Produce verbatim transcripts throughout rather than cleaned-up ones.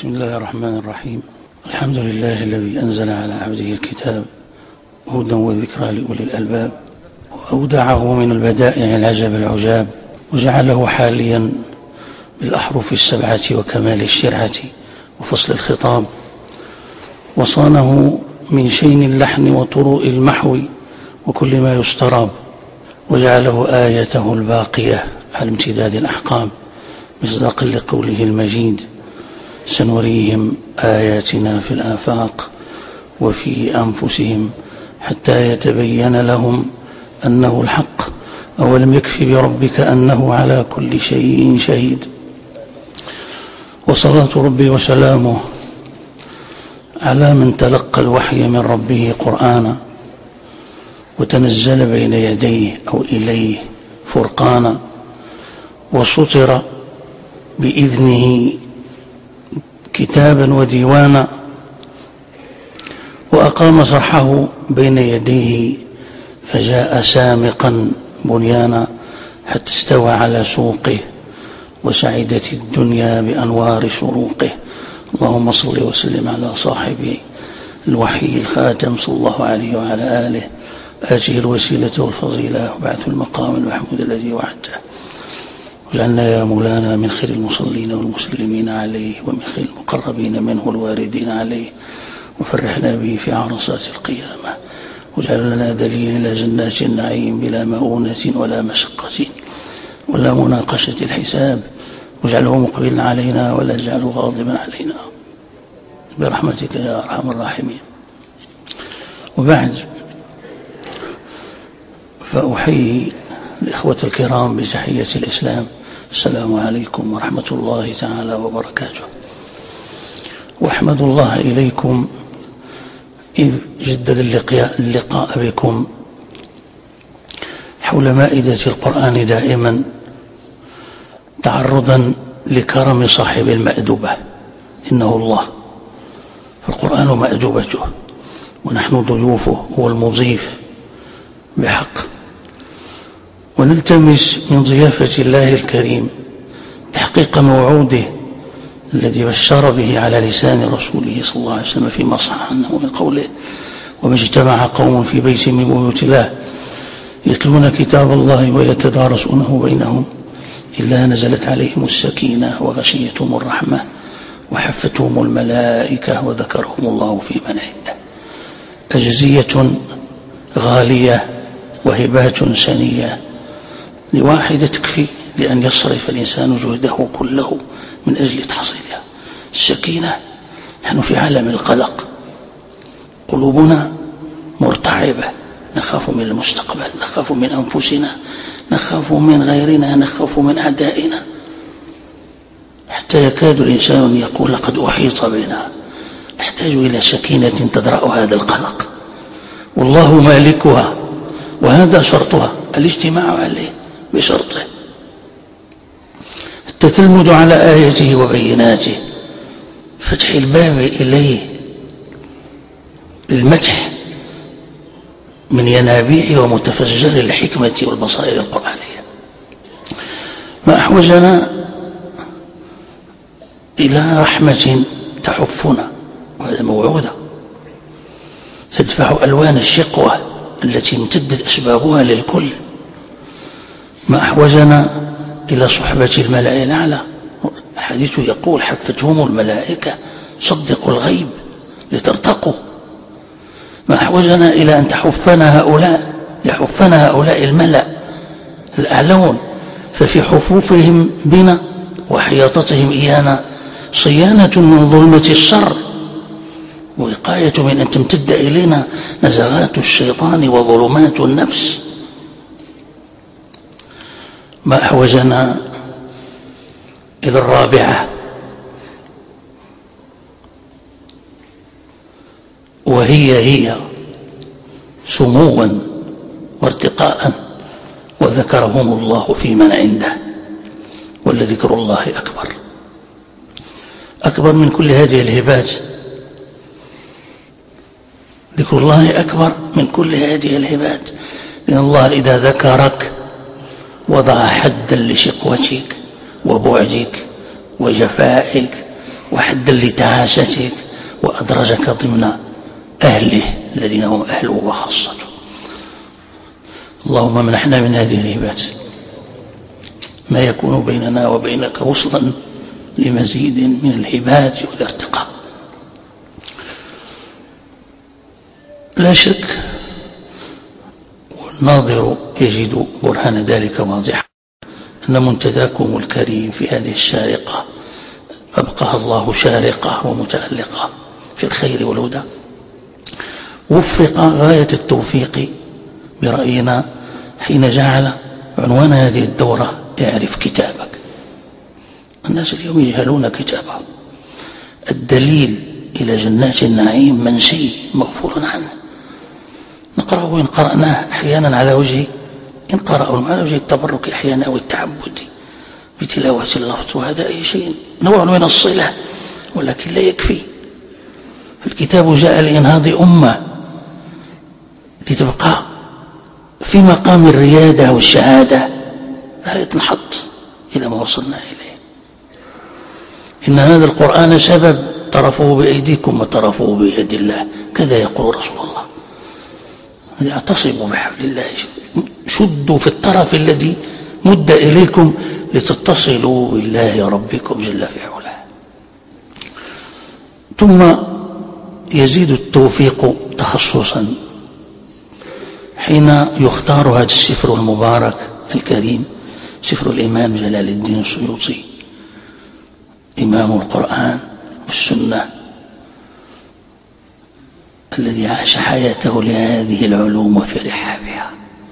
بسم الله الرحمن الرحيم. الحمد لله الذي أنزل على عبده الكتاب هدى وذكرى لأولي الألباب، وأودعه من البدائع العجب العجاب، وجعله حاليا بالأحرف السبعة وكمال الشرعة وفصل الخطاب، وصانه من شين اللحن وطروء المحو وكل ما يستراب، وجعله آيته الباقية على امتداد الأحقاب، مصداقا لقوله المجيد: سنريهم آياتنا في الآفاق وفي أنفسهم حتى يتبين لهم أنه الحق، أولم يكف بربك أنه على كل شيء شهيد. وصلاة ربي وسلامه على من تلقى الوحي من ربه قرآنا، وتنزل بين يديه أو إليه فرقانا، وسطر بإذنه كتابا وديوانا، وأقام صرحه بين يديه فجاء سامقا بنيانا، حتى استوى على سوقه وسعدت الدنيا بأنوار شروقه. اللهم صل وسلم على صاحب الوحي الخاتم صلى الله عليه وعلى آله، آتيه الوسيلة والفضيلة وبعث المقام المحمود الذي وعدته، واجعلنا يا مولانا من خير المصلين والمسلمين عليه، ومن خير المقربين منه الواردين عليه، وفرحنا به في عرصات القيامة، واجعل لنا دليل إلى جنات النعيم بلا مؤونة ولا مشقة ولا مناقشة الحساب، واجعله مقبلا علينا ولا تجعله غاضبا علينا برحمتك يا أرحم الراحمين. وبعد، فأحيي الإخوة الكرام بتحية الإسلام: السلام عليكم ورحمة الله تعالى وبركاته. وأحمد الله إليكم إذ جدد اللقاء, اللقاء بكم حول مائدة القرآن دائما، تعرضا لكرم صاحب المأدبة، إنه الله، فالقرآن مأدبته ونحن ضيوفه، هو المضيف بحق. ونلتمس من ضيافة الله الكريم تحقيق موعوده الذي بشر به على لسان رسوله صلى الله عليه وسلم فيما صح عنه من قوله: وما اجتمع قوم في بيت من بيوت الله يتلون كتاب الله ويتدارسونه بينهم إلا نزلت عليهم السكينة وغشيتهم الرحمة وحفتهم الملائكة وذكرهم الله في من عنده. أجزية غالية وهبات سنية لواحدة تكفي لأن يصرف الإنسان جهده كله من أجل تحصيلها. السكينة، نحن في عالم القلق، قلوبنا مرتعبة، نخاف من المستقبل، نخاف من أنفسنا، نخاف من غيرنا، نخاف من أعدائنا، حتى يكاد الإنسان أن يقول: لقد أحيط بنا. نحتاج إلى سكينة تدرأ هذا القلق، والله مالكها، وهذا شرطها الاجتماع عليه بشرطه، التتلمذ على آياته وبيناته، فتح الباب إليه، المدح من ينابيع ومتفجر الحكمة والبصائر القرآنية. ما أحوجنا إلى رحمة تحفنا، وهذا موعودة تدفع ألوان الشقوة التي امتدت أسبابها للكل. ما أحوجنا إلى صحبة الملأ الأعلى، الحديث يقول: حفتهم الملائكة صدقوا الغيب لترتقوا. ما أحوجنا إلى أن تحفنا هؤلاء، يحفنا هؤلاء الملأ الأعلون، ففي حفوفهم بنا وحياطتهم إيانا صيانة من ظلمة الشر، ووقاية من أن تمتد إلينا نزغات الشيطان وظلمات النفس. ما أحوجنا إلى الرابعة، وهي هي سموا وارتقاء: وذكرهم الله في من عنده، ولذكر الله أكبر. أكبر من كل هذه الهبات، ذكر الله أكبر من كل هذه الهبات، لأن الله إذا ذكرك وضع حدا لشقوتك وبعدك وجفائك وحدا لتعاستك وأدرجك ضمن أهله الذين هم أهله وخاصته. اللهم منحنا من هذه الهبات ما يكون بيننا وبينك وصلا لمزيد من الهبات والارتقاء. لا شك والناظر يجد برهان ذلك واضحا أن منتداكم الكريم في هذه الشارقة أبقاها الله شارقة ومتألقة في الخير والهدى وفق غاية التوفيق برأينا حين جعل عنوان هذه الدورة اعرف كتابك. الناس اليوم يجهلون كتابه. الدليل إلى جنات النعيم منسي مغفور عنه، نقرأه إن قرأناه أحيانا على وجه إن قرأه على وجه التبرك أحيانا أو التعبد بتلاوة اللفظ، وهذا أي شيء نوع من الصلة ولكن لا يكفي. فالكتاب جاء لإنهاض أمة لتبقى في مقام الريادة والشهادة لا تنحط إلى ما وصلنا إليه. إن هذا القرآن سبب طرفه بأيديكم وطرفه بيد الله، كذا يقول رسول الله. اعتصموا بحبل الله، شدوا في الطرف الذي مد إليكم لتتصلوا بالله ربكم جل في علاه. ثم يزيد التوفيق تخصصا حين يختار هذا السفر المبارك الكريم، سفر الإمام جلال الدين السيوطي إمام القرآن والسنة الذي عاش حياته لهذه العلوم وفي رحابها،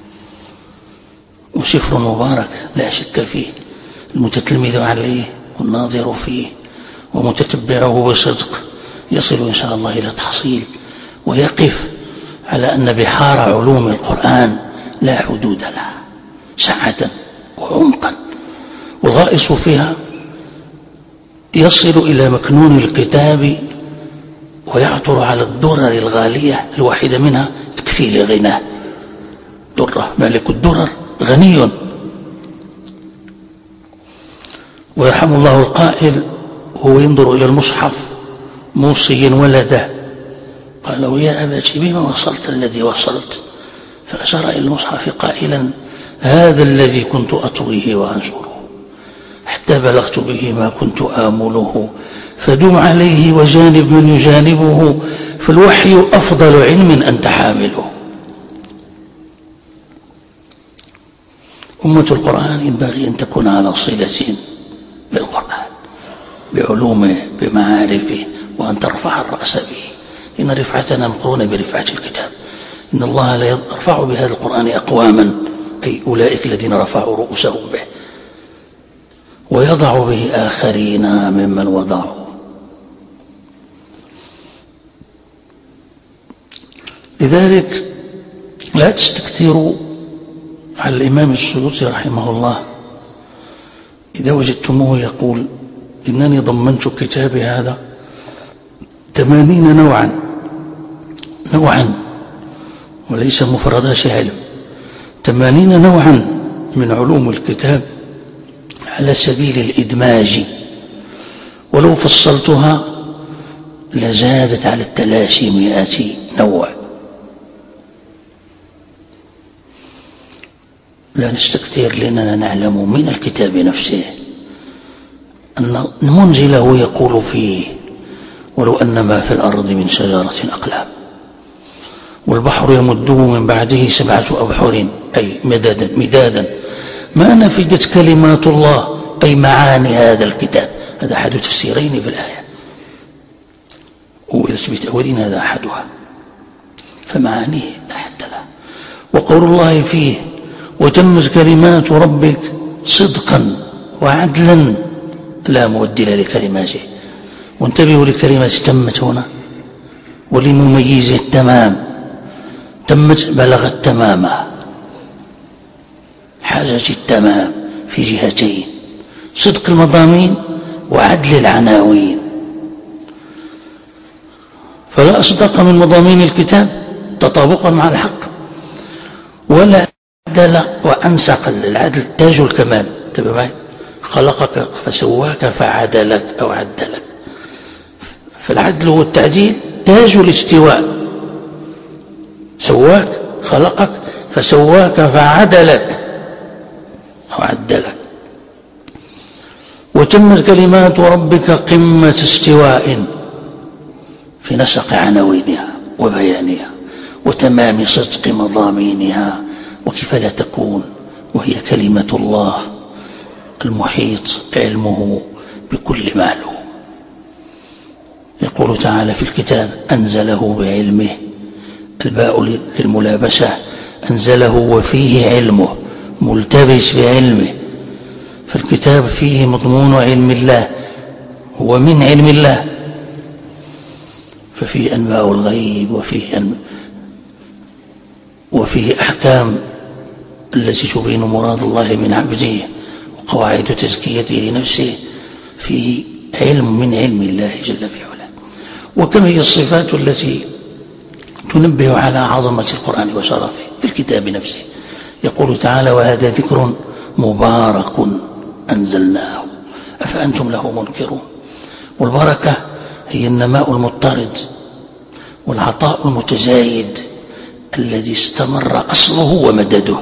وسفر مبارك لا شك فيه. المتتلمذ عليه والناظر فيه ومتتبعه بصدق يصل إن شاء الله إلى تحصيل ويقف على أن بحار علوم القرآن لا حدود لها سعة وعمقا، والغائص فيها يصل إلى مكنون الكتاب ويعثر على الدرر الغالية الواحدة منها تكفي لغناه. درة مالك الدرر غني. ويرحم الله القائل وهو ينظر إلى المصحف موصي ولده قال له يا أبت بما وصلت الذي وصلت؟ فأشار إلى المصحف قائلا هذا الذي كنت أطويه وأنشره حتى بلغت به ما كنت آمله، فدم عليه وجانب من يجانبه، فالوحي أفضل علم أنت حامله. أمة القرآن ينبغي أن تكون على صلة بالقرآن بعلومه بمعارفه، وأن ترفع الرأس به، إن رفعتنا مقرونة برفعة الكتاب. إن الله لا يرفع بهذا القرآن أقواما، أي أولئك الذين رفعوا رؤوسهم به، ويضع به آخرين ممن وضعوا. لذلك لا تستكثروا على الإمام السيوطي رحمه الله إذا وجدتموه يقول إنني ضمنت كتابي هذا ثمانين نوعا نوعا وليس مفردات علم، ثمانين نوعا من علوم الكتاب على سبيل الإدماج، ولو فصلتها لزادت على التلاشي مئات نوع. لا نستكثر لأننا نعلم من الكتاب نفسه أن منزله يقول فيه ولو أن ما في الأرض من شجرة أقلام والبحر يمده من بعده سبعة أبحر أي مدادا مدادا ما نفدت كلمات الله أي معاني هذا الكتاب. هذا أحد تفسيرين في الآية، وإلى بتأويلين هذا أحدها، فمعانيه لا حد لها. وقول الله فيه وتمت كلمات ربك صدقا وعدلا لا مبدل لكلماته. وانتبهوا لكلمة تمت هنا ولمميز التمام، تمت بلغت تماما، حاجة التمام في جهتين، صدق المضامين وعدل العناوين. فلا أصدق من مضامين الكتاب تطابقا مع الحق، ولا عدل وأنسق. العدل تاج الكمال، انتبه معي، خلقك فسواك فعدلك أو عدلك، فالعدل هو التعديل تاج الاستواء. سواك، خلقك فسواك فعدلك أو عدلك. وتمت كلمات ربك قمة استواء في نسق عناوينها وبيانها وتمام صدق مضامينها، وكيف لا تكون وهي كلمة الله المحيط علمه بكل معلوم. يقول تعالى في الكتاب: أنزله بعلمه، الباء للملابسة، أنزله وفيه علمه، ملتبس بعلمه، فالكتاب فيه مضمون علم الله، هو من علم الله، ففيه أنباء الغيب، وفيه أن... وفيه أحكام التي تبين مراد الله من عبده وقواعد تزكيته لنفسه، فيه علم من علم الله جل في علاه. وكم هي الصفات التي تنبه على عظمة القرآن وشرفه في الكتاب نفسه. يقول تعالى: وهذا ذكر مبارك أنزلناه أفأنتم له منكرون. والبركة هي النماء المضطرد والعطاء المتزايد الذي استمر أصله ومدده.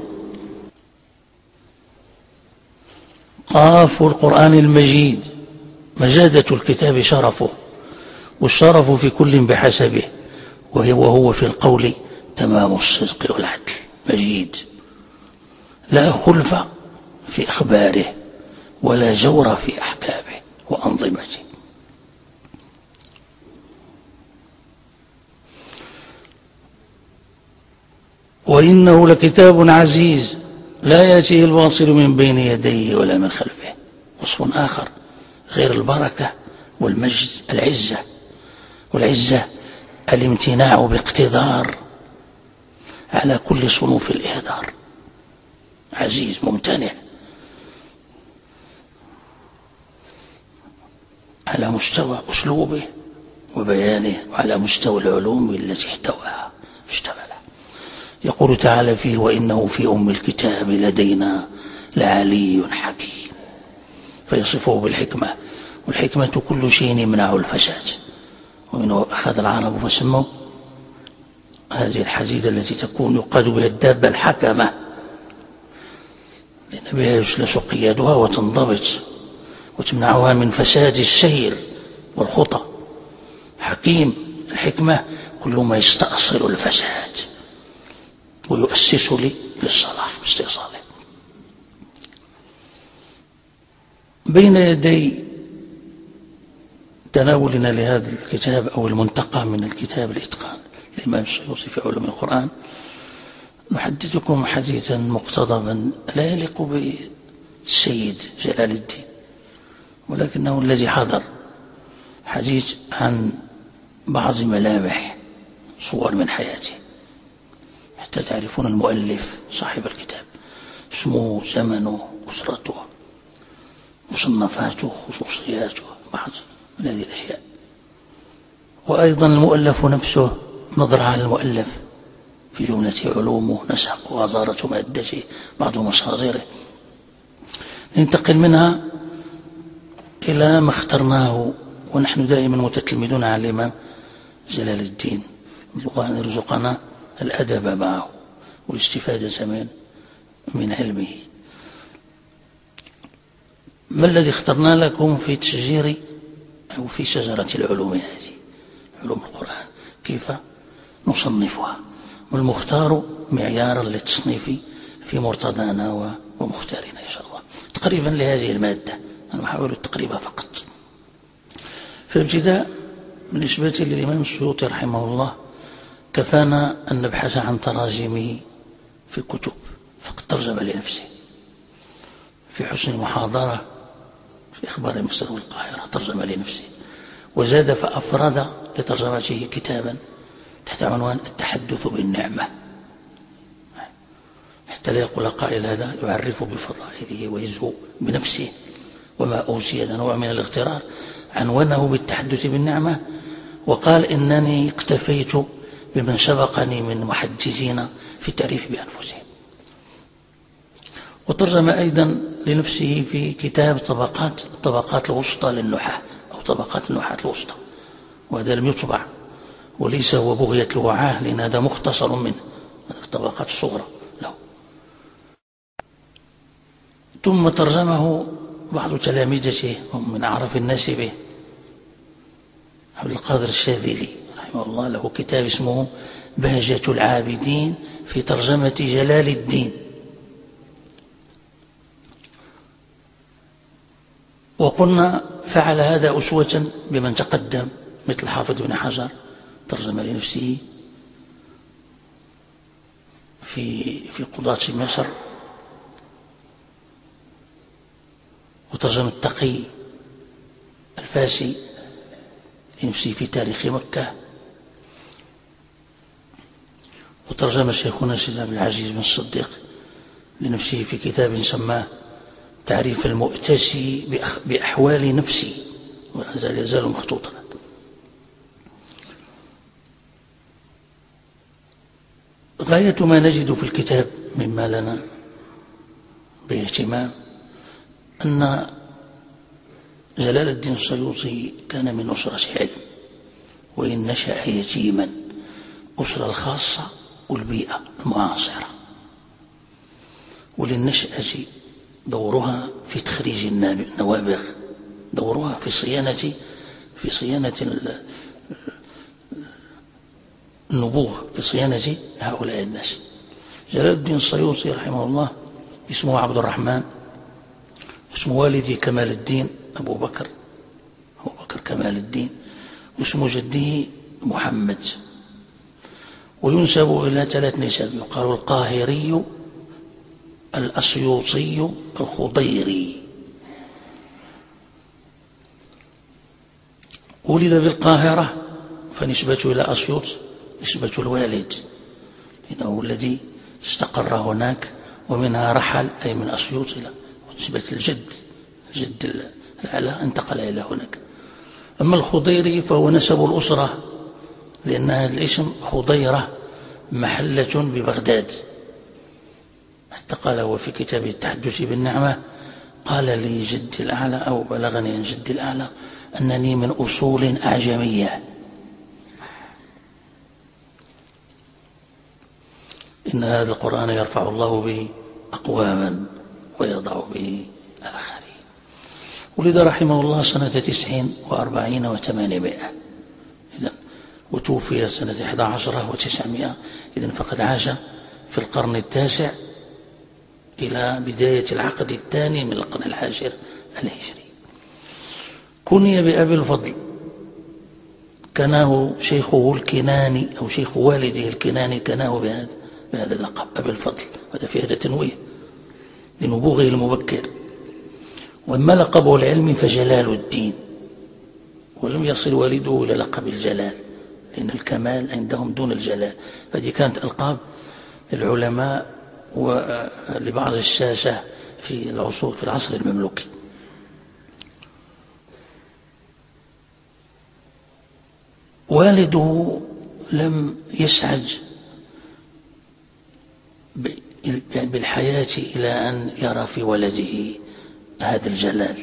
قاف القرآن المجيد، مجادة الكتاب شرفه، والشرف في كل بحسبه، وهو في القول تمام الصدق والعدل. مجيد، لا خلف في أخباره ولا جور في أحكامه وأنظمته. وإنه لكتاب عزيز لا يأتيه الباطل من بين يديه ولا من خلفه. وصف آخر غير البركة والمجد: العزة، والعزة الامتناع باقتدار على كل صنوف الإهدار. عزيز ممتنع على مستوى أسلوبه وبيانه وعلى مستوى العلوم التي احتواها اشتملها. يقول تعالى فيه: وإنه في أم الكتاب لدينا لعلي حكيم، فيصفه بالحكمة، والحكمة كل شيء يمنع الفساد. ومنه أخذ العرب فسموا هذه الحديدة التي تكون يقاد بها الدابة الحكمة، لأن بها يسلس قيادها وتنضبط وتمنعها من فساد السير والخطى. حكيم، الحكمة كل ما يستأصل الفساد ويؤسس لي للصلاح باستئصاله. بين يدي تناولنا لهذا الكتاب أو المنتقى من الكتاب الإتقان للإمام السيوطي في علوم القرآن، نحدثكم حديثا مقتضبا لا يليق بالسيد جلال الدين، ولكنه الذي حضر، حديث عن بعض ملامح صور من حياته حتى تعرفون المؤلف صاحب الكتاب، اسمه، زمنه، أسرته، مصنفاته، خصوصياته، بعض من هذه الأشياء. وأيضا المؤلف نفسه، نظر على المؤلف في جملة علومه، نسق وغزارة مادته، بعض مصادره. ننتقل منها إلى ما اخترناه، ونحن دائما متتلمذون على الإمام جلال الدين، الله أن يرزقنا الأدب معه والاستفادة من من علمه. ما الذي اخترنا لكم في تشجير أو في شجرة العلوم هذه، علوم القرآن، كيف نصنفها، والمختار معيارا للتصنيف في مرتضانا ومختارنا إن شاء الله، تقريبا لهذه المادة. أنا أحاول التقريبها فقط. في الابتداء بالنسبة للإمام السيوطي رحمه الله، كفانا أن نبحث عن تراجمه في كتب، فقد ترجم لنفسه في حسن المحاضرة في إخبار مصر والقاهرة، ترجم لنفسه، وزاد فأفرد لترجمته كتابا تحت عنوان التحدث بالنعمة، حتى لا يقول قائل هذا يعرف بفضائله ويزهو بنفسه وما أوصي، هذا نوع من الاغترار. عنونه بالتحدث بالنعمة، وقال إنني اكتفيت بمن سبقني من محدثين في التعريف بأنفسهم. وترجم أيضا لنفسه في كتاب طبقات الطبقات الوسطى للنحاة، أو طبقات النحاة الوسطى، وهذا لم يطبع، وليس هو بغية الوعاة، لأن هذا مختصر منه، هذا في الطبقات الصغرى له. ثم ترجمه بعض تلامذته هم من أعرف الناس به، عبد القادر الشاذلي رحمه الله، له كتاب اسمه بهجة العابدين في ترجمة جلال الدين. وقلنا فعل هذا أسوة بمن تقدم مثل حافظ بن حجر، ترجم لنفسه في في قضاة مصر، وترجم التقي الفاسي لنفسه في تاريخ مكة، وترجم شيخنا سيد عبد العزيز بن الصديق لنفسه في كتاب سماه تعريف المؤتسي بأحوال نفسي، ولا زال يزال مخطوطا. غاية ما نجد في الكتاب مما لنا باهتمام أن جلال الدين السيوطي كان من أسرة علم، وإن نشأ يتيما، أسرة الخاصة والبيئة المعاصرة، وللنشأة دورها في تخريج النوابغ، دورها في صيانة في صيانة النبوغ، في صيانة هؤلاء الناس. جلال الدين السيوطي رحمه الله اسمه عبد الرحمن، اسم والدي كمال الدين أبو بكر أبو بكر كمال الدين، واسم جده محمد، وينسب إلى ثلاث نسب، يقال القاهري، الأسيوطي، الخضيري. ولد بالقاهرة فنسبته إلى أسيوط نسبة الوالد، إنه الذي استقر هناك، ومنها رحل أي من أسيوط إلى نسبة الجد، جد العلا انتقل إلى هناك. أما الخضيري فهو نسب الأسرة، لأن هذا الاسم خضيرة محلة ببغداد، حتى قال هو في كتابه التحدث بالنعمة، قال لي جدي الأعلى أو بلغني عن جدي الأعلى أنني من أصول أعجمية. إن هذا القرآن يرفع الله به أقواما ويضع به الآخرين. ولد رحمه الله سنة تسع وأربعين وثمانمائة، إذن وتوفي سنة إحدى عشرة وتسعمائة، إذن فقد عاش في القرن التاسع إلى بداية العقد الثاني من القرن العاشر الهجري. كني بأبي الفضل، كناه شيخه الكناني أو شيخ والده الكناني كناه بهذا بهذا اللقب أبي الفضل، هذا في هذا تنويه لنبوغه المبكر. وأما لقبه العلمي فجلال الدين، ولم يصل والده إلى لقب الجلال، لأن الكمال عندهم دون الجلال، هذه كانت ألقاب العلماء ولبعض الساسة في العصور في العصر المملوكي. والده لم يسعد بالحياة إلى أن يرى في ولده هذا الجلال،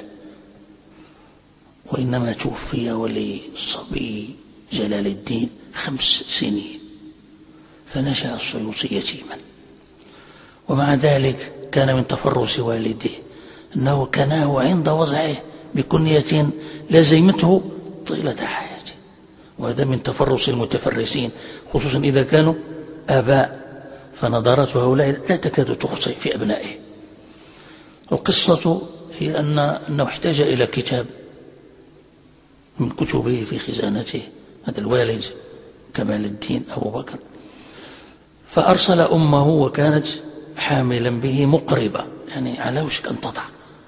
وإنما توفي وللصبي جلال الدين خمس سنين، فنشأ السيوطي يتيما. ومع ذلك كان من تفرس والده أنه كناه عند وضعه بكنية لزمته طيلة حياته، وهذا من تفرس المتفرسين، خصوصا إذا كانوا آباء، فنظرات هؤلاء لا تكاد تخطئ في أبنائه. القصة هي أن أنه احتاج إلى كتاب من كتبه في خزانته، هذا الوالد كمال الدين أبو بكر، فأرسل أمه وكانت حاملا به مقربة، يعني على وشك أن تضع،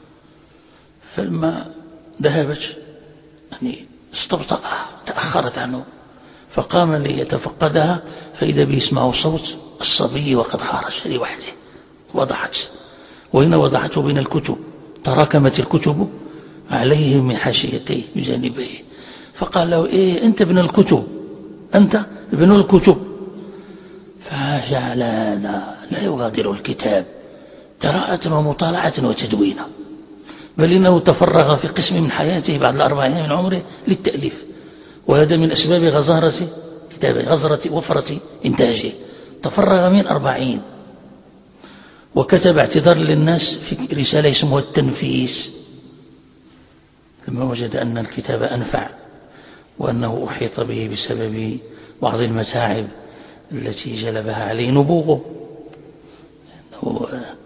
فلما ذهبت يعني استبطأها، تأخرت عنه، فقام ليتفقدها فإذا به يسمع صوت الصبي وقد خرج لوحده، وضعت وهنا وضعته بين الكتب، تراكمت الكتب عليه من حاشيتيه بجانبيه، فقال له إيه أنت ابن الكتب، أنت ابن الكتب. فجعل هذا لا يغادر الكتاب قراءة ومطالعة وتدوينه، بل إنه تفرغ في قسم من حياته بعد الأربعين من عمره للتأليف، وهذا من أسباب غزارة كتابه، غزرة وفرة إنتاجه. تفرغ من أربعين، وكتب اعتذار للناس في رسالة اسمها التنفيس، لما وجد أن الكتاب أنفع وأنه أحيط به بسبب بعض المتاعب التي جلبها عليه نبوغه. هو,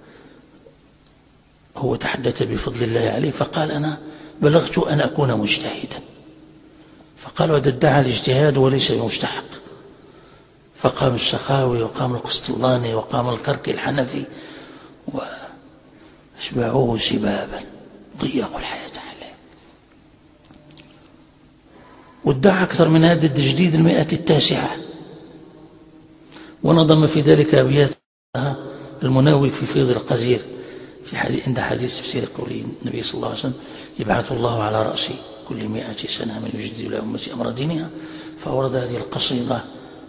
هو تحدث بفضل الله عليه فقال: أنا بلغت أن أكون مجتهدا. فقالوا: هذا ادعى الاجتهاد وليس بمستحق. فقام السخاوي وقام القسطلاني وقام الكركي الحنفي واشبعوه سبابا، ضيقوا الحياة عليه. وادعى أكثر من هذا التجديد المئة التاسعة، ونظم في ذلك أبيات المناوي في فيض القزير في حديث عند حديث تفسير قوله النبي صلى الله عليه وسلم: يبعث الله على رأس كل مئة سنة من يجدد لأمة أمر دينها. فأورد هذه القصيدة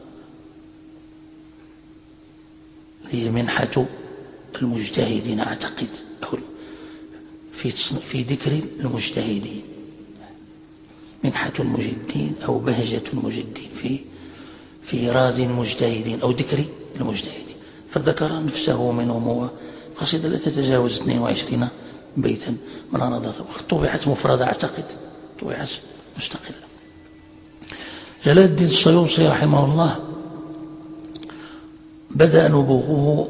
هي منحة المجتهدين، أعتقد، أو في في ذكر المجتهدين، منحة المجدين أو بهجة المجدين في في إيراد المجتهدين أو ذكر المجتهدين. فذكر نفسه منهم، هو قصيدة لا تتجاوز اثنين وعشرين بيتا من أنظرته، طبعت مفردة أعتقد، طبعت مستقلة. جلال الدين السيوطي رحمه الله بدأ نبوغه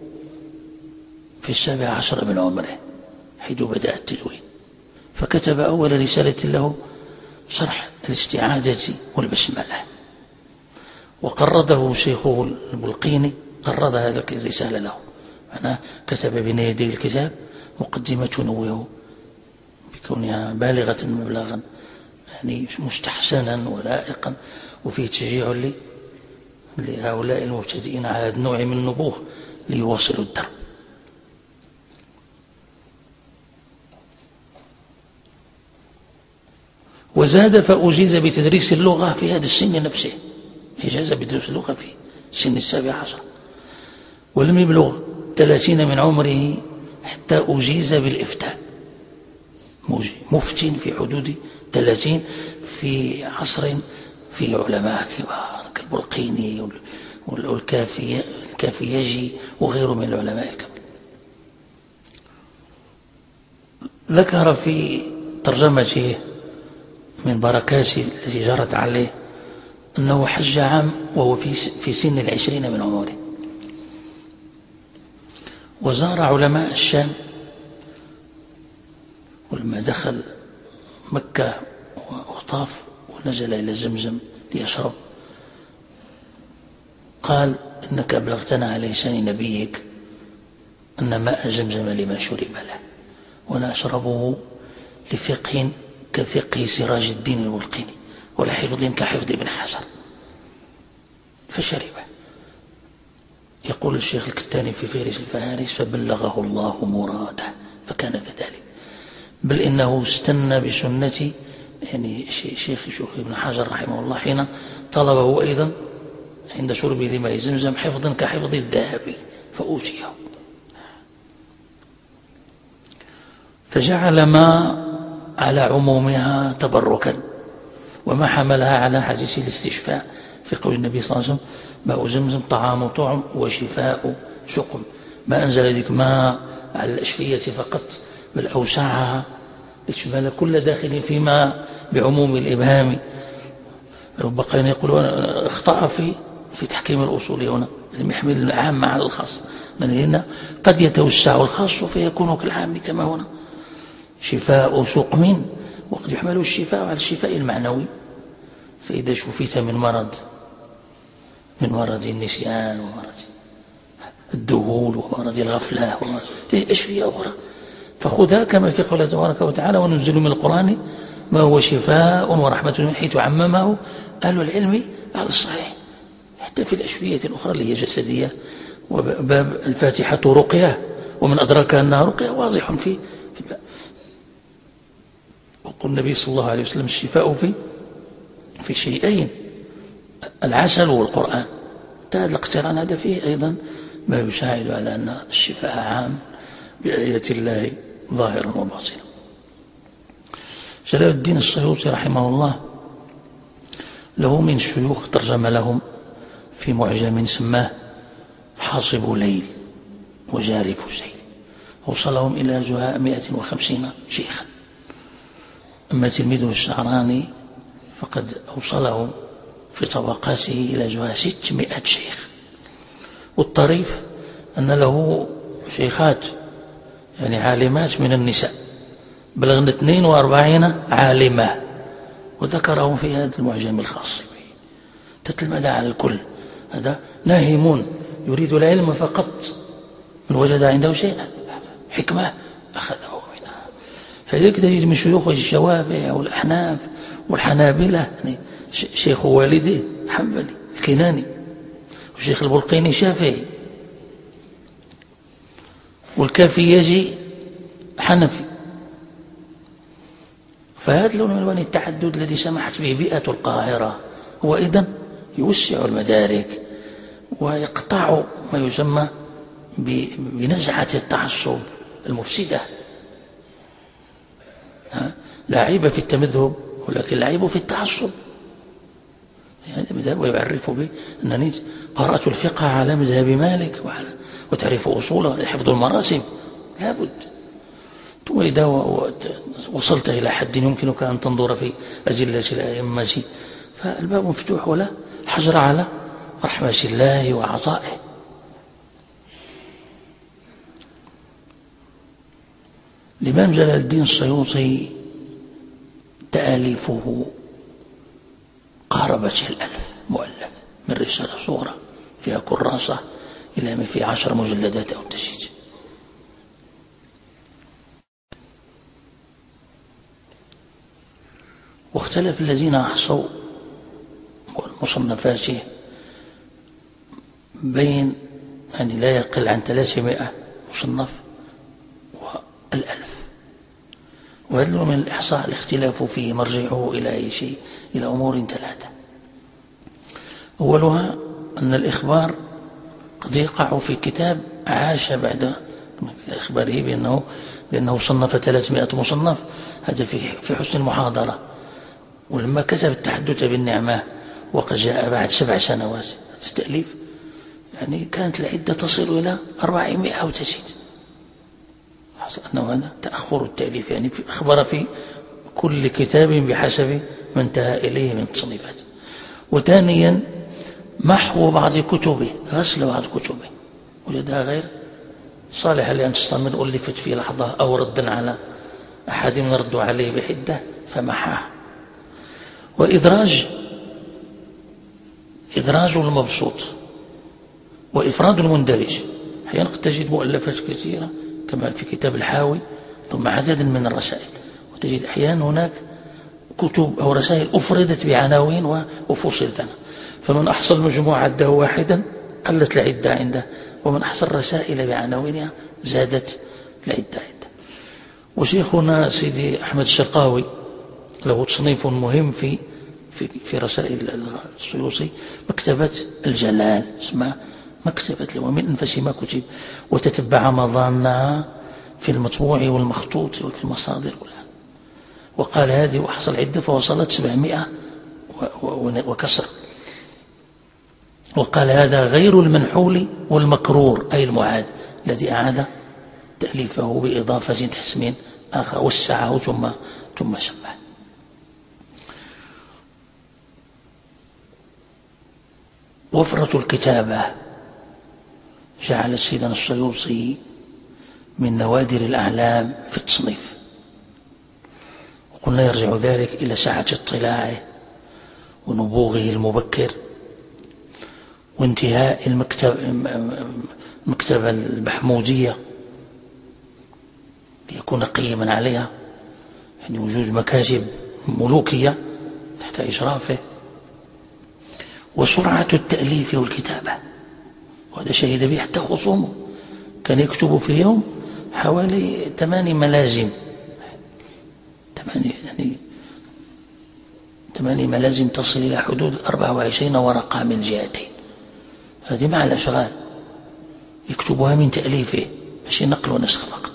في السابع عشر من عمره حيث بدأ التدوين، فكتب أول رسالة له شرح الاستعاذة والبسملة، وقرضه شيخه البلقيني، قرض هذه الرسالة له، معناه كتب بين يدي الكتاب مقدمة تنوه بكونها بالغة مبلغا يعني مستحسنا ولائقا، وفيه تشجيع لي لهؤلاء المبتدئين على هذا النوع من النبوغ ليواصلوا الدرب. وزاد فأجيز بتدريس اللغة في هذا السن نفسه، إجازة بتدريس اللغة في سن السابع عشر، ولم يبلغ ثلاثين من عمره حتى أجيز بالإفتاء، مفتن في حدود ثلاثين في عصر فيه علماء كبار كالبلقيني والكافياجي وغيره من العلماء الكبار. ذكر في ترجمته من بركاته التي جرت عليه أنه حج عام وهو في في سن العشرين من عمره، وزار علماء الشام، ولما دخل مكة وطاف ونزل إلى زمزم ليشرب قال: إنك أبلغتنا على لسان نبيك أن ماء زمزم لما شرب له، وأنا أشربه لفقه كفقه سراج الدين البلقيني ولحفظ كحفظ ابن حجر، فشربه. يقول الشيخ الكتاني في فهرس الفهارس: فبلغه الله مراده فكان كذلك، بل إنه استنى بسنة يعني شيخ شيخ ابن حجر رحمه الله حين طلبه أيضا عند شربه لماء زمزم حفظا كحفظ الذهب فأوتيه، فجعل ما على عمومها تبركا، وما حملها على حديث الاستشفاء في قول النبي صلى الله عليه وسلم: ماء زمزم طعام طعم وشفاء سقم، ما أنزل ذلك ماء على الأشفية فقط، بل أوسعها لتشمل كل داخل فيما بعموم الإبهام. رب قائل يقولون اخطأ في في تحكيم الأصول هنا، لم يحمل العام على الخاص، من هنا قد يتوسع الخاص فيكون كالعام كما هنا شفاء سقم، وقد يحمل الشفاء على الشفاء المعنوي، فإذا شفيت من مرض من مرض النسيان ومرض الذهول ومرض الغفلة ومرض أشفية أخرى، فخذها كما في قوله تبارك وتعالى: وننزل من القرآن ما هو شفاء ورحمة من حيث عممه أهل العلم على الصحيح. حتى في الأشفية الأخرى اللي هي جسدية، وباب الفاتحة رقية ومن أدرك أنها رقية واضح في في الباب. وقال النبي صلى الله عليه وسلم: الشفاء في في شيئين، العسل والقرآن. هذا الاقتران هذا فيه أيضا ما يساعد على أن الشفاء عام بآيات الله ظاهرا وباطنا. جلال الدين السيوطي رحمه الله له من الشيوخ ترجم لهم في معجم سماه حاصب ليل وجارف سيل، وصلهم إلى جهاء مئة وخمسين شيخا. أما تلميذه الشعراني فقد أوصله في طبقاته إلى جهاء ستمائة شيخ. والطريف أن له شيخات يعني عالمات من النساء بلغن اثنين وأربعين عالمة، وذكرهم في هذا المعجم الخاص به. تتلمذ على الكل، هذا ناهمون يريد العلم فقط، من وجد عنده شيئا حكمة أخذه منها. فلذلك تجد من شيوخ الشوافع والأحناف والحنابلة يعني شيخ والدي حنبلي الكناني، والشيخ البلقيني شافعي، والكافيجي حنفي. فهذا لون من ألوان التعدد الذي سمحت به بيئة القاهرة هو أيضا يوسع المدارك ويقطع ما يسمى بنزعة التعصب المفسدة. لا عيب في التمذهب، ولكن العيب في التعصب. هذا مذهب ويعرف به أنني قرأت الفقه على مذهب مالك وعلى وتعرف أصوله، حفظ المراسم لا بد. ثم إذا وصلت إلى حد يمكنك أن تنظر في أجلة الأئمة فالباب مفتوح، ولا حجر على رحمة الله وعطائه. الإمام جلال الدين السيوطي تآليفه قاربت الألف مؤلف، من رسالة صغرى فيها كراسة إلى ما في عشر مجلدات أو تزيد. واختلف الذين أحصوا مصنفاته بين يعني لا يقل عن ثلاثمائة مصنف والألف. وهذا من الإحصاء الاختلاف فيه مرجعه إلى أي شيء، إلى أمور ثلاثة. أولها أن الإخبار قد يقع في كتاب عاش بعد إخباره بأنه, بأنه صنف ثلاثمائة مصنف، هذا في في حسن المحاضرة. ولما كتب التحدث بالنعمة وقد جاء بعد سبع سنوات التأليف، يعني كانت العدة تصل إلى أربعمائة وتزيد. حصل أنه هذا تأخر التأليف، يعني في أخبر في كل كتاب بحسب ما انتهى إليه من تصنيفات. وثانيا محو بعض كتبه، غسل بعض كتبه وجدها غير صالحة لأن تستمر، ألفت في لحظة أو ردا على أحد من ردوا عليه بحدة فمحاه. وإدراج إدراج المبسوط وإفراد المندرج. أحيانا قد تجد مؤلفات كثيرة كما في كتاب الحاوي ثم عدد من الرسائل، وتجد أحيانا هناك كتب أو رسائل أفردت بعناوين وفصلت عنها. فمن أحصى المجموعة عده واحدا قلت العدة عنده، ومن أحصى الرسائل بعناوينها زادت العدة عنده. وشيخنا سيدي أحمد الشرقاوي له تصنيف مهم في في في رسائل السيوطي، مكتبة الجلال، اسمها مكتبة له، ومن أنفس ما كتب، وتتبع مظانها في المطبوع والمخطوط وفي المصادر كلها. وقال هذه وحصل عدة فوصلت سبعمائة وكسر. وقال هذا غير المنحول والمكرور، أي المعاد الذي أعاد تأليفه بإضافة اسم آخر وسعه ثم ثم سماه. وفرة الكتابة جعلت سيدنا السيوطي من نوادر الأعلام في التصنيف، وقلنا يرجع ذلك إلى سعة اطلاعه ونبوغه المبكر وانتهاء المكتب المكتبة المحمودية ليكون قيما عليها، يعني وجود مكاتب ملوكية تحت إشرافه. وسرعة التأليف والكتابة، وهذا شهد به حتى خصومه، كان يكتب في اليوم حوالي ثماني ملازم، ثماني يعني ثماني ملازم تصل إلى حدود أربعة وعشرين ورقة من جهتين. هذه مع الأشغال يكتبها من تأليفه، مش نقل ونسخ فقط.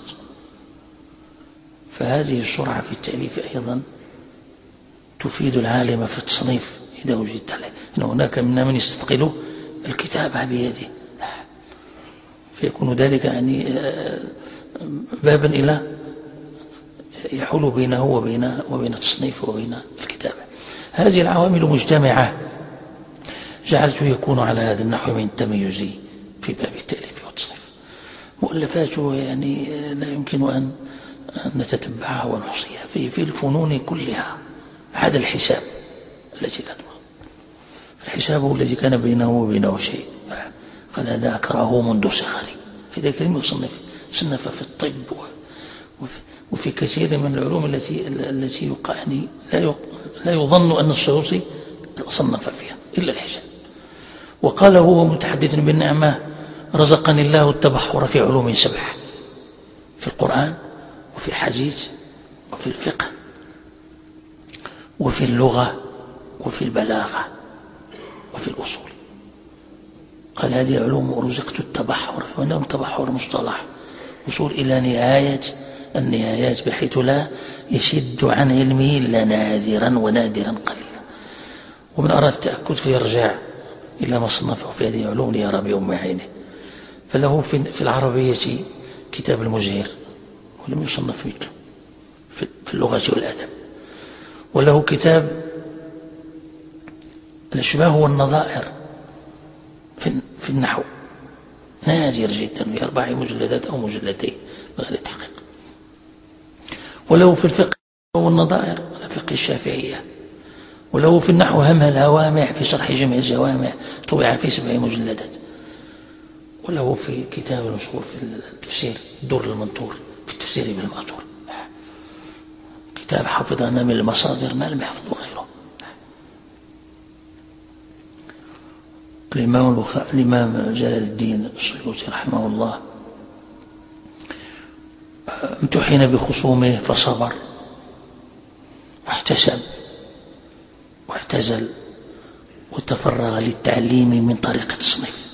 فهذه السرعة في التأليف أيضا تفيد العالم في التصنيف إذا وجدت عليه، إن هناك منا من يستثقل الكتابة بيده، فيكون ذلك يعني بابا إلى يحول بينه وبين وبين التصنيف وبين الكتابة. هذه العوامل مجتمعة جعلته يكون على هذا النحو من التميز في باب التأليف والتصنيف. مؤلفاته يعني لا يمكن أن نتتبعها ونحصيها في في الفنون كلها، هذا الحساب الذي كان الحساب الذي كان بينه وبينه شيء، قال هذا أكره منذ صغري. في ذلك المصنف صنف في الطب وفي, وفي كثير من العلوم التي التي يعني لا لا يظن أن السيوطي صنف فيها إلا الحساب. وقال هو متحدث بالنعمة: رزقني الله التبحر في علوم سبعة، في القرآن وفي الحديث وفي الفقه وفي اللغة وفي البلاغة وفي الأصول. قال هذه العلوم رزقت التبحر، فإنه التبحر مصطلح وصول إلى نهاية النهايات، بحيث لا يشد عن علمه إلا نادرا ونادرا قليلا. ومن أراد التأكد فيرجع إلى ما صنفه في هذه العلوم ليرى بأم عينه. فله في العربية كتاب المزهر ولم يصنف مثله في اللغة والأدب، وله كتاب الأشباه والنظائر في النحو نادر جدا في أربع مجلدات أو مجلدين بغير تحقيق. وله في الفقه والنظائر الفقه الشافعية، وله في النحو همها الهوامع في شرح جمع الجوامع طبع في سبع مجلدات، وله في كتاب المشهور في التفسير الدر المنثور في التفسير بالمأثور، كتاب حفظنا من المصادر ما لم يحفظه غيره. الإمام البخاري الإمام جلال الدين السيوطي رحمه الله امتحن بخصومه فصبر واحتسب واعتزل وتفرغ للتعليم من طريق التصنيف،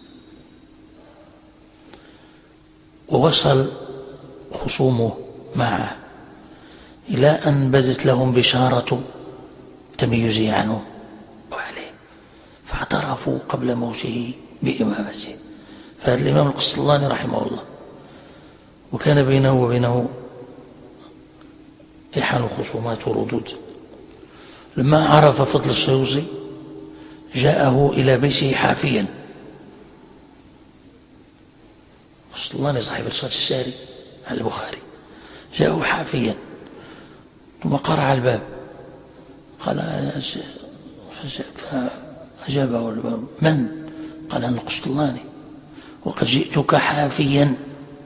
ووصل خصومه معه إلى أن بدت لهم بشارة تميزه عنه وعليه، فاعترفوا قبل موته بإمامته. فهذا الإمام القسطلاني رحمه الله وكان بينه وبينه إحان خصومات وردود، لما عرف فضل السيوطي جاءه إلى بيته حافيا. القسطلاني صاحب رسالة الساري على البخاري جاءه حافيا، ثم قرع الباب، قال فأجابه الباب: من؟ قال: أنا القسطلاني وقد جئتك حافيا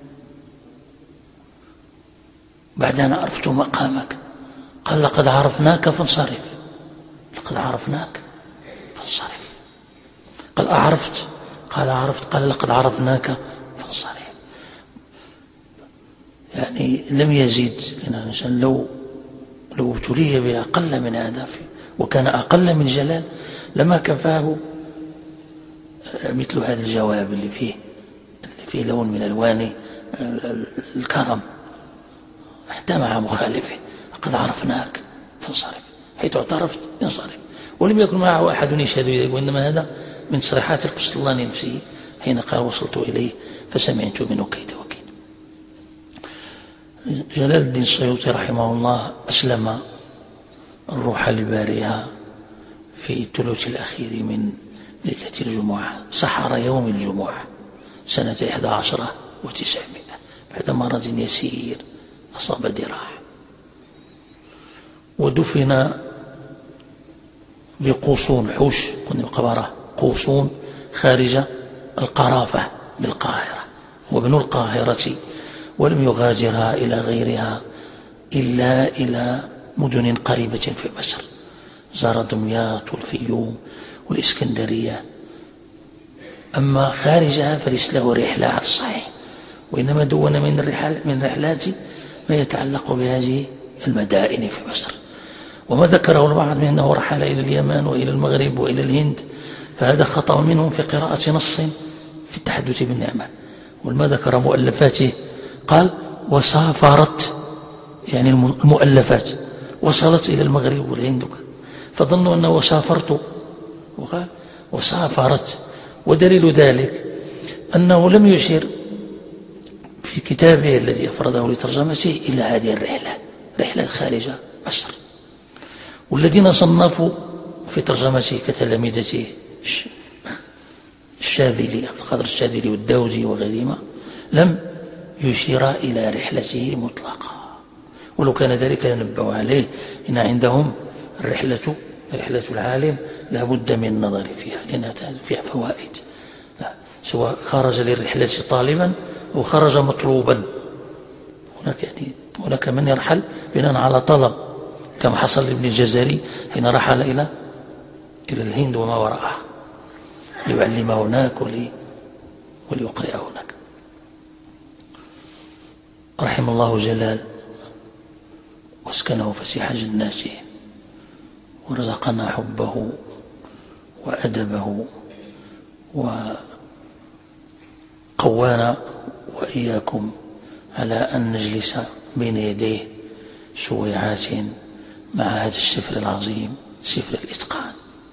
بعد أن عرفت مقامك. قال: لقد عرفناك فانصرف. لقد عرفناك فانصرف. قال: أعرفت؟ قال: عرفت. قال: لقد عرفناك فانصرف. يعني لم يزيد لنا الإنسان لو لو ابتلي بأقل من هذا وكان أقل من جلال لما كفاه مثل هذا الجواب اللي فيه اللي فيه لون من ألوان الكرم حتى مع مخالفه. قد عرفناك فانصرف، حيث اعترفت انصرف. ولم يكن معه أحد يشهد ذلك، وإنما هذا من تصريحات القسطلاني نفسه حين قال: وصلت إليه فسمعت منه كيد وكيد. جلال الدين السيوطي رحمه الله أسلم الروح لبارئها في الثلث الأخير من ليلة الجمعة، سحر يوم الجمعة سنة إحدى عشرة وتسعمائة بعد مرض يسير أصاب ذراعه، ودفن بقوصون حوش كنا مقبرة قوصون خارج القرافة بالقاهرة، وابن القاهرة ولم يغادرها إلى غيرها إلا إلى مدن قريبة في مصر، زار دمياط والفيوم والإسكندرية. أما خارجها فليس له رحلة على الصحيح، وإنما دون من الرحل من رحلات ما يتعلق بهذه المدائن في مصر. وما ذكره البعض من أنه رحل إلى اليمن وإلى المغرب وإلى الهند، فهذا خطأ منهم في قراءة نص في التحدث بالنعمة. وما ذكر مؤلفاته قال: وسافرت، يعني المؤلفات وصلت إلى المغرب والهند، فظنوا أنه سافرت، وقال وسافرت. ودليل ذلك أنه لم يشير في كتابه الذي أفرده لترجمته إلى هذه الرحلة، رحلة خارج مصر. والذين صنفوا في ترجمته كتلامذته الشاذلي، عبد القادر الشاذلي والداودي وغيرهما، لم يشير إلى رحلته مطلقا، ولو كان ذلك لنبهوا عليه إن عندهم الرحلة رحلة العالم لا بد من النظر فيها لأنها فيها فوائد، لا سواء خرج للرحلة طالبا أو خرج مطلوبا. هناك يعني هناك من يرحل بناء على طلب كما حصل لابن الجزري حين رحل إلى إلى الهند وما وراءها ليعلم هناك ولي وليقرئ هناك. رحم الله جلال واسكنه فسيح جناته ورزقنا حبه وأدبه وقوانا وإياكم على أن نجلس بين يديه سويعات مع هذا السفر العظيم، سفر الإتقان.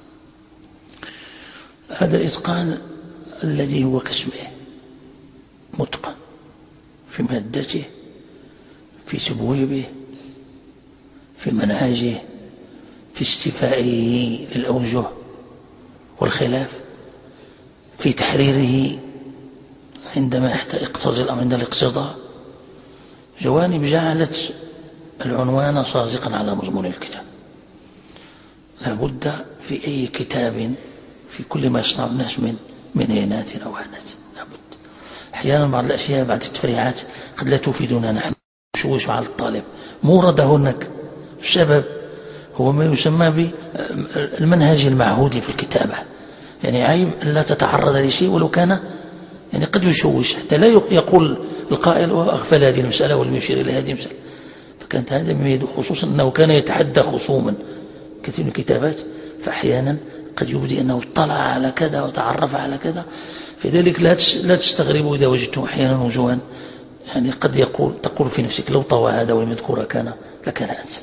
هذا الإتقان الذي هو كاسمه متقن في مادته، في تبويبه، في منهجه، في استيفائه للأوجه والخلاف، في تحريره عندما يقتضي الأمر عند الاقتضاء، جوانب جعلت العنوان صادقا على مضمون الكتاب. لا بد في أي كتاب في كل ما يصنع الناس من من هينات أو هانات، لا بد. أحيانا بعض الأشياء بعض التفريعات قد لا تفيدنا نحن، نشوش على الطالب مورد هناك. السبب هو ما يسمى بالمنهج المعهودي في الكتابة، يعني عيب أن لا تتعرض لشيء ولو كان يعني قد يشوش، حتى لا يقول القائل وأغفل هذه المسألة ولم يشير إلى هذه المسألة. فكانت هذا من خصوصا أنه كان يتحدى خصوما كثير من الكتابات، فأحيانا قد يبدي أنه اطلع على كذا وتعرف على كذا. في ذلك لا تستغربوا إذا وجدتم أحيانا وجوها يعني قد يقول تقول في نفسك لو طوى هذا ولم يذكر كان لكان أنسى.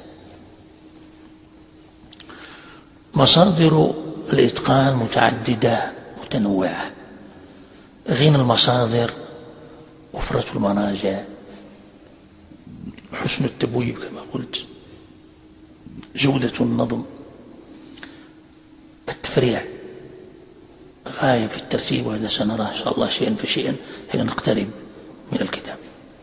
مصادر الإتقان متعددة متنوعة، غنى المصادر، وفرة المراجع، حسن التبويب كما قلت، جودة النظم، التفريع غاية في الترتيب، وهذا سنراه إن شاء الله شيئا فشيئا حين نقترب من الكتاب.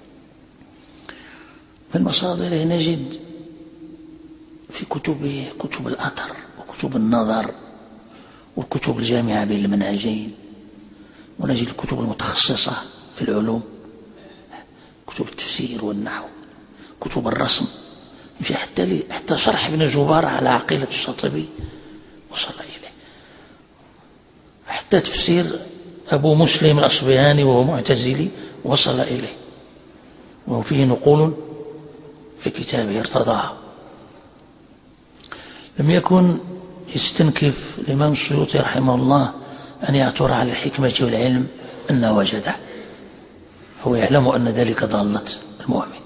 من مصادره نجد في كتبه كتب الأثر وكتب النظر والكتب الجامعة بين المنهجين، ونجد الكتب المتخصصة في العلوم، كتب التفسير والنحو، كتب الرسم، مشي حتى حتى شرح ابن جبار على عقيلة الشاطبي وصل إليه، حتى تفسير أبو مسلم الأصبهاني وهو معتزلي وصل إليه، وفيه نقول في كتابه ارتضاها. لم يكن يستنكف الإمام السيوطي رحمه الله أن يعثر على الحكمة والعلم أنه وجده، هو يعلم أن ذلك ضالة المؤمن.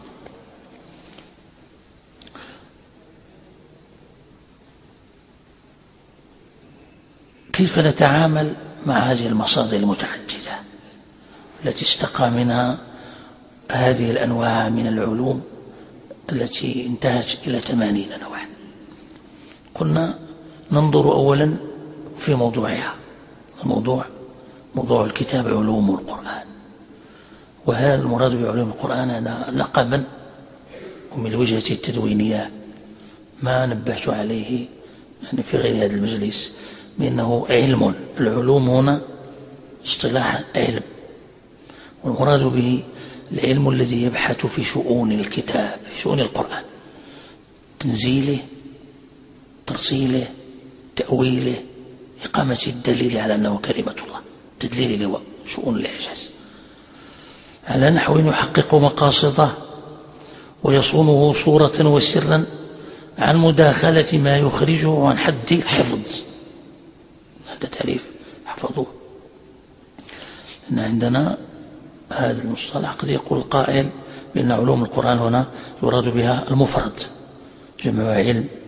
كيف نتعامل مع هذه المصادر المتعددة التي استقى منها هذه الأنواع من العلوم التي انتهت إلى ثمانين نوعا؟ قلنا ننظر أولا في موضوعها. الموضوع موضوع الكتاب علوم القرآن، وهذا المراد بعلوم القرآن هذا لقبا ومن الوجهة التدوينية ما نبهت عليه يعني في غير هذا المجلس بأنه علم. العلوم هنا اصطلاح علم، والمراد به العلم الذي يبحث في شؤون الكتاب، في شؤون القرآن، تنزيله، ترسيله، تأويله، إقامة الدليل على أنه كلمة الله، تدليل له شؤون الإعجاز، على نحو يحقق مقاصده ويصونه صورة وسرا عن مداخلة ما يخرجه عن حد الحفظ. هذا تعريف حفظوه. إن عندنا هذا المصطلح قد يقول القائل بأن علوم القرآن هنا يراد بها المفرد، جمع علم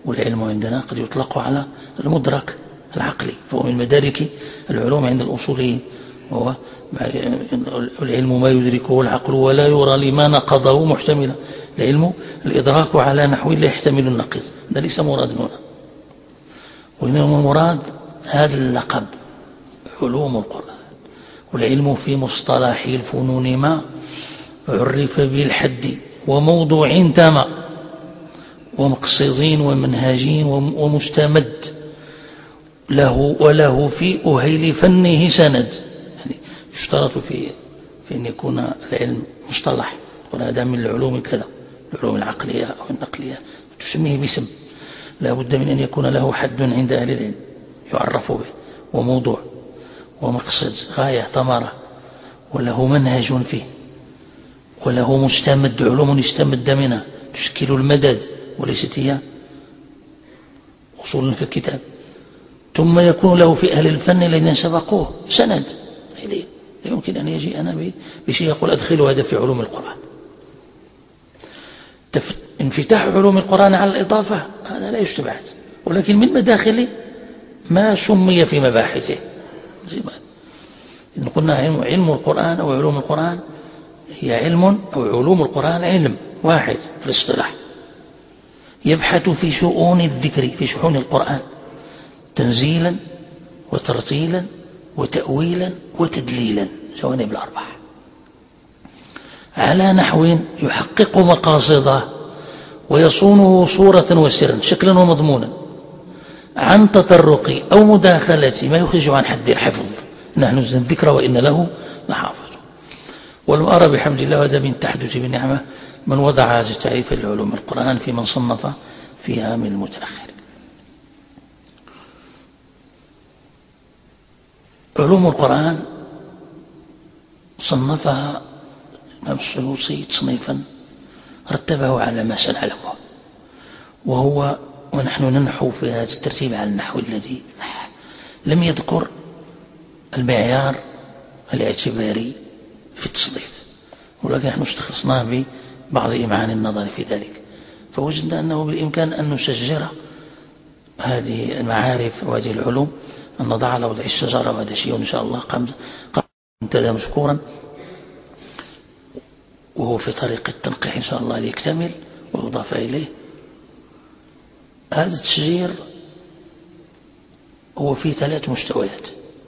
والعلم عندنا قد يطلق على المدرك العقلي، فهو من مدارك العلوم عند الأصوليين، وهو العلم ما يدركه العقل ولا يرى لما نقضه محتملا. العلم الإدراك على نحو لا يحتمل النقيض، ده ليس مراد هنا، وإنما المراد هذا اللقب علوم القرآن. والعلم في مصطلح الفنون ما عرف بالحد وموضوع تام ومقصدين ومنهاجين ومستمد له، وله في أهيل فنه سند. يعني يشترط في في أن يكون العلم مصطلح، يقول هذا من العلوم كذا، العلوم العقلية أو النقلية تسميه باسم، لا بد من أن يكون له حد عند أهل العلم يعرف به، وموضوع ومقصد غاية ثمرة، وله منهج فيه، وله مستمد، علوم استمد منها تشكل المدد وليست هي أصول في الكتاب. ثم يكون له في أهل الفن الذين سبقوه سند، لا يمكن أن يجي أنا بشيء يقول أدخل هذا في علوم القرآن. انفتاح علوم القرآن على الإضافة هذا لا يستبعد، ولكن من مداخل ما سمي في مباحثه. إذن قلنا علم القرآن أو علوم القرآن هي علم، أو علوم القرآن علم واحد في الاصطلاح يبحث في شؤون الذكر، في شؤون القرآن، تنزيلا وترتيلا وتأويلا وتدليلا، جوانب الأربعة، على نحو يحقق مقاصده ويصونه صورة وسرا، شكلا ومضمونا، عن تطرق أو مداخلة ما يخرج عن حد الحفظ. نحن نزل الذكر وإن له لحافظ. ولم أرى بحمد الله، هذا من تحدث بالنعمة، من وضع هذا التعريف لعلوم القرآن في من صنف فيها من المتأخر. علوم القرآن صنفها الإمام السيوطي تصنيفا رتبه على ما سنعلمه، وهو ونحن ننحو في هذا الترتيب على النحو الذي لم يذكر المعيار الاعتباري في التصنيف، ولكن نحن استخلصناه ببعض إمعان النظر في ذلك، فوجدنا أنه بالإمكان أن نسجر هذه المعارف وهذه العلوم، أن نضع على وضع الشجرة، وهذا شيء إن شاء الله قام انتدى مشكورا، وهو في طريق التنقيح إن شاء الله ليكتمل ويضاف إليه. هذا التسجير هو في ثلاث مستويات: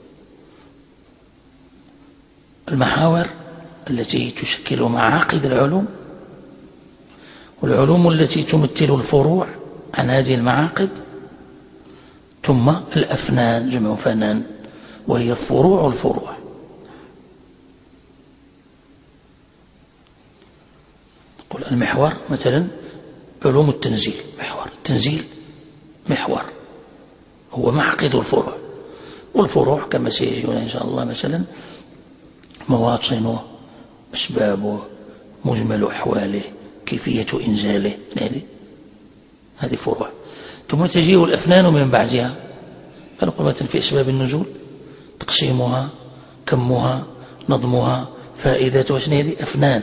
المحاور التي تشكل معاقد العلوم، والعلوم التي تمثل الفروع عن هذه المعاقد، ثم الأفنان جمع فنان وهي فروع الفروع. نقول المحور مثلا علوم التنزيل، محور التنزيل محور هو معقد الفروع، والفروع كما سيجينا إن شاء الله مثلا مواطنه، أسبابه، مجمل أحواله، كيفية إنزاله، هذه فروع. ثم تجيء الأفنان من بعدها، فنقول مثلا في أسباب النزول تقسيمها، كمها، نظمها، فائدتها، هذه أفنان.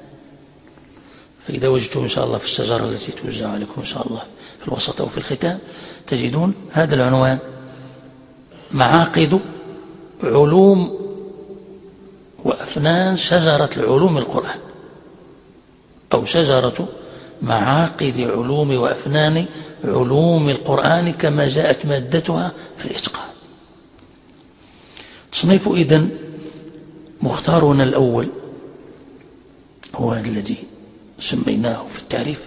فإذا وجدتم إن شاء الله في الشجرة التي توزع عليكم إن شاء الله في الوسط أو في الختام تجدون هذا العنوان: معاقد علوم وأفنان شجرة العلوم القرآن، أو شجرة معاقد علوم وأفنان علوم القرآن كما جاءت مادتها في الإتقان. تصنيف إذن مختارنا الأول هو هذا الذي سميناه في التعريف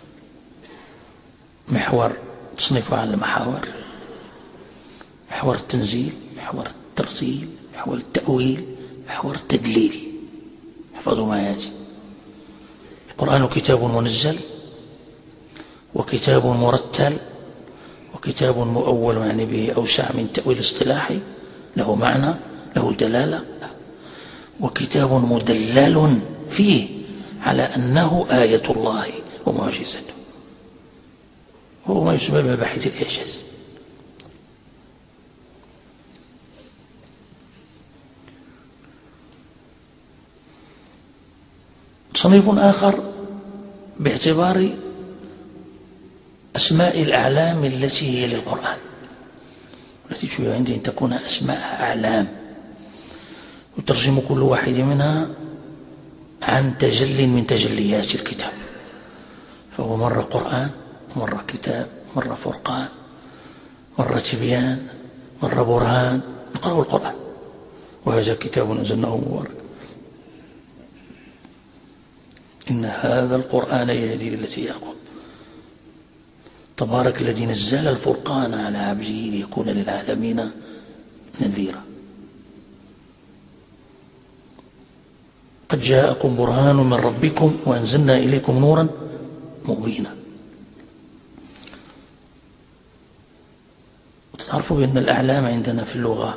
محور، تصنيفه على المحاور: محور التنزيل، محور الترتيل، محور التأويل، محور التدليل. احفظوا معي هذه: القرآن كتاب منزل، وكتاب مرتل، وكتاب مؤول يعني به أوسع من تأويل اصطلاحي، له معنى له دلالة، وكتاب مدلل فيه على أنه آية الله ومعجزته، هو ما يسمى بمباحث الإعجاز. تصنيف آخر باعتبار أسماء الأعلام التي هي للقرآن، التي تشبه عندي أن تكون أسماء أعلام، وترجم كل واحد منها عن تجل من تجليات الكتاب، فهو مرة قرآن، مرة كتاب، مرة فرقان، مرة تبيان، مرة برهان. نقرأ القرآن، وهذا كتاب أنزلناه مبارك إن هذا القرآن يهدي للتي هي أقوم. تبارك الذي نزل الفرقان على عبده ليكون للعالمين نذيرا. قد جاءكم برهان من ربكم وأنزلنا إليكم نورا مبينا. تعرفوا بأن الأعلام عندنا في اللغة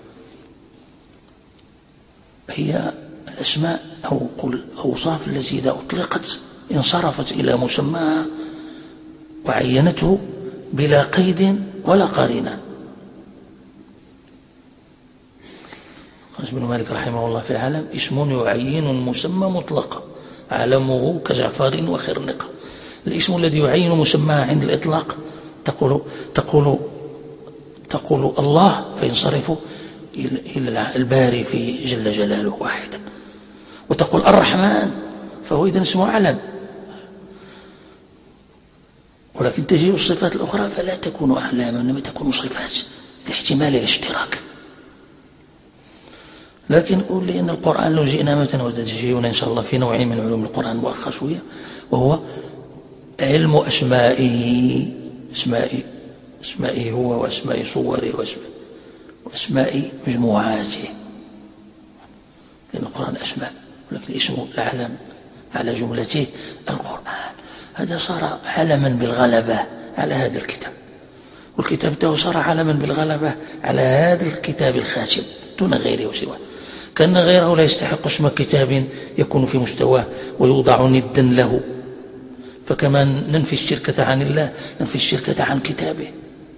هي الأسماء أو الأوصاف التي إذا أطلقت انصرفت إلى مسماها وعينته بلا قيد ولا قرينة. قال ابن مالك رحمه الله في العلم: اسم يعين مسمى مطلقا علمه كجعفر وخرنقة. الاسم الذي يعين مسماه عند الإطلاق تقول تقول تقول الله فينصرف إلى الباري في جل جلاله واحدا، وتقول الرحمن فهو إذن اسمه علم. ولكن تجي الصفات الأخرى فلا تكون أعلاما، إنما تكون صفات لاحتمال الاشتراك. لكن قول لي أن القرآن لو جئنا مثلا وتجينا إن شاء الله في نوع من علوم القرآن مؤخر شوية، وهو علم أسمائه أسمائه أسمائه هو وأسماء صوره وأسماء مجموعاته، لأن القرآن أسماء، ولكن اسمه العلم على جملته القرآن. هذا صار علما بالغلبة على هذا الكتاب، والكتاب ده صار علما بالغلبة على هذا الكتاب الخاتم دون غيره وسواه، كأن غيره لا يستحق اسم كتاب يكون في مستواه ويوضع ندا له. فكما ننفي الشركة عن الله ننفي الشركة عن كتابه.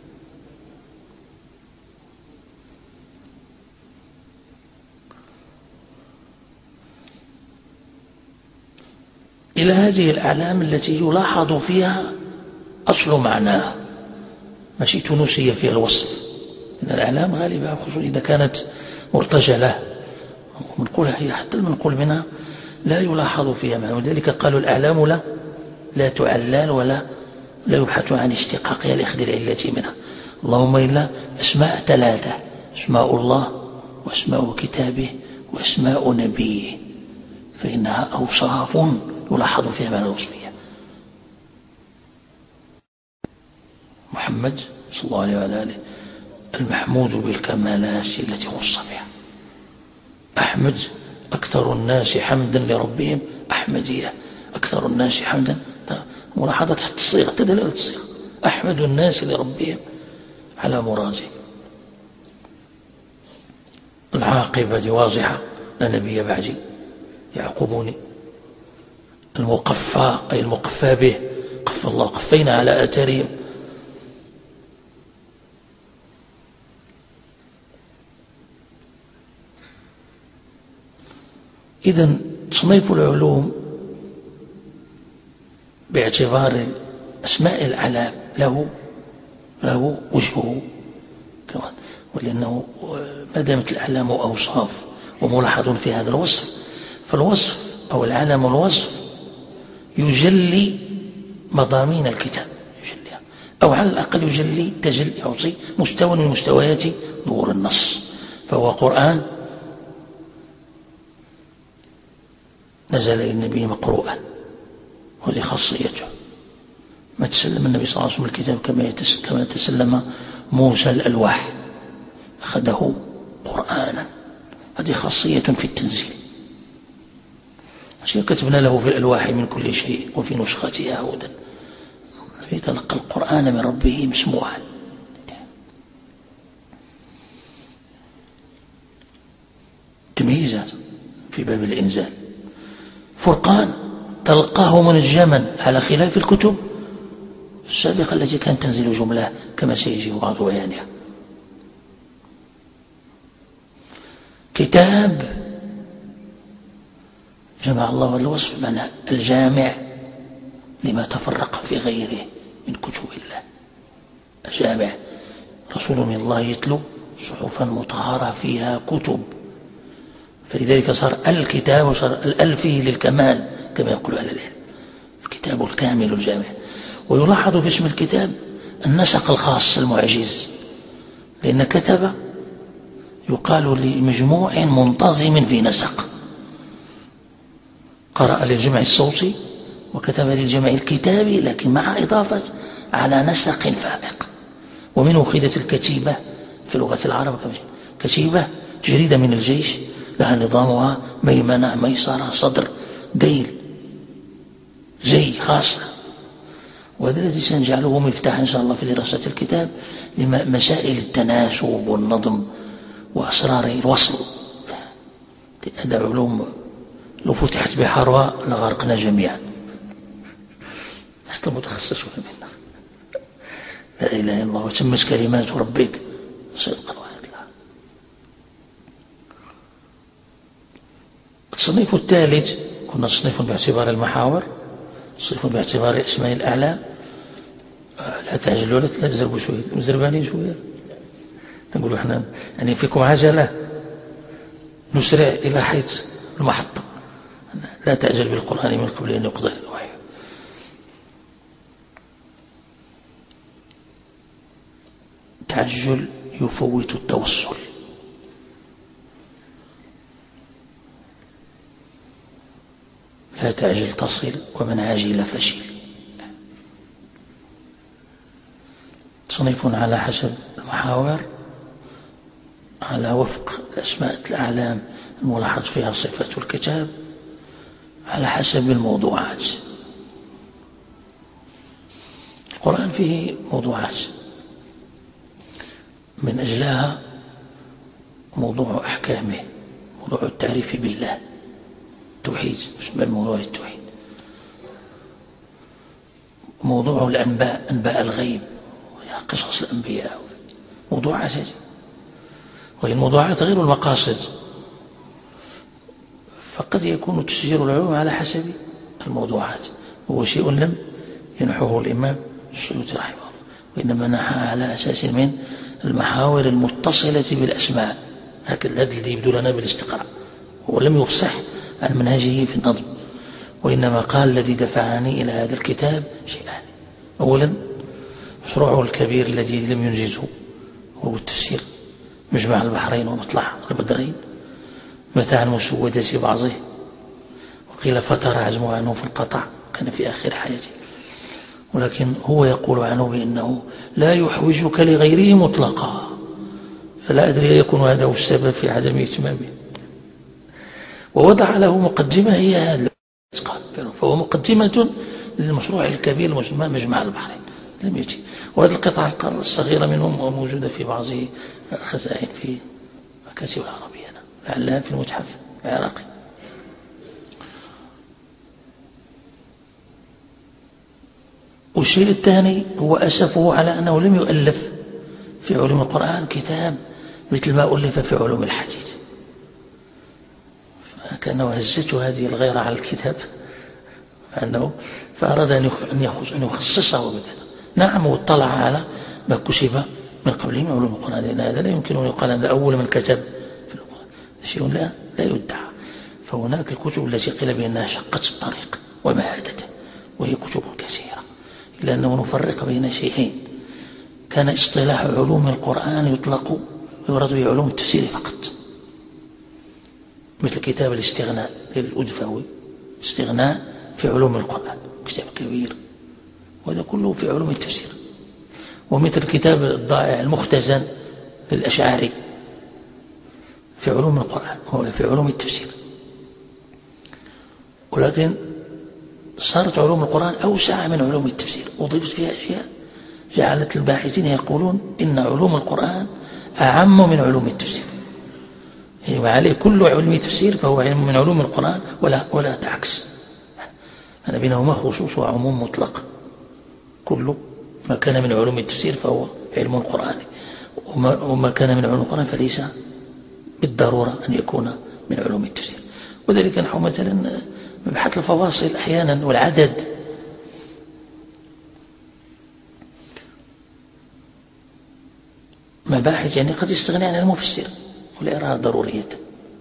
إلى هذه الأعلام التي يلاحظ فيها أصل معناها، ماشي تونسية فيها الوصف. إن الأعلام غالبا خصوصا إذا كانت مرتجلة منقولها هي حتى المنقول منها لا يلاحظ فيها معنى، ولذلك قالوا الأعلام لا لا تعلل ولا لا يبحث عن اشتقاقها لأخذ العلة منها. اللهم إلا أسماء ثلاثة: أسماء الله وأسماء كتابه وأسماء نبيه، فإنها أوصاف يلاحظ فيها معنى الوصفية. محمد صلى الله عليه وعلى آله المحمود بالكمالات التي خص بها. أحمد أكثر الناس حمدا لربهم أحمدية، أكثر الناس حمدا، ملاحظة حتى الصيغة تدلل الصيغة، أحمد الناس لربهم على مراده. العاقبة واضحة: لا نبي بعدي يعقبوني. المقفى أي المقفى به، قف الله قفينا على آثارهم. إذن تصنيف العلوم باعتبار أسماء الأعلام له له وجهه كمان، ولأنه ما دامت الأعلام أوصاف وملاحظ في هذا الوصف، فالوصف أو العلم والوصف يجلي مضامين الكتاب، يجليها، أو على الأقل يجلي تجل يعطي مستوى من مستويات ظهور النص. فهو قرآن نزل إلى النبي مقروءا، وهذه خاصيته. ما تسلم النبي صلى الله عليه وسلم الكتاب كما تسلم موسى الألواح، أخذه قرآنا، هذه خاصية في التنزيل. أشياء كتبنا له في الألواح من كل شيء وفي نسختها هدى. النبي تلقى القرآن من ربه مسموعا. تمييزات في باب الإنزال. فرقان تلقاه منجما على خلاف الكتب السابقة التي كانت تنزل جملة كما سيجي بعض بيانها. كتاب جمع الله الوصف معنى الجامع لما تفرق في غيره من كتب الله. الجامع رسول من الله يتلو صحفا مطهرة فيها كتب، فلذلك صار الكتاب وصار الألف للكمال كما يقول أهل العلم، الكتاب الكامل الجامع. ويلاحظ في اسم الكتاب النسق الخاص المعجز، لأن كتب يقال لمجموع منتظم في نسق، قرأ للجمع الصوتي وكتب للجمع الكتابي، لكن مع إضافة على نسق فائق. ومنه أخذت الكتيبة في لغة العرب، كتيبة جريدة من الجيش لها نظامها ميمنة ميسرة صدر ديل زي خاصة، وهذا الذي سنجعله مفتاح إن شاء الله في دراسة الكتاب لمسائل التناسب والنظم وأسرار الوصل. هذا علوم لو فتحت بحارها لغرقنا جميعا، حتى المتخصصون منا. لا إله إلا الله وتمت كلمات ربك صدقا وعدلا. التصنيف الثالث كنا تصنيف باعتبار المحاور، تصنيف باعتبار اسماء الأعلام. لا تعجلوا، لا تزربوا شوية، مزربانين شوية، نقولوا احنا يعني فيكم عجلة، نسرع إلى حيث المحطة. لا تعجل بالقرآن من قبل أن يقضى الوحي. التعجل يفوت التوصل. لا تعجل تصل، ومن عاجل فشل. تصنيف على حسب المحاور على وفق الأسماء الأعلام الملاحظ فيها صفة الكتاب على حسب الموضوعات. القرآن فيه موضوعات، من أجلها موضوع أحكامه، موضوع التعريف بالله، التوحيد، يسمى موضوع التوحيد. موضوع الأنباء، أنباء الغيب، قصص الأنبياء، موضوعات هذه. وهي الموضوعات غير المقاصد، فقد يكون تسجيل العلوم على حسب الموضوعات، وهو شيء لم ينحوه الإمام السيوطي رحمه الله، وإنما نحى على أساس من المحاور المتصلة بالأسماء. هكذا الذي يبدو لنا بالاستقراء، ولم يفصح عن منهجه في النظم، وإنما قال الذي دفعني إلى هذا الكتاب شيئان: أولا مشروعه الكبير الذي لم ينجزه، وهو التفسير، مجمع البحرين ومطلع البدرين، متاع المسودة في بعضه، وقيل فتر عزمه عنه في القطع، كان في آخر حياته، ولكن هو يقول عنه بأنه لا يحوجك لغيره مطلقا، فلا أدري يكون هذا هو السبب في عدم إتمامه. ووضع له مقدمة هي هذا، فهو مقدمة للمشروع الكبير المسمى مجمع البحرين لم يأتي. وهذه القطعة الصغيرة منهم موجودة في بعض الخزائن في مكاتب العربية، لعلها في المتحف العراقي. والشيء الثاني هو أسفه على أنه لم يؤلف في علوم القرآن كتاب مثل ما ألف في علوم الحديث، فكأنه هزته هذه الغيرة على الكتاب أنه فأراد أن يخصصه بكذا. نعم، واطلع على ما كتب من قبله من علوم القرآن، لأن هذا لا يمكن أن يقال أن أول من كتب في القرآن، شيء لا لا يدعى. فهناك الكتب التي قيل بأنها شقت الطريق ومهدته، وهي كتب كثيرة، إلا أنه نفرق بين شيئين: كان اصطلاح علوم القرآن يطلق ويراد به علوم التفسير فقط، مثل كتاب الاستغناء للأدفوي، استغناء في علوم القرآن، كتاب كبير، وهذا كله في علوم التفسير. ومثل كتاب الضائع المختزن للأشعري في علوم القرآن، هو في علوم التفسير. ولكن صارت علوم القرآن أوسع من علوم التفسير، وضيفت فيها أشياء جعلت الباحثين يقولون إن علوم القرآن أعم من علوم التفسير، يعني عليه كل علم تفسير فهو علم من علوم القرآن، ولا ولا تعكس. هذا بينهما خصوص وعموم مطلق، كل ما كان من علوم التفسير فهو علم القرآن، وما, وما كان من علوم القرآن فليس بالضرورة أن يكون من علوم التفسير. وذلك نحو مثلا مبحث الفواصل أحيانا والعدد، مباحث يعني قد يستغني عن المفسر ولا يراها ضرورية.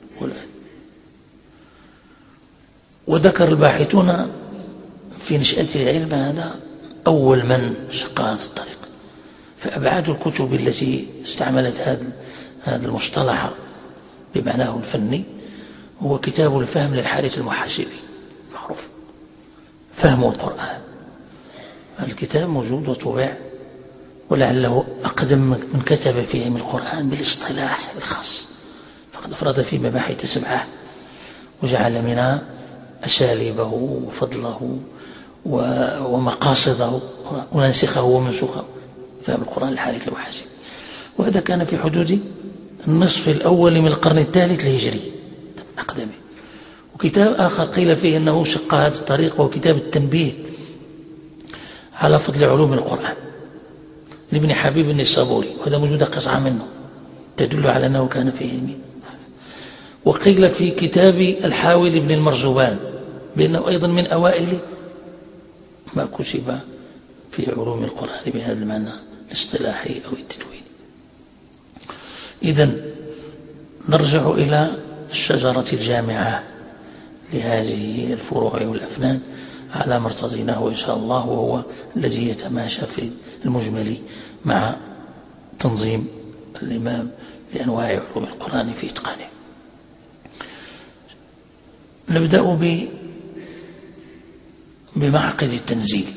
وذكر الباحثون في نشأة العلم هذا أول من شق هذا الطريق، فأبعاد الكتب التي استعملت هذا هذا المصطلح بمعناه الفني هو كتاب الفهم للحارث المحاسبي معروف، فهم القرآن. الكتاب موجود وطبع، ولعله أقدم من كتب في علم القرآن بالاصطلاح الخاص، فقد أفرد في مباحث سبعة وجعل منها أساليبه وفضله ومقاصده وناسخه ومنسوخه، فهم القرآن الحارث المحاسبي. وهذا كان في حدود النصف الأول من القرن الثالث الهجري أقدمه. وكتاب آخر قيل فيه أنه شق هذا الطريق وهو كتاب التنبيه على فضل علوم القرآن لابن حبيب النسابوري، وهذا موجود قطعة منه تدل على أنه كان فيه علم. وقيل في كتاب الحاوي لابن المرزبان بأنه أيضا من أوائل ما كتب في علوم القرآن بهذا المعنى الاصطلاحي أو التدوين. إذن نرجع إلى الشجرة الجامعة لهذه الفروع والأفنان على ما ارتضيناه إن شاء الله، وهو الذي يتماشى في المجمل مع تنظيم الإمام لأنواع علوم القرآن في إتقانه. نبدأ ب بمعقد التنزيل.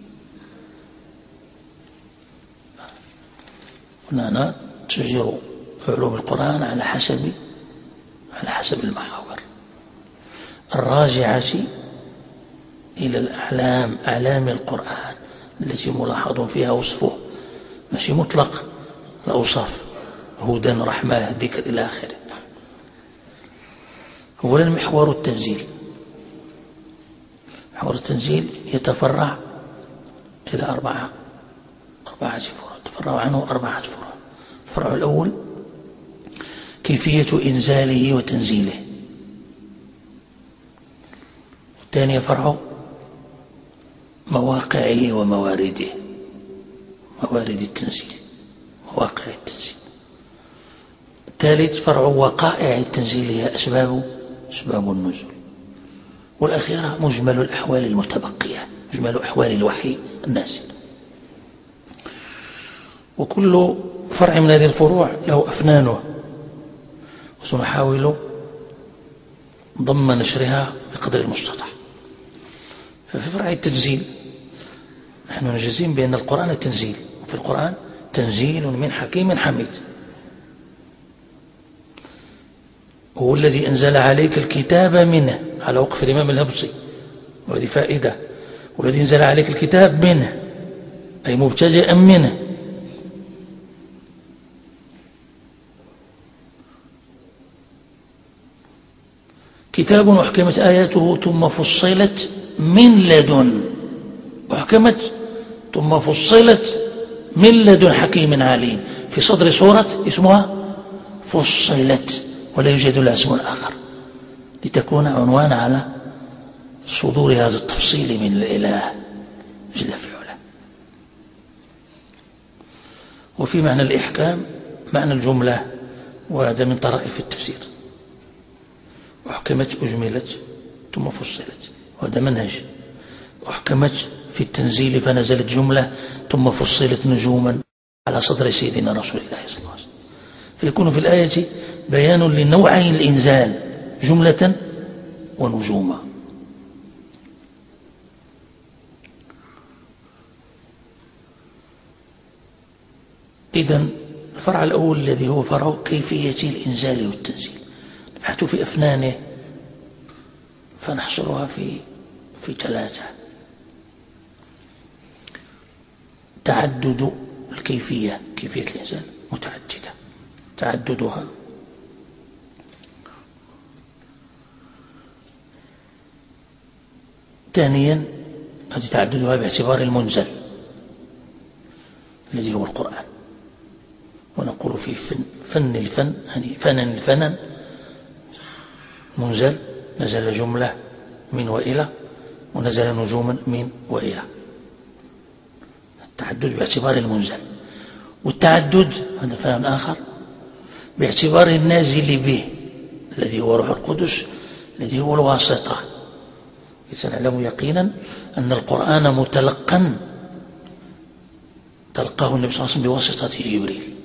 هنا تسجل علوم القرآن على حسب على حسب المحاور الراجعة إلى الأعلام، أعلام القرآن التي ملاحظ فيها وصفه، ماشي مطلق الأوصاف، هدى، رحمة، ذكر إلى آخره. أولا محور التنزيل. محور التنزيل يتفرع إلى أربعة أربعة فروع، تفرع عنه أربعة فروع. الفرع الأول كيفية إنزاله وتنزيله. الثاني فرع مواقعه وموارده، موارد التنزيل، مواقع التنزيل. الثالث فرع وقائع التنزيل، هي أسباب أسباب النزول. والأخيرة مجمل الأحوال المتبقية، مجمل أحوال الوحي النازل. وكل فرع من هذه الفروع له أفنانه، وسنحاول ضم نشرها بقدر المستطاع. ففي فرع التنزيل نحن نجزم بأن القرآن تنزيل، وفي القرآن تنزيل من حكيم حميد. هو الذي أنزل عليك الكتاب منه، على وقف الإمام الهبطي، وهذه فائدة. والذي أنزل عليك الكتاب منه أي مبتدئا منه. كتاب أحكمت آياته ثم فصلت من لدن، أحكمت ثم فصلت من لدن حكيم عليم، في صدر سورة اسمها فصلت، ولا يوجد لها اسم آخر، لتكون عنوان على صدور هذا التفصيل من الإله جل في العلا. وفي معنى الإحكام معنى الجملة، وهذا من طرائف التفسير. أحكمت أجملت ثم فصلت، وهذا منهج. أحكمت في التنزيل فنزلت جملة ثم فصلت نجوما على صدر سيدنا رسول الله صلى الله عليه وسلم. فيكون في الآية بيان لنوعي الإنزال، جملة ونجوما. إذن الفرع الأول الذي هو فرع كيفية الإنزال والتنزيل نبحث في أفنانه، فنحصرها في في ثلاثة. تعدد الكيفية، كيفية الإنزال متعددة، تعددها ثانيا هذه تعددها باعتبار المنزل الذي هو القرآن. ونقول في فن, فن الفن يعني فن الفنن منزل، نزل جملة من وإلى، ونزل نجوما من وإلى، التعدد باعتبار المنزل. والتعدد هذا فهم آخر باعتبار النازل به الذي هو روح القدس الذي هو الواسطة. سنعلم يقينا أن القرآن متلقا تلقاه النبي صلى الله عليه وسلم بواسطة جبريل،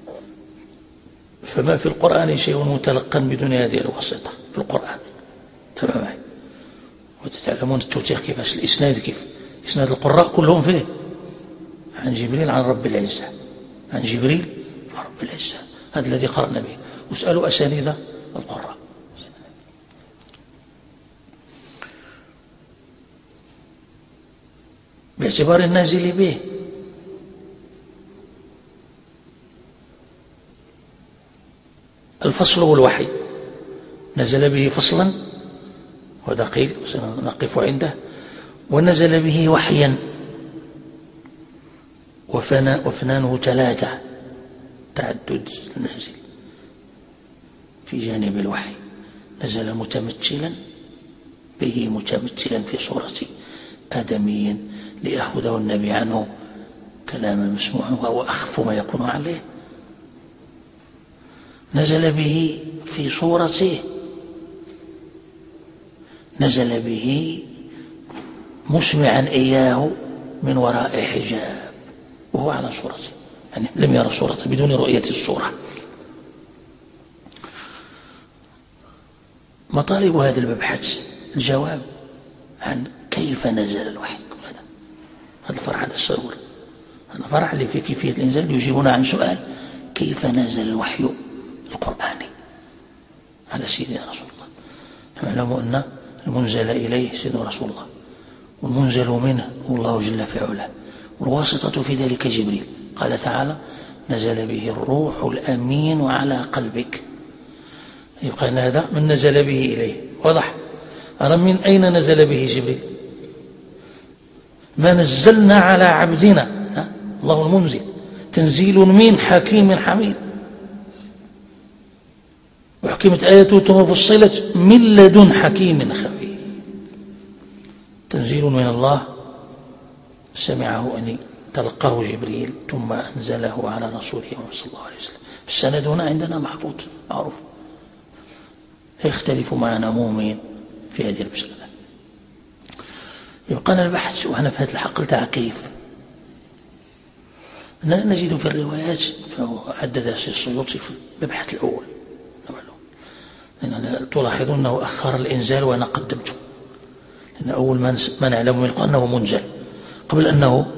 فما في القرآن شيء متلقا بدون هذه الواسطة في القرآن. تمام معي؟ وتتعلمون التوثيق كيفاش الإسناد، كيف إسناد القراء كلهم فيه عن جبريل عن رب العزة، عن جبريل عن رب العزة، هذا الذي قرأنا به. واسألوا أسانيد القراء. باعتبار النازل به. الفصل والوحي نزل به فصلا وهذا قيل وسنقف عنده، ونزل به وحيا وفنا وفنانه ثلاثة، تعدد النازل في جانب الوحي. نزل متمثلا به متمثلا في صورة آدمي ليأخذه النبي عنه كلاما مسموعا وهو أخف ما يكون عليه. نزل به في صورته، نزل به مسمعا إياه من وراء حجاب وهو على صورته، يعني لم يرى صورته بدون رؤية الصورة. مطالب هذا المبحث الجواب عن كيف نزل الوحي. هذا الفرع هذا الصور، هذا الفرع اللي في كيفية الإنزال يجيبنا عن سؤال كيف نزل الوحي القرآني على سيدنا رسول الله. نعلم أن المنزل إليه سيدنا رسول الله، والمنزل منه هو الله جل في علاه، والواسطة في ذلك جبريل. قال تعالى نزل به الروح الأمين على قلبك. يبقى أن هذا من نزل به إليه واضح. أرى من أين نزل به جبريل؟ ما نزلنا على عبدنا الله المنزل تنزيل من حكيم حميد، وحكمت آياته ثم فصلت من لدن حكيم خبير. تنزيل من الله سمعه أن تلقاه جبريل ثم أنزله على رسوله صلى الله عليه وسلم. السند هنا عندنا محفوظ معروف، يختلف معنا مؤمن في هذه المسألة. يبقى البحث وأنا في هذا الحقل تاع كيف نجد في الروايات، فعدد السيوطي في المبحث الأول. تلاحظون أنه أخر الإنزال وأنا قدمته، لأن أول ما نعلم من القرآن أنه منزل قبل أنه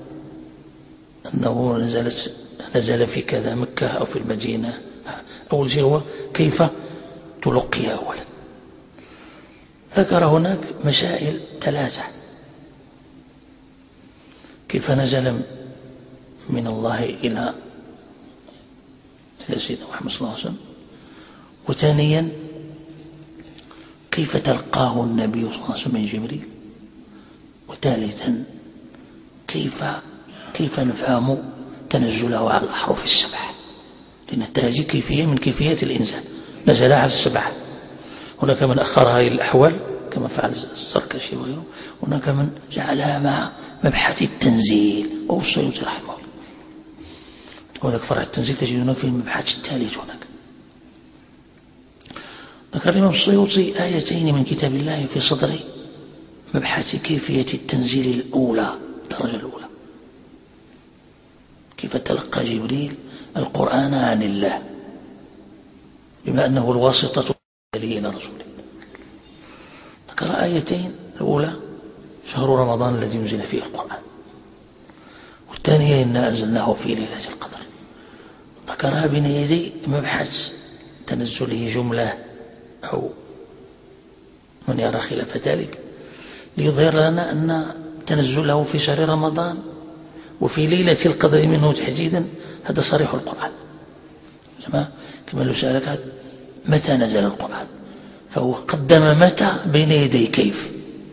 أنه نزلت نزل في كذا مكة أو في المدينة. أول شيء هو كيف تلقي أولا. ذكر هناك مسائل ثلاثة: كيف نزل من الله إلى إلى سيدنا محمد صلى الله عليه وسلم، وثانيا كيف تلقاه النبي صلى الله عليه وسلم من جبريل، وثالثا كيف كيف نفهم تنزله على الأحرف السبعة، لأن هذه كيفية من كيفيات الإنزال، نزل على السبعة. هناك من أخرها إلى الأحوال كما فعل السركشي وغيره، هناك من جعلها مع مبحث التنزيل وهو السيوطي رحمه الله. تكون ذلك فرع التنزيل تجدونه في المبحث الثالث هناك. ذكر الإمام السيوطي آيتين من كتاب الله في صدر مبحث كيفية التنزيل الأولى، الدرجة الأولى، كيف تلقى جبريل القرآن عن الله بما أنه الواسطة إلى رسوله. ذكر آيتين: الأولى شهر رمضان الذي ينزل فيه القرآن، والثانية إنا أنزلناه في ليلة القدر. ذكرها بين يدي مبحث تنزله جملة أو من يرى خلاف ذلك، ليظهر لنا أن تنزله في شهر رمضان وفي ليلة القدر منه تحديدا هذا صريح القرآن. كما لو سألك متى نزل القرآن، فهو قدم متى بين يدي كيف،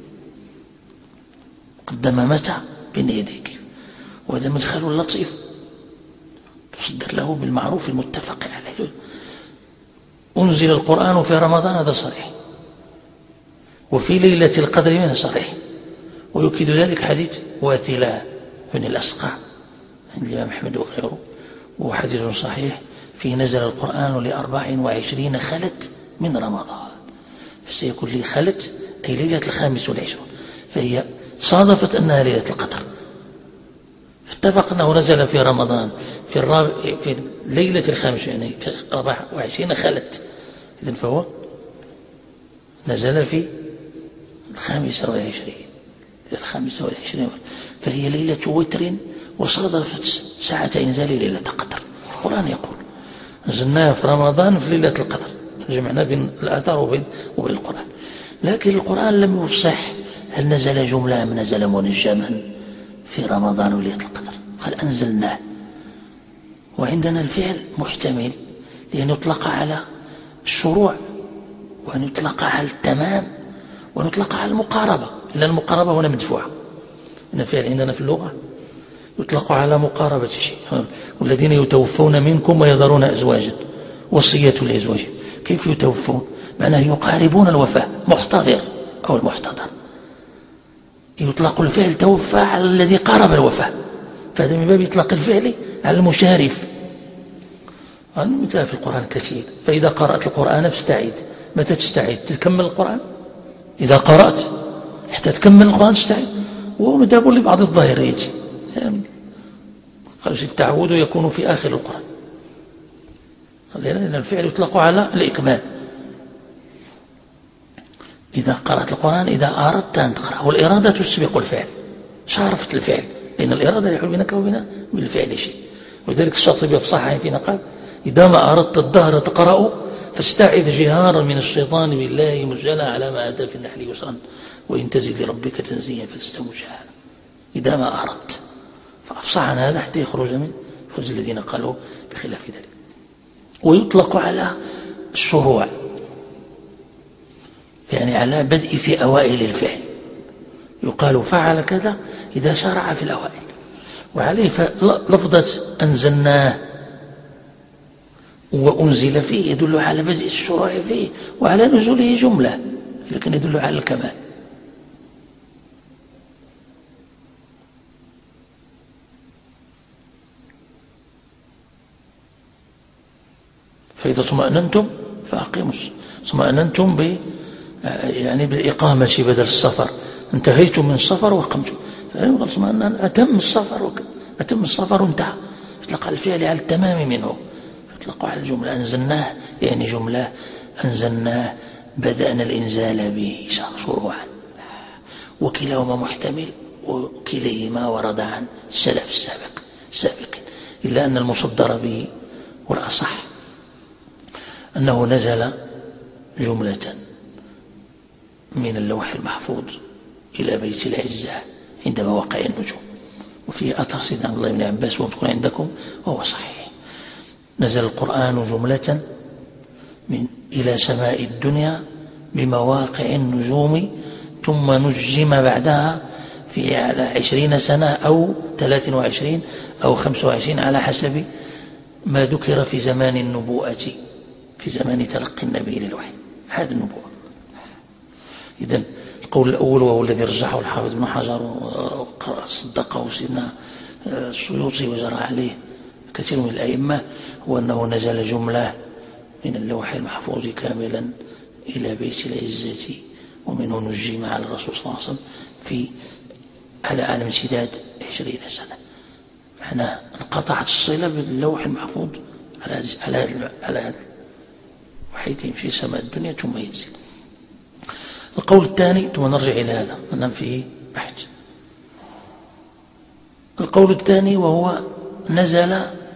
قدم متى بين يدي كيف، وهذا مدخل لطيف تصدر له بالمعروف المتفق عليه. أنزل القرآن في رمضان هذا صريح، وفي ليلة القدر منه صريح، ويؤكد ذلك حديث واثلة بن الأسقع عند الإمام أحمد وغيره وهو حديث صحيح فيه نزل القرآن لأربع وعشرين خلت من رمضان، فسيكون لي خلت أي ليلة الخامس والعشرون، فهي صادفت أنها ليلة القدر، فاتفق أنه نزل في رمضان في, الرابع في ليلة الخامس يعني في أربع وعشرين خلت، إذن فهو نزل في الخامسة والعشرين الخامسة والعشرين، فهي ليلة وتر وصادفت ساعة إنزال ليلة القدر. القرآن يقول نزلناها في رمضان في ليلة القدر، جمعنا بين الآثار وبين, وبين القرآن، لكن القرآن لم يفصح هل نزل جملة أم نزل منجما في رمضان وليلة القدر، قال أنزلناه. وعندنا الفعل محتمل لأن يطلق على الشروع وأن يطلق على التمام وأن يطلق على المقاربة، إلا المقاربة هنا مدفوعة، إن الفعل عندنا في اللغة يطلق على مقاربة شيء، والذين يتوفون منكم ويذرون أزواجا وصية لأزواجهم. كيف يتوفون؟ معناه يقاربون الوفاة، محتضر أو المحتضر، يطلق الفعل توفى على الذي قارب الوفاة، فهذا من باب يطلق الفعل على المشارف. مثال في القرآن كثير، فإذا قرأت القرآن فاستعيد. متى تستعيد؟ تكمل القرآن، إذا قرأت حتى تكمل القرآن تستعيد، وهو مذهب لبعض الظاهرية يعني قالوا التعود يكون في آخر القرآن، لأن الفعل يطلق على الإكمال. إذا قرأت القرآن إذا أردت أن تقرأ، والإرادة تسبق الفعل، شارفت الفعل، لأن الإرادة يحول بينك وبين بالفعل شيء. ولذلك الشاطبي يفصحها فينا قال إذا ما أردت الدهر تقرأ فاستعذ جهارا من الشيطان بالله مجلا على ما أتى في النحل يسرا وإن تزد لربك تنزيها فلست مجهلا. إذا ما أردت، فأفصح عن هذا حتى يخرج من يخرج الذين قالوا بخلاف ذلك. ويطلق على الشروع يعني على بدء في أوائل الفعل، يقال فعل كذا إذا شرع في الأوائل. وعليه فلفظة أنزلناه وأنزل فيه يدل على بدء الشروع فيه وعلى نزوله جملة، لكن يدل على الكمال. فإذا اطمأننتم فأقيموا، اطمأننتم ب يعني بالإقامة بدل السفر، انتهيتم من السفر وقمتم، فيقول اطمأنن أتم السفر وك... أتم السفر وانتهى، يطلق على الفعل على التمام منه، يطلق على الجملة أنزلناه يعني جملة أنزلناه بدأنا الإنزال به شروعا، وكلاهما محتمل وكليهما ورد عن السلف السابق السابقين، إلا أن المصدر به والأصح أنه نزل جملة من اللوح المحفوظ إلى بيت العزة عند مواقع النجوم، وفيه أثر سيدنا عبد الله بن عباس ومذكور عندكم وهو صحيح. نزل القرآن جملة من إلى سماء الدنيا بمواقع النجوم ثم نجم بعدها في على عشرين سنة أو ثلاث وعشرين أو خمس وعشرين على حسب ما ذكر في زمان النبوءة، في زمان تلقي النبي للوحي، هذه النبوة. إذن القول الأول وهو الذي رجحه الحافظ بن حجر وصدقه سيدنا السيوطي وجرى عليه كثير من الأئمة، هو أنه نزل جملة من اللوح المحفوظ كاملا إلى بيت العزة، ومنه نجم على الرسول صلى الله عليه وسلم في على على امتداد عشرين سنة، معناه انقطعت الصلة باللوح المحفوظ على على على وحيث يمشي سماء الدنيا ثم ينزل. القول الثاني ثم نرجع إلى هذا ننام فيه بحث. القول الثاني وهو نزل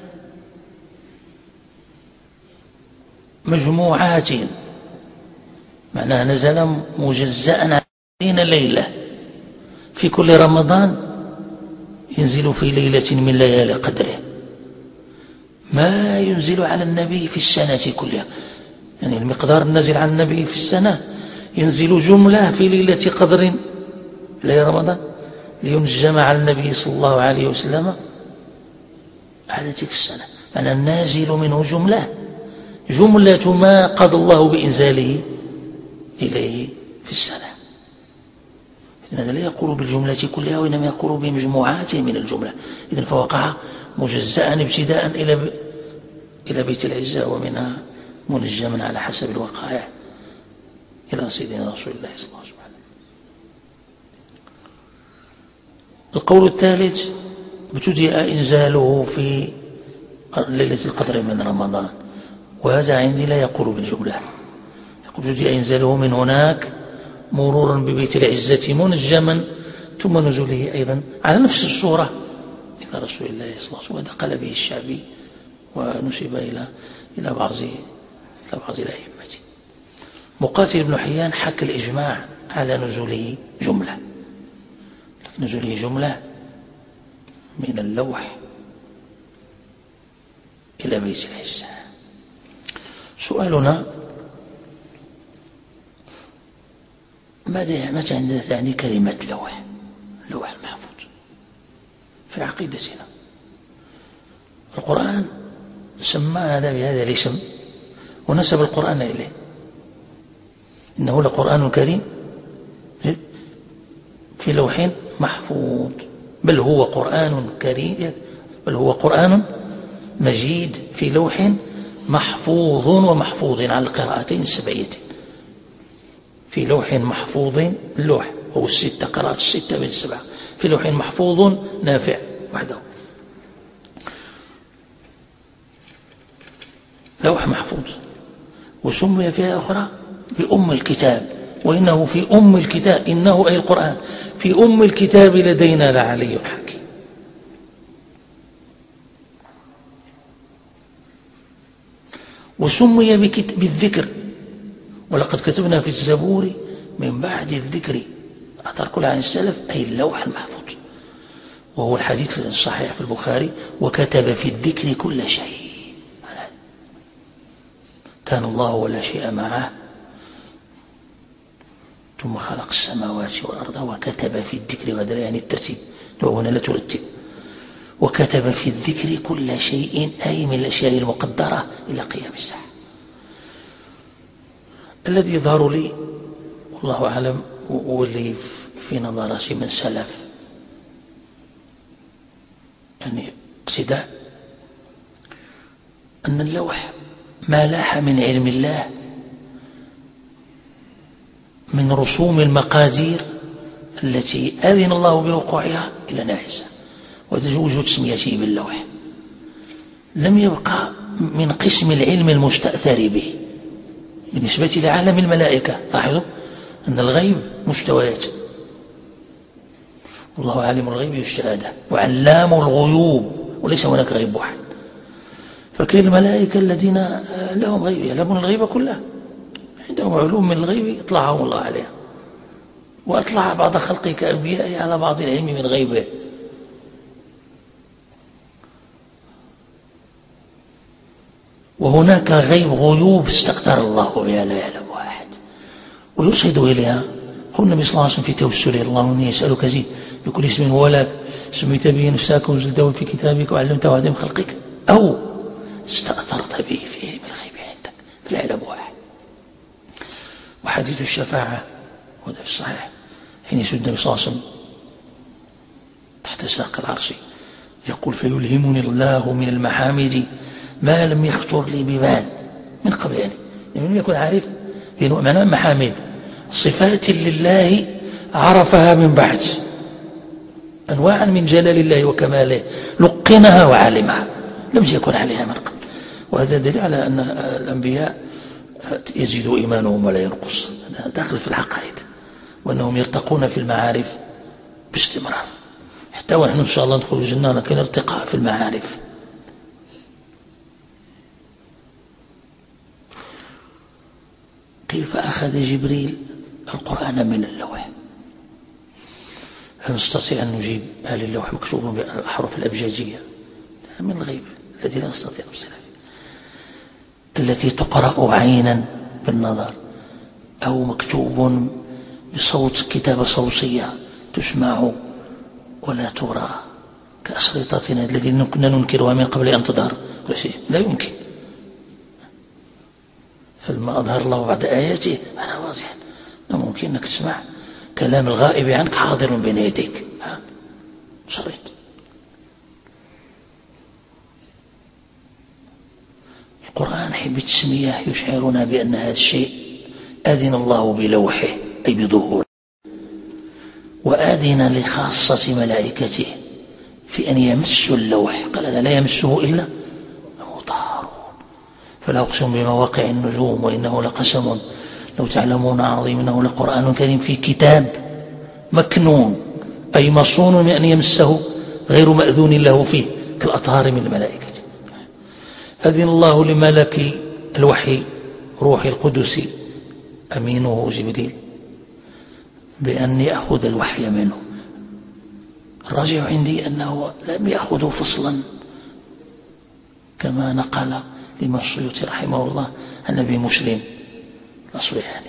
مجموعات، معناه نزل مجزأ عشرين ليلة، في كل رمضان ينزل في ليلة من ليالي قدره ما ينزل على النبي في السنة كلها، يعني المقدار النازل على النبي في السنة ينزل جملة في ليلة قدر ليلة رمضان لينجم على النبي صلى الله عليه وسلم على تلك السنة، أنا النازل منه جملة جملة ما قضى الله بإنزاله إليه في السنة. إذن هذا لا يقول بالجملة كلها وإنما يقول بمجموعات من الجملة. إذن فوقع مجزأ ابتداء إلى ب... إلى بيت العزة ومنها منجما على حسب الوقائع إلى سيدنا رسول الله صلى الله عليه وسلم. القول الثالث ابتدأ إنزاله في ليلة القدر من رمضان، وهذا عندي لا يقول بالجملة، يقول ابتدأ إنزاله من هناك مرورا ببيت العزة منجما ثم نزوله أيضا على نفس الصورة إلى رسول الله صلى الله عليه وسلم، ودخل به الشعبي ونسب إلى إلى بعض إلى بعض الأئمة. مقاتل بن حيان حكى الإجماع على نزوله جملة، نزوله جملة من اللوح إلى بيت العزة. سؤالنا: ماذا متى تعني كلمة لوح؟ لوح المحفوظ في عقيدتنا. القرآن سمى هذا بهذا الاسم ونسب القرآن إليه، إنه لقرآن كريم في لوح محفوظ، بل هو قرآن كريم، بل هو قرآن مجيد في لوح محفوظ ومحفوظ على القراءتين السبعيتين، في لوح محفوظ، اللوح هو الستة، قراءة الستة من السبعة، في لوح محفوظ نافع وحده، لوح محفوظ. وسمي فيها أخرى بأم الكتاب، وإنه في أم الكتاب، إنه أي القرآن في أم الكتاب لدينا لعلي حكيم. وسمي بالذكر، ولقد كتبنا في الزبور من بعد الذكر، أثر كلها عن السلف، أي اللوح المحفوظ، وهو الحديث الصحيح في البخاري: وكتب في الذكر كل شيء. كان الله ولا شيء معه ثم خلق السماوات والأرض وكتب في الذكر، وهذا يعني الترتيب، وهنا لا ترتب. وكتب في الذكر كل شيء، أي من الأشياء المقدرة إلى قيام الساعة. الذي يظهر لي والله أعلم، واللي في نظرات من سلف يعني اقتداء، أن اللوح ما لاح من علم الله من رسوم المقادير التي أذن الله بوقوعها إلى ناحية، وتجوز تسميته باللوح، لم يبقى من قسم العلم المستأثر به بالنسبة لعالم الملائكة. لاحظوا أن الغيب مستويات، والله عالم الغيب والشهادة وعلام الغيوب، وليس هناك غيب واحد. فكاين الملائكة الذين لهم غيب، يعلمون الغيب كله، عندهم علوم من الغيب اطلعهم الله عليها، وأطلع بعض خلقه كأنبيائه على بعض العلم من غيبه. وهناك غيب غيوب استقدر الله بها لا يعلم واحد، ويرشد إليها. قال النبي صلى الله عليه وسلم في توسله: اللهم إني أسألك زي بكل اسم هو لك سميت به نفسك وزلته في كتابك وعلمته أحد من خلقك أو استأثرت به في علم الغيب عندك فلا يعلم واحد. وحديث الشفاعة وهذا في الصحيح، حين يسد النبي صلى الله عليه وسلم تحت ساق العرش يقول: فيلهمني الله من المحامد ما لم يخطر لي ببال من قبل، يعني لم يكن عارف معنى المحامد صفات لله عرفها من بعد، أنواعا من جلال الله وكماله لقنها وعلمها لم يكن عليها من قبل. وهذا دليل على أن الأنبياء يزيد إيمانهم ولا ينقص، داخل في العقائد، وأنهم يرتقون في المعارف باستمرار، حتى ونحن إن شاء الله ندخل الجنة لكن ارتقاء في المعارف. كيف أخذ جبريل القرآن من اللوح؟ هل نستطيع أن نجيب هل اللوح مكتوب بالأحرف الأبجدية؟ من الغيب الذي لا نستطيع نفسنا، التي تقرأ عينا بالنظر، أو مكتوب بصوت كتابة صوتية تسمع ولا ترى كأشرطتنا التي كنا ننكرها من قبل أن تظهر، كل شيء لا يمكن. فلما أظهر الله بعد آياته أنا واضح لا ممكن أنك تسمع كلام الغائب عنك حاضر بين يديك، شريط. القرآن حب التسمية يشعرنا بأن هذا الشيء أذن الله بلوحه أي بظهوره، وآذن لخاصة ملائكته في أن يمسوا اللوح، قال لا يمسه إلا المطهرون. فلا أقسم بمواقع النجوم وإنه لقسم لو تعلمون عظيم إنه لقرآن كريم في كتاب مكنون أي مصون من أن يمسه غير مأذون له فيه كالأطهار من الملائكة. أذن الله لملك الوحي روح القدس أمينه جبريل بأن يأخذ الوحي منه. الراجع عندي أنه لم يأخذه فصلا كما نقل الإمام السيوطي رحمه الله عن أبي مسلم الأصبهاني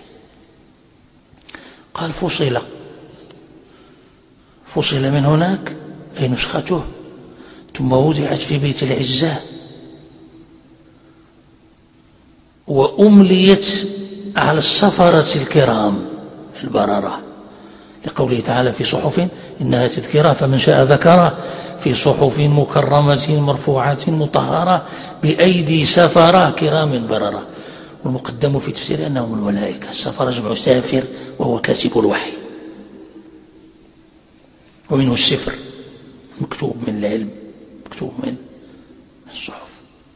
قال فصل فصل من هناك أي نسخته ثم وضعت في بيت العزة وأمليت على السفرة الكرام البررة، لقوله تعالى في صحف إنها تذكرة فمن شاء ذكره في صحف مكرمة مرفوعة مطهرة بأيدي سفرة كرام بررة. والمقدم في تفسير أنهم الملائكة، السفر جمع سافر وهو كاتب الوحي، ومنه السفر مكتوب من العلم مكتوب من الصحف.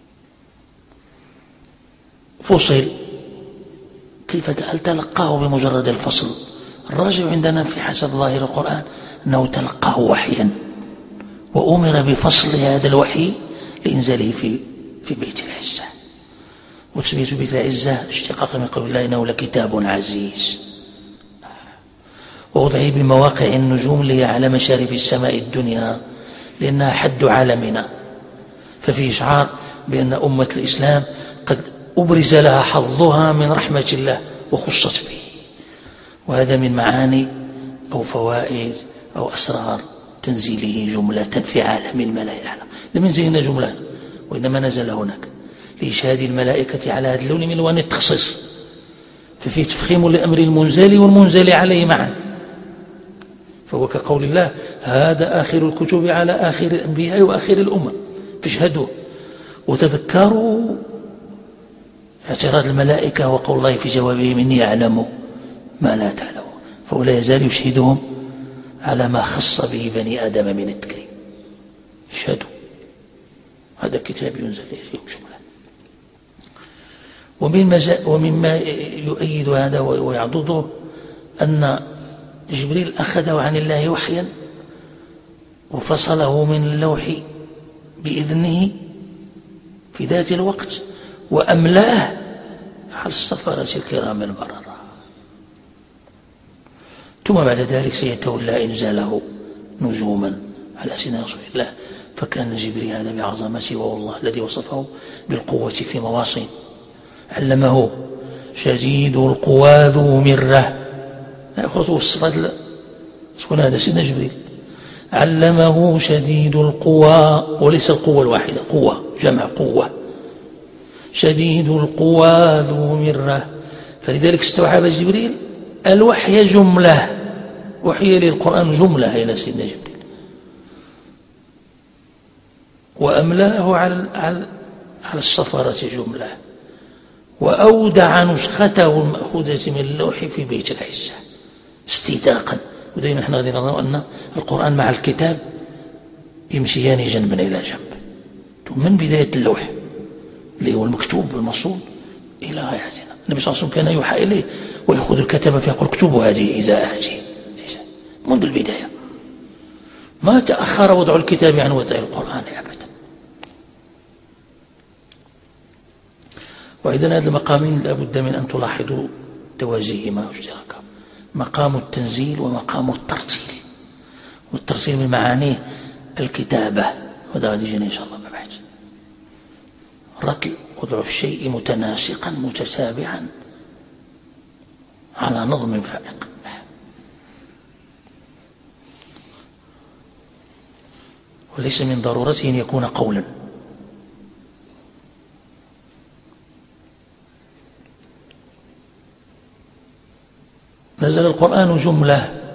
فصل كيف تلقاه بمجرد الفصل؟ الراجع عندنا في حسب ظاهر القرآن أنه تلقاه وحيا وأمر بفصل هذا الوحي لإنزاله في في بيت العزة. وتسمية بيت العزة اشتقاق من قول الله إنه لكتاب عزيز، ووضعه بمواقع النجوم لي على مشارف السماء الدنيا لأنها حد عالمنا، ففي إشعار بأن أمة الإسلام قد أبرز لها حظها من رحمة الله وخصت به. وهذا من معاني أو فوائد أو أسرار تنزيله جملة في عالم الملائكة. لم ينزلنا جملة وإنما نزل هناك لإشهاد الملائكة على هذا اللون من ألوان التخصيص، ففيه تفخيم لأمر المنزل والمنزل عليه معا. فهو كقول الله هذا آخر الكتب على آخر الأنبياء وآخر الأمم فاشهدوا وتذكروا اعتراض الملائكة وقول الله في جوابهم إني أعلم ما لا تعلمون، فهو لا يزال يشهدهم على ما خص به بني آدم من التكريم. اشهدوا هذا كتاب ينزل إليهم جملة. ومن ومما يؤيد هذا ويعضده أن جبريل أخذه عن الله وحيا وفصله من اللوح بإذنه في ذات الوقت وأملاه على السفرة الكرام البررة، ثم بعد ذلك سيتولى إنزاله نجوما على سيدنا رسول الله. فكان جبريل هذا بعظمته وهو الله الذي وصفه بالقوة في مواصين. علمه شديد القوى ذو مرة، يأخذه الصفات شكون هذا؟ سيدنا جبريل. علمه شديد القوى، وليس القوة الواحدة، قوة جمع قوة. شديد القوى ذو مرة، فلذلك استوعب جبريل الوحي جملة، وحي للقرآن جملة إلى سيدنا جبريل، وأملاه على على السفرة جملة، وأودع نسخته المأخوذة من اللوح في بيت العزة استيثاقا. ودائما نحن غادي نرى أن القرآن مع الكتاب يمشيان جنبا إلى جنب، من بداية اللوح اللي هو المكتوب بالمصون إلى غايتنا. النبي صلى الله عليه وسلم كان يوحى إليه ويأخذ الكتابة فيقول اكتبوا هذه إزاء هذه منذ البداية، ما تأخر وضع الكتاب عن وضع القرآن أبدا. وإذن هذا المقامين لابد من أن تلاحظوا توازيهما واشتراكهما، مقام التنزيل ومقام الترتيل. والترتيل من معانيه الكتابة، وهذا غادي يجينا إن شاء الله ما بعد. رتل وضع الشيء متناسقا متتابعا على نظم فائق. وليس من ضرورته أن يكون قولا، نزل القرآن جملة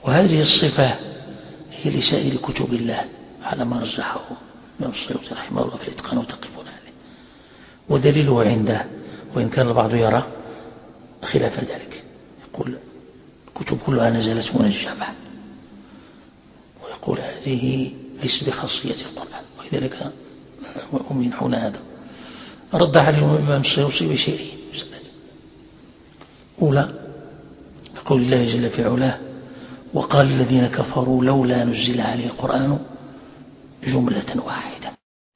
وهذه الصفة هي لسائر كتب الله على ما رجحه الإمام السيوطي رحمه الله في الإتقان وتقفون عليه. ودليله عنده، وإن كان البعض يرى خلاف ذلك، يقول الكتب كلها نزلت منجمة، ويقول هذه ليست بخاصية القرآن، ولذلك هم ينحون هذا. رد عليهم الإمام السيوطي بشيئين: أولى بقول الله جل في علاه: وقال الذين كفروا لولا نزل عليه القرآن جملة واحدة.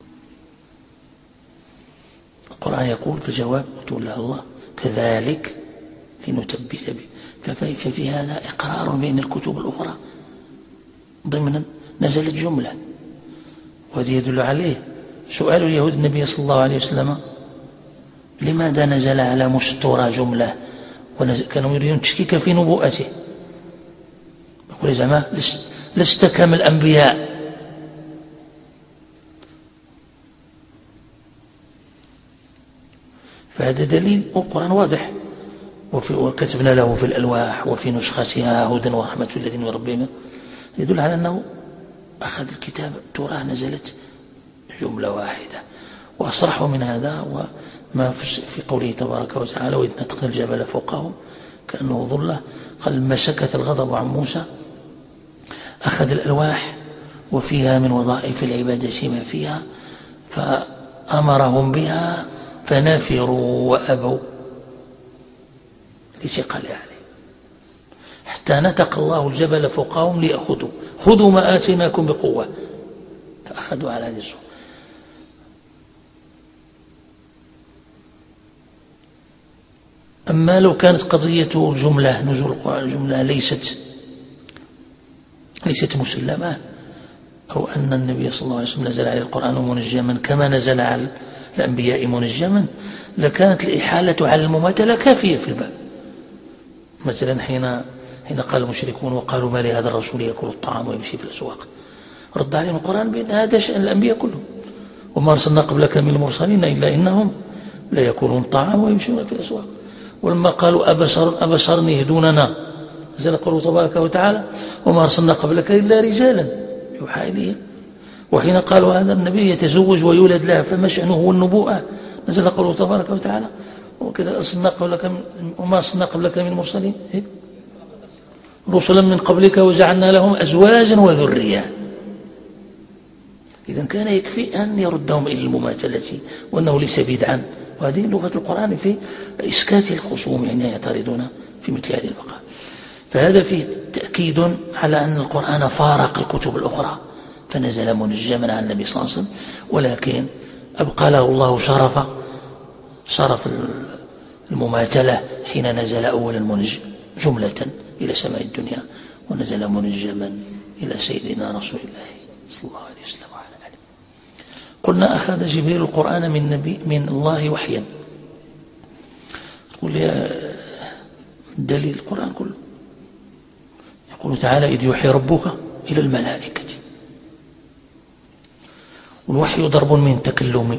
القرآن يقول في الجواب وتقول له الله: كذلك لنثبت به. ففي هذا إقرار بأن الكتب الأخرى ضمنا نزلت جملة، وهذا يدل عليه سؤال اليهود النبي صلى الله عليه وسلم: لماذا نزل على مستورة جملة؟ وكانوا يريدون التشكيك في نبوءته. يقول يا جماعة لست كما الأنبياء. فهذا دليل، والقرآن واضح، وكتبنا له في الألواح وفي نسختها هدى ورحمة للذين من ربهم، يدل على أنه أخذ الكتاب تراه نزلت جملة واحدة. وأصرح من هذا وما في قوله تبارك وتعالى: وإذ نتقنا الجبل فوقهم كأنه ظلة. قال: لما سكت الغضب عن موسى أخذ الألواح وفيها من وظائف العبادة ما فيها، فأمرهم بها فنفروا وأبوا لثقل عليه، حتى نتق الله الجبل فوقهم ليأخذوا خذوا ما آتيناكم بقوة، فأخذوا على هذه الصورة. أما لو كانت قضية الجملة نزول القرآن الجملة ليست ليست مسلمة، أو أن النبي صلى الله عليه وسلم نزل عليه القرآن منجما كما نزل على الأنبياء منجما، لكانت الإحالة على المماثلة كافية في الباب. مثلا حين حين قال المشركون: وقالوا ما لهذا الرسول يأكل الطعام ويمشي في الأسواق، رد عليهم القرآن بأن هذا شأن الأنبياء كلهم، وما أرسلنا قبلك من المرسلين إلا إنهم لا يأكلون الطعام ويمشون في الأسواق. ولما قالوا أبشر أبشر يهدوننا نزل قوله تبارك وتعالى: وما أرسلنا قبلك إلا رجالا يوحى إليهم. وحين قالوا هذا النبي يتزوج ويولد له فما شأنه هو النبوءة نزل قوله تبارك وتعالى: وكذا أرسلنا قبلك وما أرسلنا قبلك من المرسلين رسلا من قبلك وجعلنا لهم أزواجا وذرية. إذن كان يكفي أن يردهم إلى المماثلة وأنه ليس بدعا، وهذه لغة القرآن في إسكات الخصوم يعني يعترضون في مثل هذه المقام. فهذا فيه تأكيد على أن القرآن فارق الكتب الأخرى فنزل منجما عن النبي صلى الله عليه وسلم، ولكن أبقى له الله شرف شرف المماثلة حين نزل أولا منجم جملة إلى سماء الدنيا، ونزل منجما إلى سيدنا رسول الله صلى الله عليه وسلم وعلى آله. قلنا أخذ جبريل القرآن من نبي من الله وحيا. تقول يا دليل القرآن كله، يقول تعالى: إذ يوحي ربك إلى الملائكة. والوحي ضرب من تكلم،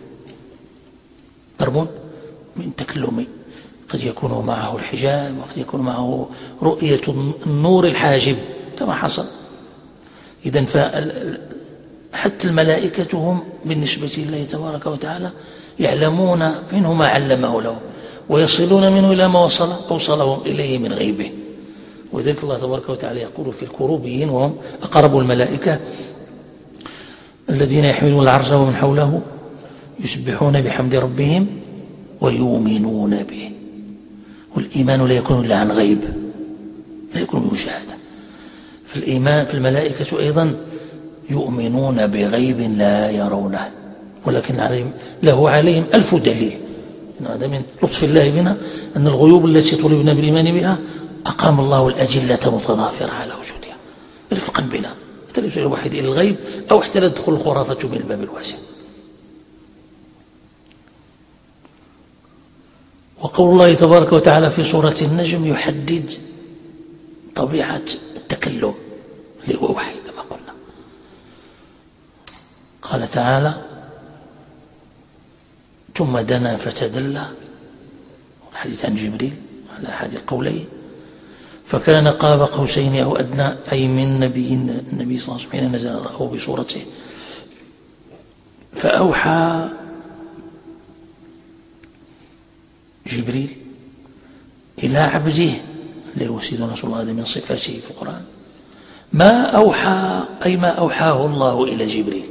ضرب من تكلم، قد يكون معه الحجاب وقد يكون معه رؤية النور الحاجب كما حصل. إذن حتى الملائكة هم بالنسبة لله تبارك وتعالى يعلمون منه ما علمه لهم، ويصلون منه إلى ما وصل أوصلهم إليه من غيبه. وذلك الله تبارك وتعالى يقول في الكروبيين وهم أقرب الملائكة: الذين يحملون العرش ومن حوله يسبحون بحمد ربهم ويؤمنون به. والإيمان لا يكون إلا عن غيب، لا يكون بمشاهدة. فالإيمان في الملائكة أيضا يؤمنون بغيب لا يرونه، ولكن عليهم له عليهم ألف دليل. هذا من لطف الله بنا أن الغيوب التي طلبنا بالإيمان بها أقام الله الأجلة متضافرة على وجودها رفقا بنا، حتى لا يوصل الواحد إلى الغيب أو حتى لا تدخل الخرافة من الباب الواسع. وقول الله تبارك وتعالى في سورة النجم يحدد طبيعة التكلم اللي هو وحي كما قلنا. قال تعالى: ثم دنا فتدلى، الحديث عن جبريل على أحد القولين، فكان قاب قوسين أو أدنى، أي من نبي النبي صلى الله عليه وسلم حين نزل رأه بصورته. فأوحى جبريل إلى عبده اللي هو سيدنا رسول الله من صفاته في القرآن ما أوحى، أي ما أوحاه الله إلى جبريل.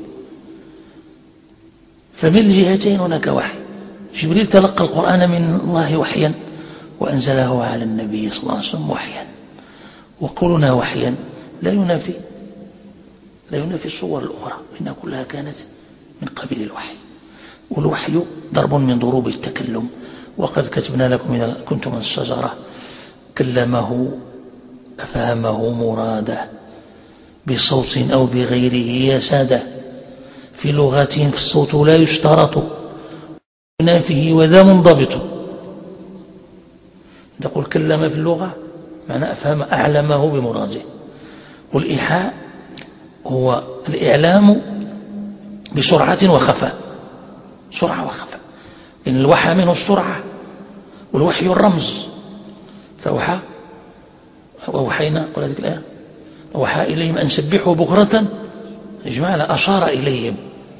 فمن الجهتين هناك وحي، جبريل تلقى القرآن من الله وحيا وأنزله على النبي صلى الله عليه وسلم وحيا. وقولنا وحيا لا ينافي لا ينافي الصور الأخرى، إنها كلها كانت من قبيل الوحي. والوحي ضرب من ضروب التكلم، وقد كتبنا لكم إذا كنتم من الشجرة كلمه أفهمه مراده بصوت أو بغيره يا سادة. في لغاتهم في الصوت لا يشترط ينافيه وذا منضبط. تقول كلم في اللغة معنى أفهم أعلمه بمراده. والإيحاء هو الإعلام بسرعة وخفاء، سرعة وخفاء، لأن الوحى منه السرعة والوحي الرمز. فأوحى وأوحينا قل هذه الآية أوحى إليهم أن سبحوا بكرة إجمالا، أشار إليهم.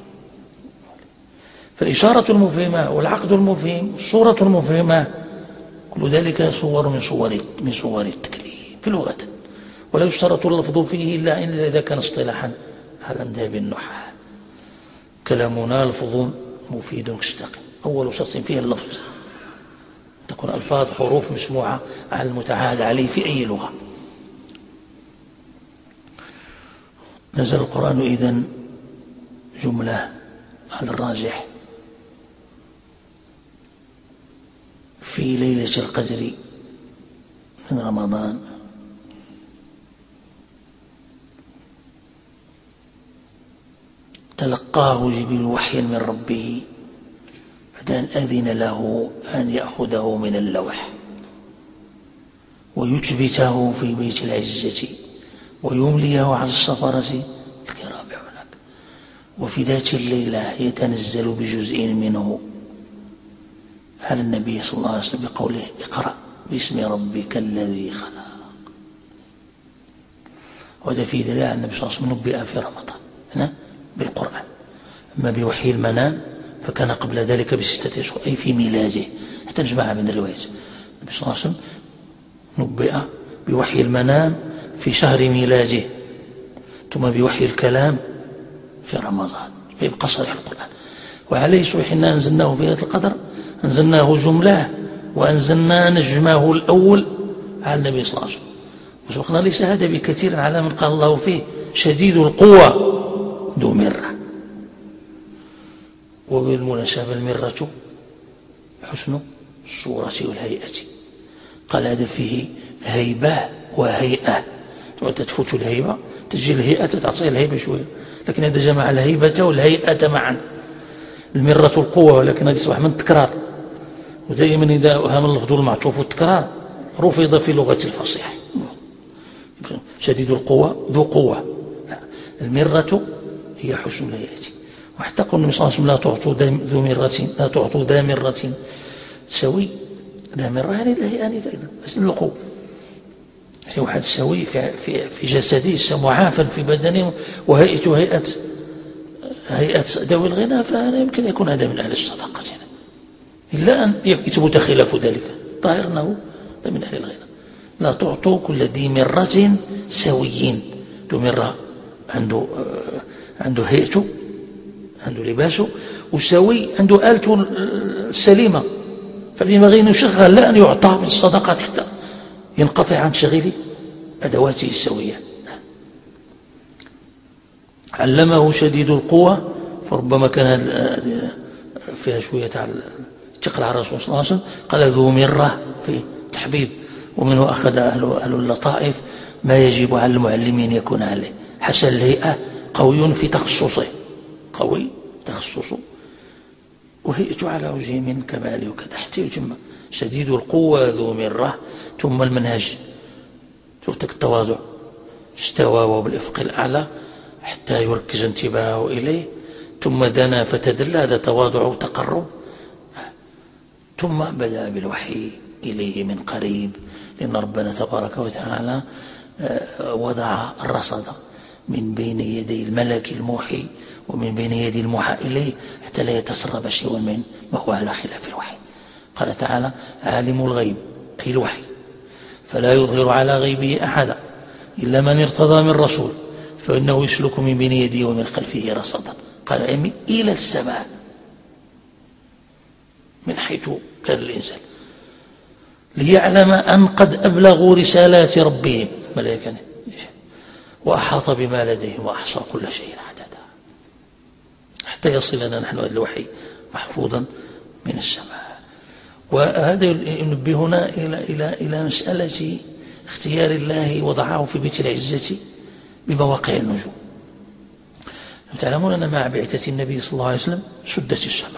فالإشارة المفهمة والعقد المفهم والصورة المفهمة كل ذلك صور من صور من صور التكليف في لغة، ولا يشترط اللفظ فيه إلا إن إذا كان اصطلاحا على مذهب النحاة. كلامنا لفظ مفيد مستقيم، أول شرط فيه اللفظ، تكون ألفاظ حروف مسموعة على المتعاهد عليه في أي لغة. نزل القرآن إذن جملة على الراجح في ليلة القدر من رمضان، تلقاه جبريل وحيا من ربه بعد أن أذن له أن يأخذه من اللوح ويثبته في بيت العزة ويمليه على السفرة الكرام هناك. وفي ذات الليلة يتنزل بجزء منه على النبي صلى الله عليه وسلم بقوله اقرأ باسم ربك الذي خلق. وهذا في دليل على النبي صلى الله عليه وسلم نبئ في رمضان هنا بالقرآن. أما بوحي المنام فكان قبل ذلك بستة أشهر، أي في ميلاده، حتى نجمعها من الروايات. النبي صلى الله عليه وسلم نبئ بوحي المنام في شهر ميلاده، ثم بوحي الكلام في رمضان، فيبقى صريح القرآن. وعليه صحيح إنا أنزلناه في ليلة القدر، أنزلناه جملة وأنزلنا نجمه الأول على النبي صلى الله عليه وسلم. وسبقنا ليس هذا بكثير على من قال الله فيه شديد القوة ذو مرة. وبالمناسبة المرة حسن الصورة والهيئة، قال هذا فيه هيبة وهيئة، تفوت الهيبة تجي الهيئة تعطي الهيبة شوية، لكن هذا جمع الهيبة والهيئة معا. المرة القوة، ولكن هذا يصبح من التكرار، ودائما إذا أهم اللفظ المعطوف والتكرار رفض في لغة الفصيح. شديد القوة ذو قوة، المرة هي حسن الهيئة. وحتى قال النبي صلى الله عليه وسلم لا تعطوا ذو مرة لا تعطوا ذا مرة سوي. ذا مرة يعني يعني أيضا بس القوة، في واحد سوي في في في جسده معافى في بدنه وهيئته هيئة هيئة ذوي الغنى، فلا يمكن يكون هذا من أهل الصدقة هنا، إلا أن يثبت خلاف ذلك، ظاهر أنه من أهل الغنى. لا تعطوا كل ذي مرة سويين. ذو مرة عنده عنده هيئته، عنده لباسه، وسوي عنده آلته السليمة، فينبغي أن يشغل لا أن يعطى من الصدقات حتى ينقطع عن تشغيل أدواته السوية. علمه شديد القوة، فربما كان فيها شوية تقرأ على الرسول صلى الله عليه وسلم، قال ذو مرة في تحبيب، ومنه أخذ أهل اللطائف ما يجب على المعلمين يكون عليه حسن الهيئة، قوي في تخصصه، قوي تخصصه، وهيئته على وجه من كماله وكذا حتى يتم. شديد القوة ذو مرة، ثم المنهج شفتك التواضع، استوى وبالإفق الأعلى حتى يركز انتباهه إليه، ثم دنا فتدلى، هذا تواضع وتقرب، ثم بدأ بالوحي إليه من قريب، لأن ربنا تبارك وتعالى وضع الرصد من بين يدي الملك الموحي ومن بين يدي الموحى إليه حتى لا يتسرب شيء من ما هو على خلاف الوحي. قال تعالى: عالم الغيب أي الوحي فلا يظهر على غيبه أحدا إلا من ارتضى من رسول فإنه يسلك من بين يديه ومن خلفه رصدا. قال علمي إلى السماء من حيث كان الإنسان ليعلم أن قد أبلغوا رسالات ربهم ملائكة وأحاط بما لديهم وأحصى كل شيء عددا، حتى يصل لنا نحن هذا الوحي محفوظا من السماء. وهذا ينبهنا إلى إلى إلى مسألة اختيار الله وضعه في بيت العزة بمواقع النجوم. تعلمون أن مع بعثة النبي صلى الله عليه وسلم سدت السماء،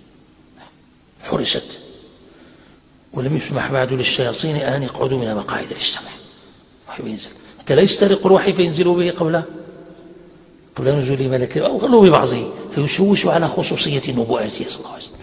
حرست، ولم يسمح بعد للشياطين أن يقعدوا من مقاعد للسمع. الوحي ينزل حتى لا يسترق الوحي فينزلوا به قبل قبل نزول ملكه أو غلوا ببعضه فيشوش على خصوصية نبوءته صلى الله عليه وسلم.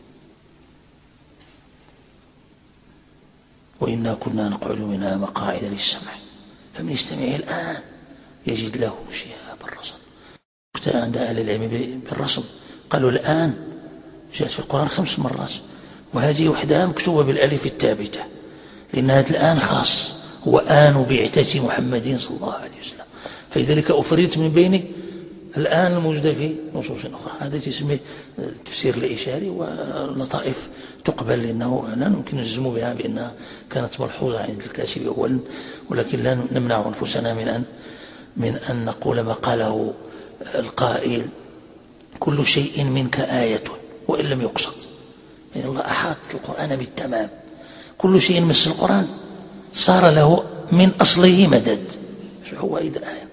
وإنا كنا نقعد منها مقاعد للسمع فمن يستمع الآن يجد له شهاب الرصد. عند أهل العلم بالرسم قالوا الآن جاءت في القرآن خمس مرات، وهذه وحدها مكتوبة بالألف الثابتة، لأن هذا الآن خاص هو آن بعثة محمد صلى الله عليه وسلم، فلذلك أفردت من بين الآن الموجودة في نصوص أخرى. هذا يسمى التفسير الإشاري، ولطائف تقبل لأنه لا يمكن نجزم بها بأنها كانت ملحوظة عند الكاتب أولا، ولكن لا نمنع أنفسنا من أن من أن نقول ما قاله القائل: كل شيء منك آية وإن لم يقصد. يعني الله أحاط القرآن بالتمام، كل شيء مس القرآن صار له من أصله مدد. شو هو إذا الآية؟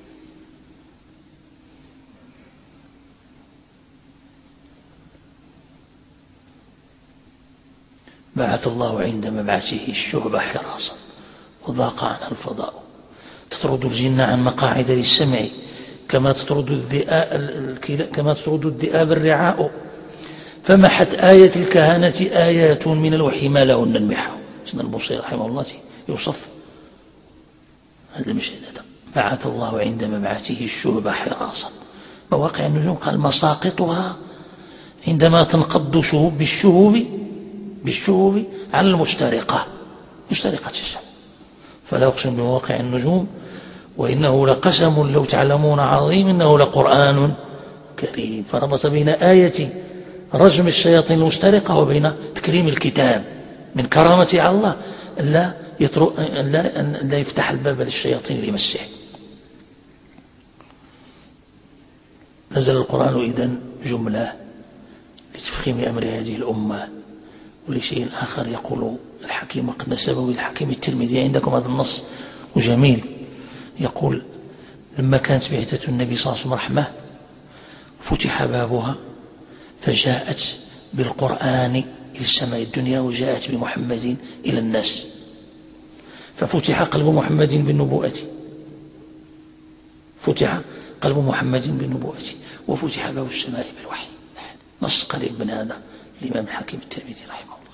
بعث الله عند مبعثه الشهب حراسا وضاق عنها الفضاء تطرد الجن عن مقاعد للسمع كما تطرد الذئاب كما تطرد الذئاب الرعاء، فمحت آية الكهانة آيات من الوحي ما لهن المحو. سيدنا البوصيري رحمه الله يوصف هذا المشهد. بعث الله عند مبعثه الشهب حراسا. مواقع النجوم قال مساقطها عندما تنقض شهوب بالشهوب بالشهوب على المشترقة مشترقة السماء. فلا أقسم بمواقع النجوم وإنه لقسم لو تعلمون عظيم إنه لقرآن كريم. فربط بين آية رجم الشياطين المشترقة وبين تكريم الكتاب من كرامة على الله لا, لا, لا يفتح الباب للشياطين لمسه. نزل القرآن إذن جملة لتفخيم أمر هذه الأمة. ولشيء آخر يقول الحكيم وقد نسبه الحكيم الترمذي عندكم هذا النص وجميل، يقول: لما كانت بعثة النبي صلى الله عليه وسلم رحمة فتح بابها فجاءت بالقرآن إلى السماء الدنيا وجاءت بمحمد إلى الناس، ففتح قلب محمد بالنبوءة فتح قلب محمد بالنبوءة وفتح باب السماء بالوحي. نص قريب من هذا الإمام الحكيم الترمذي رحمه الله.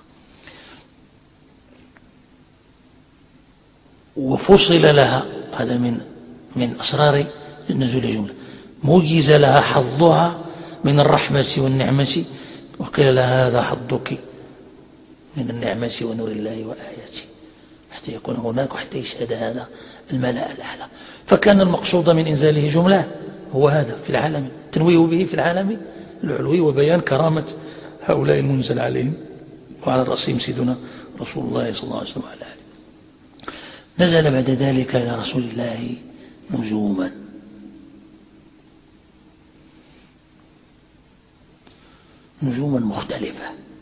وفصل لها هذا من من أسرار النزول جملة موجز لها حظها من الرحمة والنعمة، وقيل لها هذا حظك من النعمة ونور الله وآياته، حتى يكون هناك وحتى يشهد هذا الملأ الأعلى. فكان المقصود من إنزاله جملة هو هذا في العالم، تنويه به في العالم العلوي وبيان كرامة هؤلاء المنزل عليهم، وعلى رأسهم سيدنا رسول الله صلى الله عليه وسلم وعلى آله. نزل بعد ذلك إلى رسول الله نجوما نجوما مختلفة،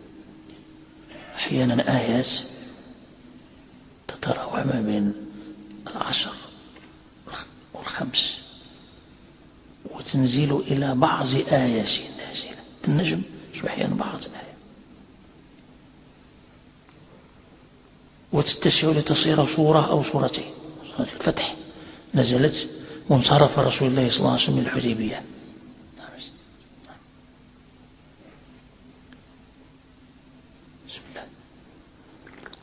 أحيانا آيات تتراوح ما بين العشر والخمس، وتنزل إلى بعض آيات نازلة النجم أحيانا بعض الآية، وتتسع لتصير صورة أو صورتين. الفتح نزلت منصرف رسول الله صلى الله عليه وسلم من الحديبية. بسم الله.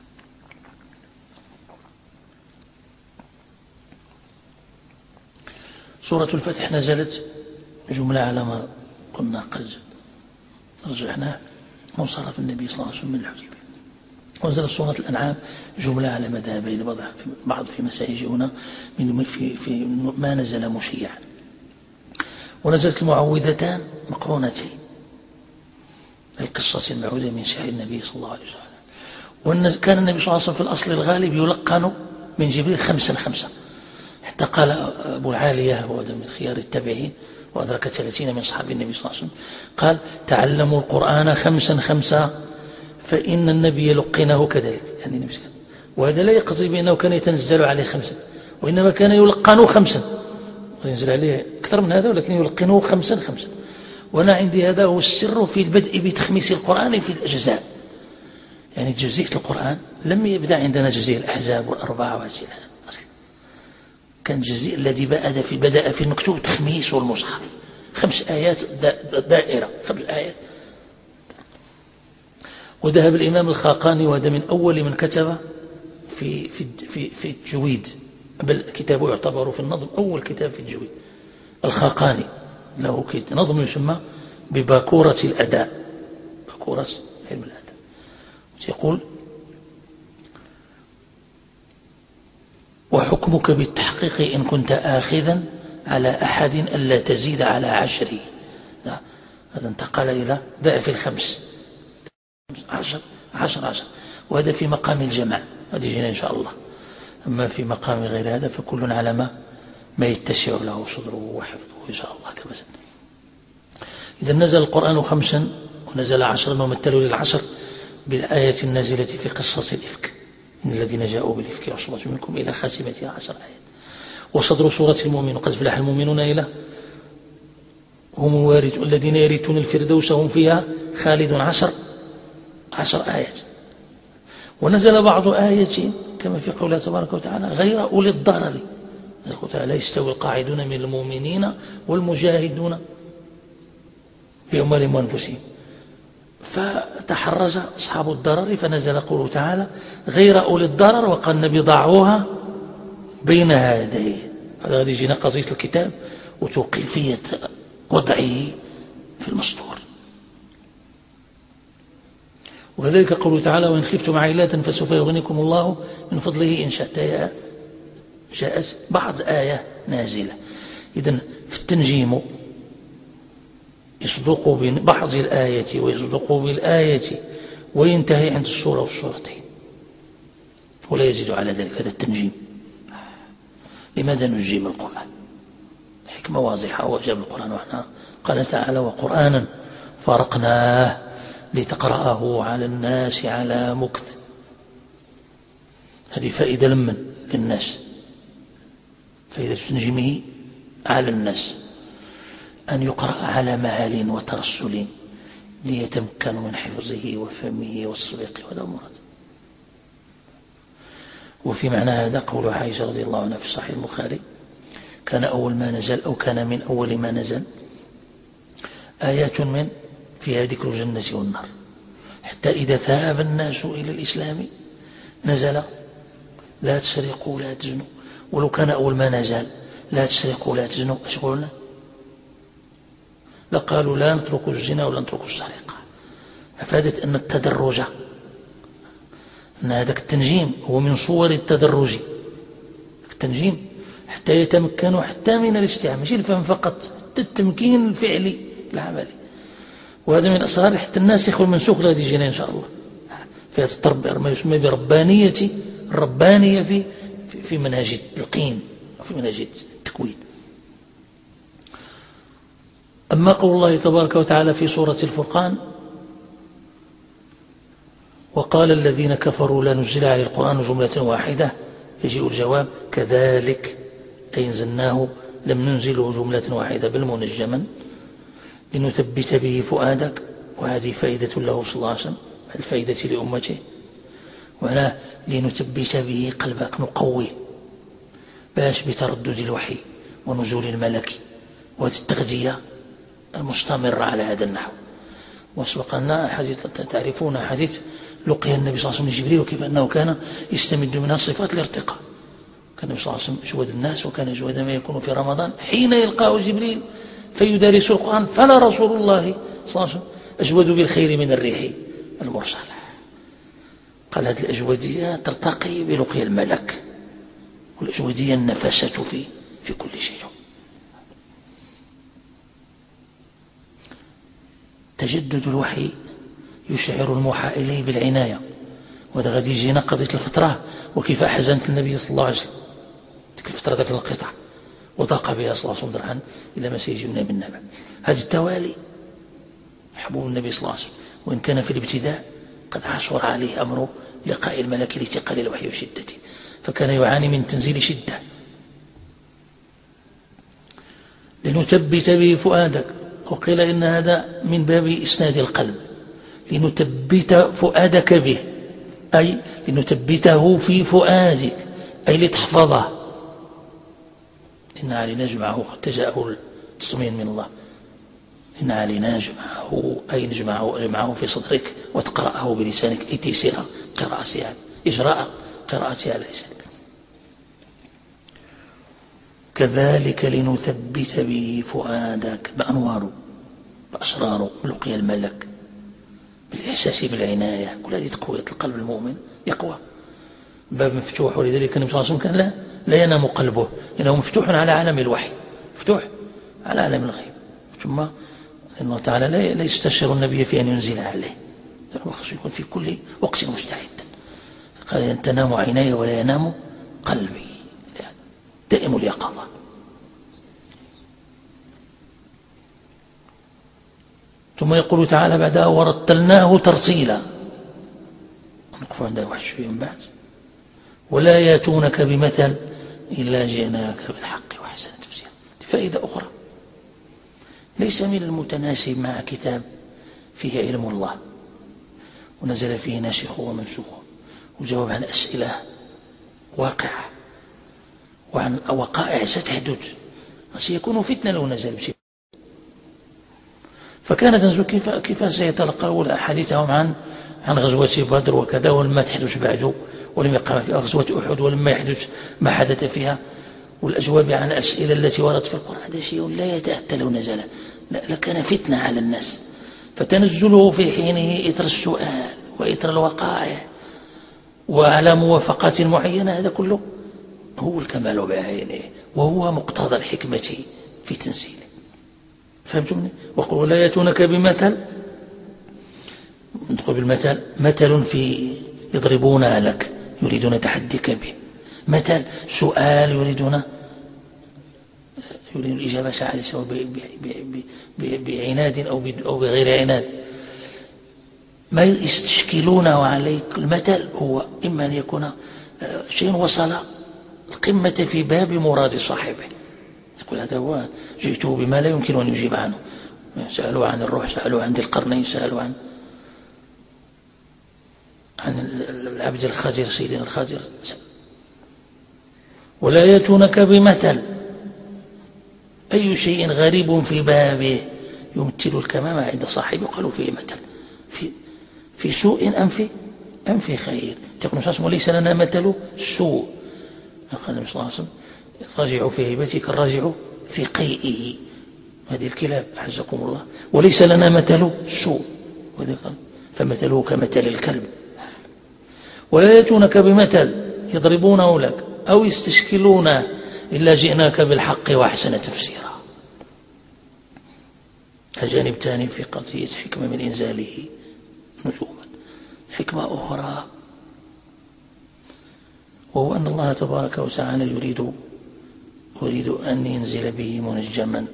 سورة الفتح نزلت جملة على ما قلنا قد رجعناه منصرف النبي صلى الله عليه وسلم من الحديبية. ونزلت سورة الأنعام جملة على مذهبين بعض في مسائج هنا من في في ما نزل مشيعا. ونزلت المعوذتان مقرونتين القصة المعوذة من شعر النبي صلى الله عليه وسلم. وكان النبي صلى الله عليه وسلم في الأصل الغالب يلقن من جبريل خمسا خمسا، حتى قال أبو العالية وهذا من خيار التابعين وأدرك ثلاثين من صحابي النبي صلى الله عليه وسلم قال تعلموا القرآن خمسا خمسا فإن النبي يلقنه كذلك، يعني النبي صلى الله عليه وسلم. وهذا لا يقتضي بأنه كان يتنزل عليه خمسا، وإنما كان يلقنه خمسا، ينزل عليه أكثر من هذا ولكن يلقنه خمسا خمسا. وأنا عندي هذا هو السر في البدء بتخميس القرآن في الأجزاء، يعني جزئية القرآن لم يبدأ عندنا جزئية الأحزاب والأربعة والأسئلة، كان الجزء الذي بدأ في بدأ في المكتوب تخميس والمصحف خمس آيات دائرة خمس آيات. وذهب الإمام الخاقاني وهذا من أول من كتب في في في في التجويد، بل كتابه يعتبر في النظم أول كتاب في التجويد. الخاقاني له نظم يسمى بباكورة الأداء، باكورة علم الأداء. يقول وحكمك بالتحقيق إن كنت آخذا على أحد ألا تزيد على عشري. هذا انتقل إلى ضعف الخمس عشر عشر عشر، وهذا في مقام الجمع، هذا يجينا إن شاء الله. أما في مقام غير هذا فكل على ما ما يتسع له صدره وحفظه إن شاء الله كما سنة. إذا نزل القرآن خمسا ونزل عشرا ومثلوا للعشر بالآية النازلة في قصة الإفك إن الذين جاءوا بالإفك عصبة منكم إلى خاتمتها عشر آيات. وصدر سورة المؤمن قد فلح المؤمنون إلى هم الوارث الذين يرثون الفردوس هم فيها خالدون عشر عشر آيات. ونزل بعض آيات كما في قوله تبارك وتعالى غير أولي الضرر، لا يستوي القاعدون من المؤمنين والمجاهدون بأموالهم وأنفسهم. فتحرز أصحاب الضرر فنزل قوله تعالى غير أولي الضرر، وقال النبي ضعوها بين هذين. هذا غادي يجينا قضية الكتاب وتوقيفية وضعه في المسطور. وكذلك قوله تعالى وإن خفتم عائلة فسوف يغنيكم الله من فضله إن شاء. جاءت بعض آية نازلة. إذن في التنجيم يصدق ببعض الآية ويصدق بالآية وينتهي عند السورة والسورتين ولا يزيد على ذلك. هذا التنجيم. لماذا نجيم القرآن؟ حكمة واضحة وجاب القرآن وحنا قال تعالى وقرآنا فرقناه لتقرأه على الناس على مكث. هذه فائدة لمن للناس، فائدة تنجيمه على الناس أن يقرأ على مهال وترسل ليتمكنوا من حفظه وفهمه والسبق وهذا المراد. وفي معنى هذا قول عائشة رضي الله عنها في صحيح البخاري كان أول ما نزل أو كان من أول ما نزل آيات من فيها ذكر الجنة والنار، حتى إذا ذهب الناس إلى الإسلام نزل لا تسرقوا لا تزنوا. ولو كان أول ما نزل لا تسرقوا لا تزنوا أشغلنا لقالوا لا نترك الزنا ولا نترك السرقة. أفادت أن التدرج أن هذا التنجيم هو من صور التدرج. التنجيم حتى يتمكنوا حتى من الاستعمال، مش الفهم فقط، حتى التمكين الفعلي العملي. وهذا من أسرار حتى الناسخ والمنسوخ الذي يجينا إن شاء الله في هذا ما يسمى بربانية الربانية في في منهج التلقين وفي منهج التكوين. أما قول الله تبارك وتعالى في سورة الفرقان وقال الذين كفروا لا نزل على القرآن جملة واحدة، يجيء الجواب كذلك أي انزلناه لم ننزله جملة واحدة بل منجما لنثبت به فؤادك. وهذه فائدة له صلى الله عليه وسلم، الفائدة لأمته، ولا لنثبت به قلبك نقوي باش بتردد الوحي ونزول الملك وهذه التغذية المستمرة على هذا النحو. وسبق لنا حديث تعرفون حديث لقي النبي صلى الله عليه وسلم جبريل وكيف أنه كان يستمد منها صفات الارتقاء، كان صلى الله عليه وسلم أجود الناس، وكان أجود ما يكون في رمضان حين يلقاه جبريل فيدارس القرآن، فلا رسول الله صلى الله عليه وسلم أجود بالخير من الريح المرسلة. قال هذه الأجودية ترتقي بلقي الملك، والأجودية النفاسة في في كل شيء. تجدد الوحي يشعر الموحى إليه بالعناية، وهذا غادي يجينا قضية الفترة وكيف أحزنت النبي صلى الله عليه وسلم تلك الفترة ذاك الانقطاع، وضاق بها صلى الله عليه وسلم ذرعا إلى ما سيجينا من نبأ. هذا التوالي حبوب النبي صلى الله عليه وسلم، وإن كان في الابتداء قد عصر عليه أمر لقاء الملك لاتقال الوحي وشدته، فكان يعاني من تنزيل شدة. لنثبت به فؤادك، وقيل إن هذا من باب إسناد القلب، لنثبت فؤادك به أي لنثبته في فؤادك، أي لتحفظه. إن علينا جمعه، قد جاءه التسمية من الله، إن علينا جمعه أي نجمعه جمعه في صدرك وتقرأه بلسانك، أي تيسير قراءته يعني إجراء قراءته على لسانك. كذلك لنثبت به فؤادك بأنواره بأسراره بلقي الملك بالإحساس بالعناية، كل هذه تقوية القلب المؤمن يقوى. باب مفتوح، ولذلك النبي صلى الله عليه وسلم كان لا, لا ينام قلبه، لأنه مفتوح على عالم الوحي، مفتوح على عالم الغيب. ثم الله تعالى لا يستشير النبي في أن ينزل عليه، يكون في كل وقت مستعد. قال أن تنام عيناي ولا ينام قلبي، دائم اليقظة. ثم يقول تعالى بعدها ورتلناه ترتيلا، نقف عند واحد شوية من بعد. ولا ياتونك بمثل إلا جئناك بالحق وأحسن تفسيرا. فائدة أخرى، ليس من المتناسب مع كتاب فيه علم الله ونزل فيه ناسخ ومنسوخ وجاوب عن أسئلة واقعة وعن وقائع ستحدث، سيكون فتنة لو نزل بشيء. فكان تنزل كيف كيف سيتلقى أحاديثهم عن عن غزوة بدر وكذا، ولما تحدث بعده، ولم يقع في غزوة أحد، ولما يحدث ما حدث فيها، والأجواب عن الأسئلة التي وردت في القرآن. هذا شيء لا يتأتى لو نزل، لكان فتنة على الناس. فتنزله في حينه إثر السؤال وإثر الوقائع وعلى موافقات معينة، هذا كله هو الكمال بعينه، وهو مقتضى الحكمة في تنزيله. فهمتم؟ وقل لا يأتونك بمثل، ندخل بالمثل، مثل في يضربون لك يريدون تحديك به، مثل سؤال يريدون يريدون الإجابة عليه سواء بعناد أو بغير عناد. ما يستشكلونه عليك المثل هو إما أن يكون شيء وصل القمة في باب مراد صاحبه، يقول هذا هو جئته بما لا يمكن أن يجيب عنه. سألوا عن الروح، سألوا عن ذي القرنين، سألوا عن عن العبد الخضر سيدنا الخضر. ولا يأتونك بمثل، أي شيء غريب في بابه يمثل الكمام عند صاحبه قالوا فيه مثل في في سوء أم في أم في خير. تقول صلى وليس لنا مثل سوء. قال النبي صلى الله عليه وسلم الراجع في هيبته كالراجع في قيئه، هذه الكلاب أعزكم الله. وليس لنا مثل سوء، فمثله كمثل الكلب. ولا يأتونك بمثل يضربونه لك أو يستشكلونه إلا جئناك بالحق وأحسن تفسيرا. الجانب الثاني في قضية حكمة من إنزاله نجوما. حكمة أخرى وهو أن الله تبارك وتعالى يريد يريد أن ينزل به منجما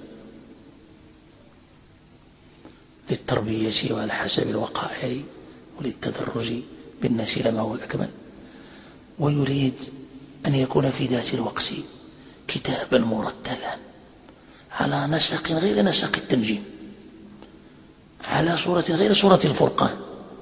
للتربية وعلى حسب الوقائع وللتدرج بالناس لما هو الأكمل، ويريد أن يكون في ذات الوقت كتابا مرتلا على نسق غير نسق التنجيم، على صورة غير صورة الفرقان.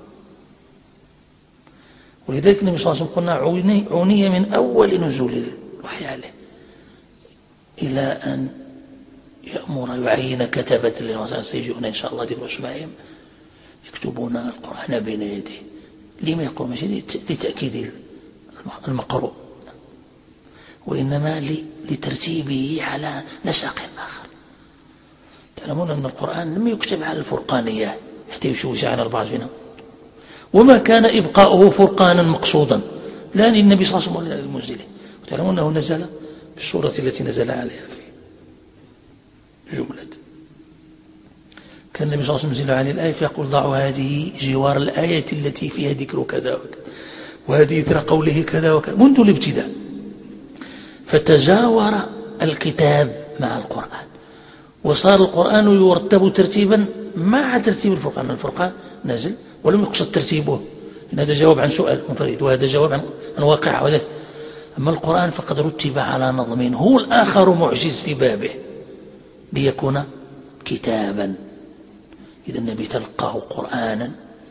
ولذلك النبي صلى الله عليه وسلم قلنا عني من أول نزول الوحي عليه إلى أن يأمر يعين كتبة للمسائل سيجون إن شاء الله دبر اسمائهم يكتبون القرآن بين يديه. لما يقول ماشي لتأكيد المقروء، وإنما لترتيبه على نسق آخر. تعلمون أن القرآن لم يكتب على الفرقانية حتى يشوش على البعض فينا، وما كان إبقاؤه فرقانا مقصودا لا للنبي صلى الله عليه وسلم ولا للمنزل. وتعلمون أنه نزل بالسورة التي نزل عليها في جملة. كان النبي صلى الله عليه وسلم ينزل عليه الآية فيقول ضعوا هذه جوار الآية التي فيها ذكر كذا وكذا، وهذه إثر قوله كذا وكذا منذ الابتداء. فتجاور الكتاب مع القرآن، وصار القرآن يرتب ترتيبا مع ترتيب الفرقان. الفرقان نزل ولم يقصد ترتيبه، إن هذا جواب عن سؤال منفرد وهذا جواب عن, عن واقع وذلك. أما القرآن فقد رتب على نظم هو الآخر معجز في بابه ليكون كتابا. إذا النبي تلقاه قرآنا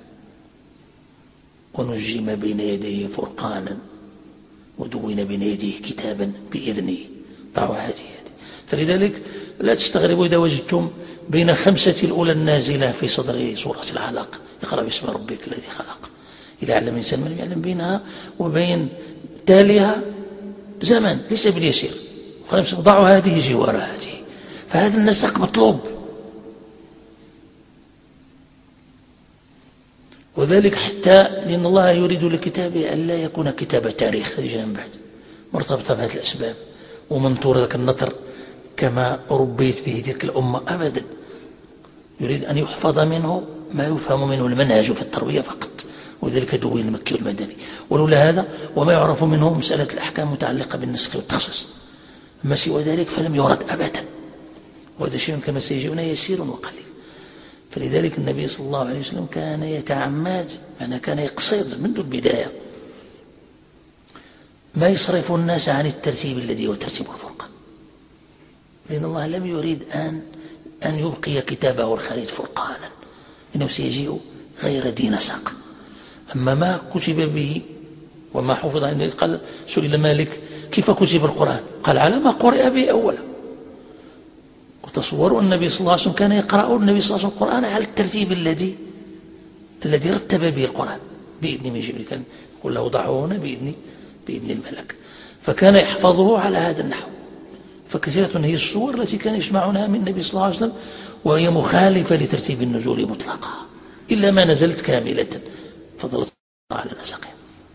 ونجم بين يديه فرقانا ودون بين يديه كتابا بإذنه. ضعوا هذه. فلذلك لا تستغربوا إذا وجدتم بين خمسة الأولى النازلة في صدر سورة العلق اقرأ باسم ربك الذي خلق إلى علم الإنسان ما لم يعلم، بينها وبين تاليها زمن ليس باليسير. ضعوا هذه جوار هذه، فهذا النسق مطلوب. وذلك حتى لأن الله يريد لكتابه أن لا يكون كتاب تاريخ يجي من بعد مرتبطة بهذه الأسباب ومنطور ذاك النطر كما ربيت به تلك الأمة أبدا. يريد أن يحفظ منه ما يفهم منه المنهج في التربية فقط، وذلك دون المكي والمدني. ولولا هذا وما يعرف منه مسألة الأحكام متعلقة بالنسخ والتخصيص، ما سوى ذلك فلم يرد أبدا، وهذا شيء كما سيجينا يسير وقليل. فلذلك النبي صلى الله عليه وسلم كان يتعمد، يعني كان يقصد منذ البداية ما يصرف الناس عن الترتيب الذي هو ترتيب الفرقان، لأن الله لم يريد أن أن يبقي كتابه الخارج فرقانا، إنه سيجيء غير ذي نسق. أما ما كتب به وما حفظ عنه، قال سئل مالك كيف كتب القرآن؟ قال على ما قرئ به أولا. وتصوروا النبي صلى الله عليه وسلم كان يقرأ النبي صلى الله عليه وسلم القرآن على الترتيب الذي الذي رتب به القرآن بإذن من جبريل، كان يقول له ضعه هنا بإذن بإذن الملك، فكان يحفظه على هذا النحو. فكثيرة هي الصور التي كان يسمعونها من النبي صلى الله عليه وسلم وهي مخالفة لترتيب النزول مطلقا، إلا ما نزلت كاملة فضلت على نسقها.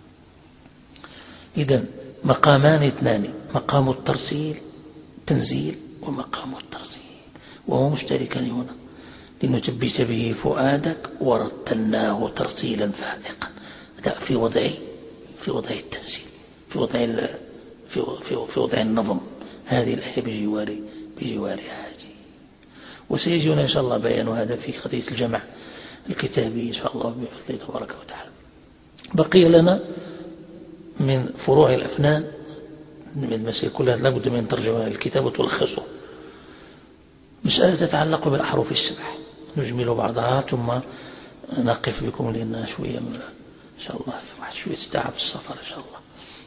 إذن مقامان اثنان، مقام الترتيل تنزيل ومقام الترتيل، وهو مشتركان هنا لنثبت به فؤادك ورتلناه ترتيلا فائقا. في وضع في وضع التنزيل، في وضع في في, في وضع النظم، هذه الآية بجوار بجوار هذه. وسيجينا إن شاء الله بيان هذا في قضية الجمع الكتابي إن شاء الله بفضل تبارك وتعالى. بقي لنا من فروع الأفنان من المسائل كلها لابد من ترجمة الكتاب وتلخصه. مسألة تتعلق بالأحرف السبع نجمل بعضها ثم نقف بكم لأننا شوية إن شاء الله في واحد شوية تعب السفر إن شاء الله.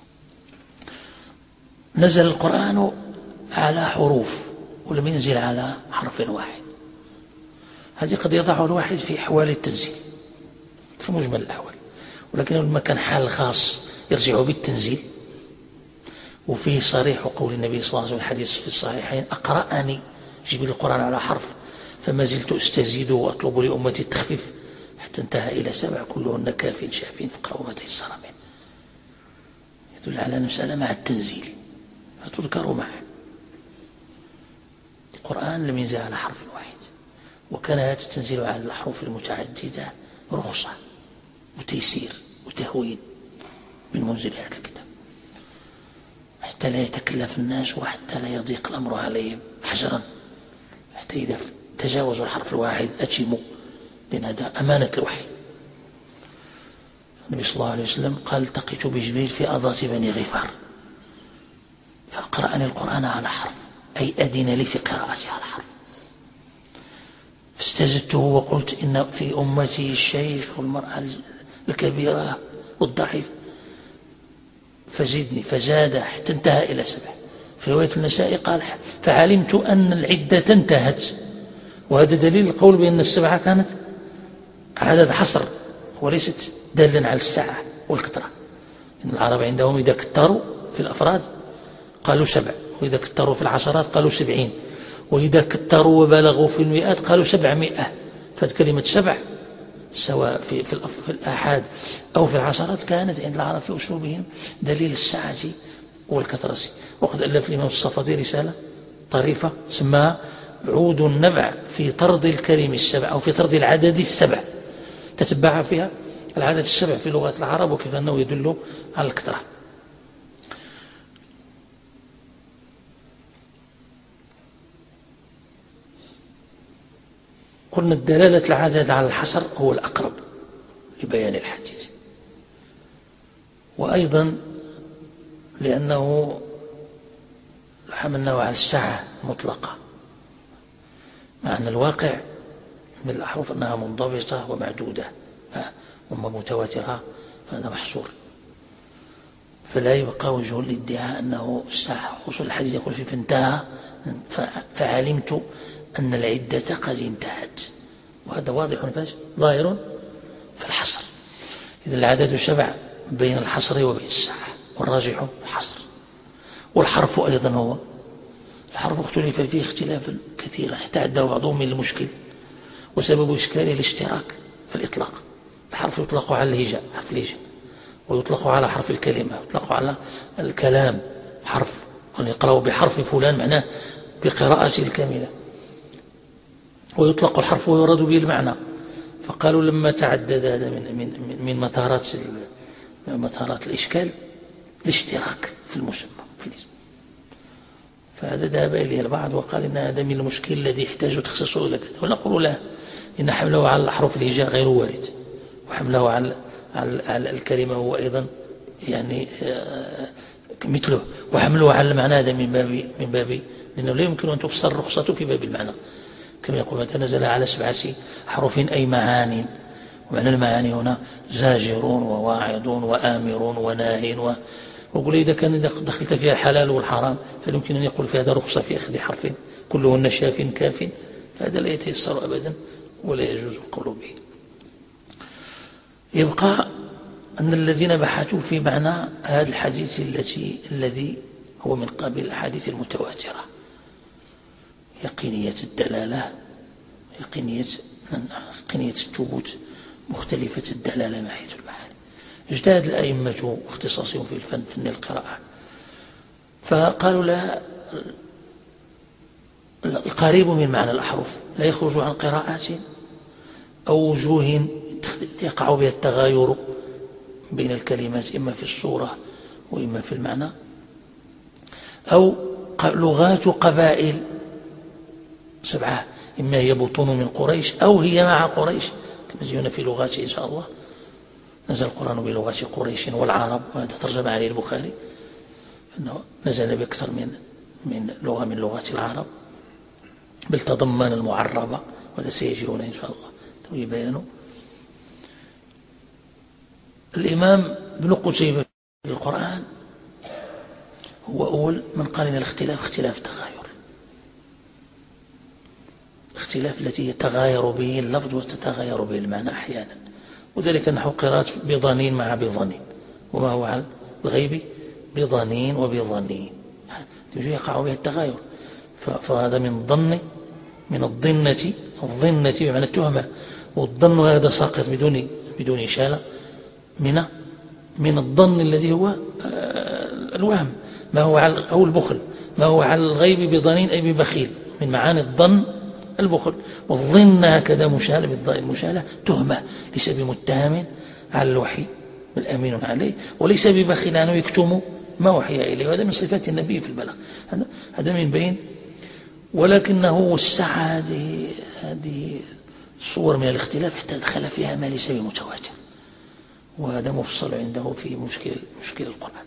نزل القرآن على حروف ولم ينزل على حرف واحد. هذه قد يضعه الواحد في أحوال التنزيل في مجمل الأحوال، ولكن لما كان حال خاص يرجع بالتنزيل. وفيه صريح قول النبي صلى الله عليه وسلم الحديث في الصحيحين أقرأني جبريل القرآن على حرف فما زلت أستزيد وأطلب لأمتي التخفيف حتى انتهى إلى سبع كلهن كاف شافين فقرأوا ما تيسر منه. يدل على المسألة مع التنزيل فتذكر معه. القرآن لم ينزل على حرف واحد، وكان هذا التنزيل على الأحرف المتعددة رخصة وتيسير وتهوين من منزلات الكتاب، حتى لا يتكلف الناس وحتى لا يضيق الأمر عليهم حجرا، حتى إذا تجاوزوا الحرف الواحد أتموا، لأن هذا أمانة الوحي. النبي صلى الله عليه وسلم قال التقيت بجبريل في أضاة بني غفار فقرأني القرآن على حرف، أي أذن لي في قراءتي على حرف، فاستزدته وقلت إن في أمتي الشيخ والمرأة الكبيرة والضعيف فزدني فزاد حتى انتهى إلى سبع. في رواية النسائي قال فعلمت أن العدة انتهت، وهذا دليل القول بأن السبعة كانت عدد حصر وليست دالا على الساعة والكثرة. إن العرب عندهم إذا كتروا في الأفراد قالوا سبع، وإذا كتروا في العشرات قالوا سبعين، وإذا كتروا وبلغوا في المئات قالوا سبعمائة. فكلمة سبع سواء في في, في الآحاد أو في العشرات كانت عند العرب في أسلوبهم دليل السعة والكثرة. وقد ألف الإمام الصفدي رسالة طريفة سماها عود النبع في طرد الكلم السبع أو في طرد العدد السبع، تتبع فيها العدد السبع في لغة العرب وكيف أنه يدل على الكثرة. قلنا الدلالة العدد على الحصر هو الأقرب لبيان الحديث، وأيضا لأنه حملناه على السعة مطلقة، مع أن الواقع من الأحرف أنها منضبطة ومعدودة وما متواترة، فهذا محصور، فلا يبقى وجه للادعاء أنه الساعة. خصوصا الحديث يقول فيه فانتهى فعلمت أن العدة قد انتهت، وهذا واضح ظاهر في الحصر. إذا العدد سبع بين الحصر وبين الساعة، والراجح الحصر. والحرف أيضا هو الحرف اختلف فيه اختلافا كثيرا حتى عده بعضهم من المشكل، وسبب إشكاله الاشتراك في الإطلاق. الحرف يطلق على الهجاء حرف الهجاء، ويطلق على حرف الكلمة، ويطلق على الكلام حرف. قال يقرأ بحرف فلان معناه بقراءته الكاملة، ويطلق الحرف ويراد به المعنى. فقالوا لما تعدد هذا من من من مطارات مطارات الإشكال الاشتراك في المسمى في الاسم، فهذا ذهب إليه البعض وقال إن هذا من المشكل الذي يحتاج تخصيصه إلى كذا. ونقول له إن حمله على الأحرف الهجاء غير وارد، وحمله على على الكلمة هو أيضا يعني مثله، وحمله على المعنى هذا من باب من باب لأنه لا يمكن أن تفسر الرخصة في باب المعنى، كما يقول متى نزل على سبعة حروف أي معاني. ومعنى المعاني هنا زاجرون وواعظون وآمرون وناهين، وقل إذا كان دخلت فيها الحلال والحرام فيمكن أن يقول في هذا رخصة في أخذ حرف كلهن شاف كاف، فهذا لا يتيسر أبدا ولا يجوز القول به. يبقى أن الذين بحثوا في معنى هذا الحديث التي الذي هو من قبل الأحاديث المتواترة، يقينية الدلالة، يقينية يقينية الثبوت، مختلفة الدلالة من حيث المعاني. اجتهد الأئمة واختصاصهم في الفن فن القراءة، فقالوا لا القريب من معنى الأحرف لا يخرج عن قراءات أو وجوه يقع بها التغاير بين الكلمات إما في الصورة وإما في المعنى، أو لغات قبائل سبعة، إما هي بطون من قريش أو هي مع قريش كما زينا في لغات إن شاء الله. نزل القرآن بلغات قريش والعرب، وهذا ترجم عليه البخاري أنه نزل بأكثر من من لغة من لغات العرب، بل تضمن المعربة، وهذا سيجي هنا إن شاء الله توي بيانه. الإمام ابن قتيبة في القرآن هو أول من قال إن الاختلاف اختلاف تغاير، الاختلاف التي يتغاير به اللفظ وتتغاير به المعنى أحيانا، وذلك نحو قراءة بضنين مع بضنين، وما هو على الغيب بضنين وبضنين يقع به التغاير، فهذا من الظن من الظنة الظنة بمعنى التهمة، والظن هذا ساقط بدون بدون إشالة من من الظن الذي هو الوهم، ما هو على أو البخل، ما هو على الغيب بضنين أي ببخيل، من معاني الظن البخل. والظن هكذا مشالة بالمشالة تهمة، ليس بمتهم على الوحي بل أمين عليه، وليس ببخيل أنه يكتم ما وحي إليه، وهذا من صفات النبي في البلاغ، هذا من بين. ولكنه وسع هذه هذه الصور من الاختلاف حتى دخل فيها ما ليس بمتواتر، وهذا مفصل عنده في مشكل مشكل القرآن.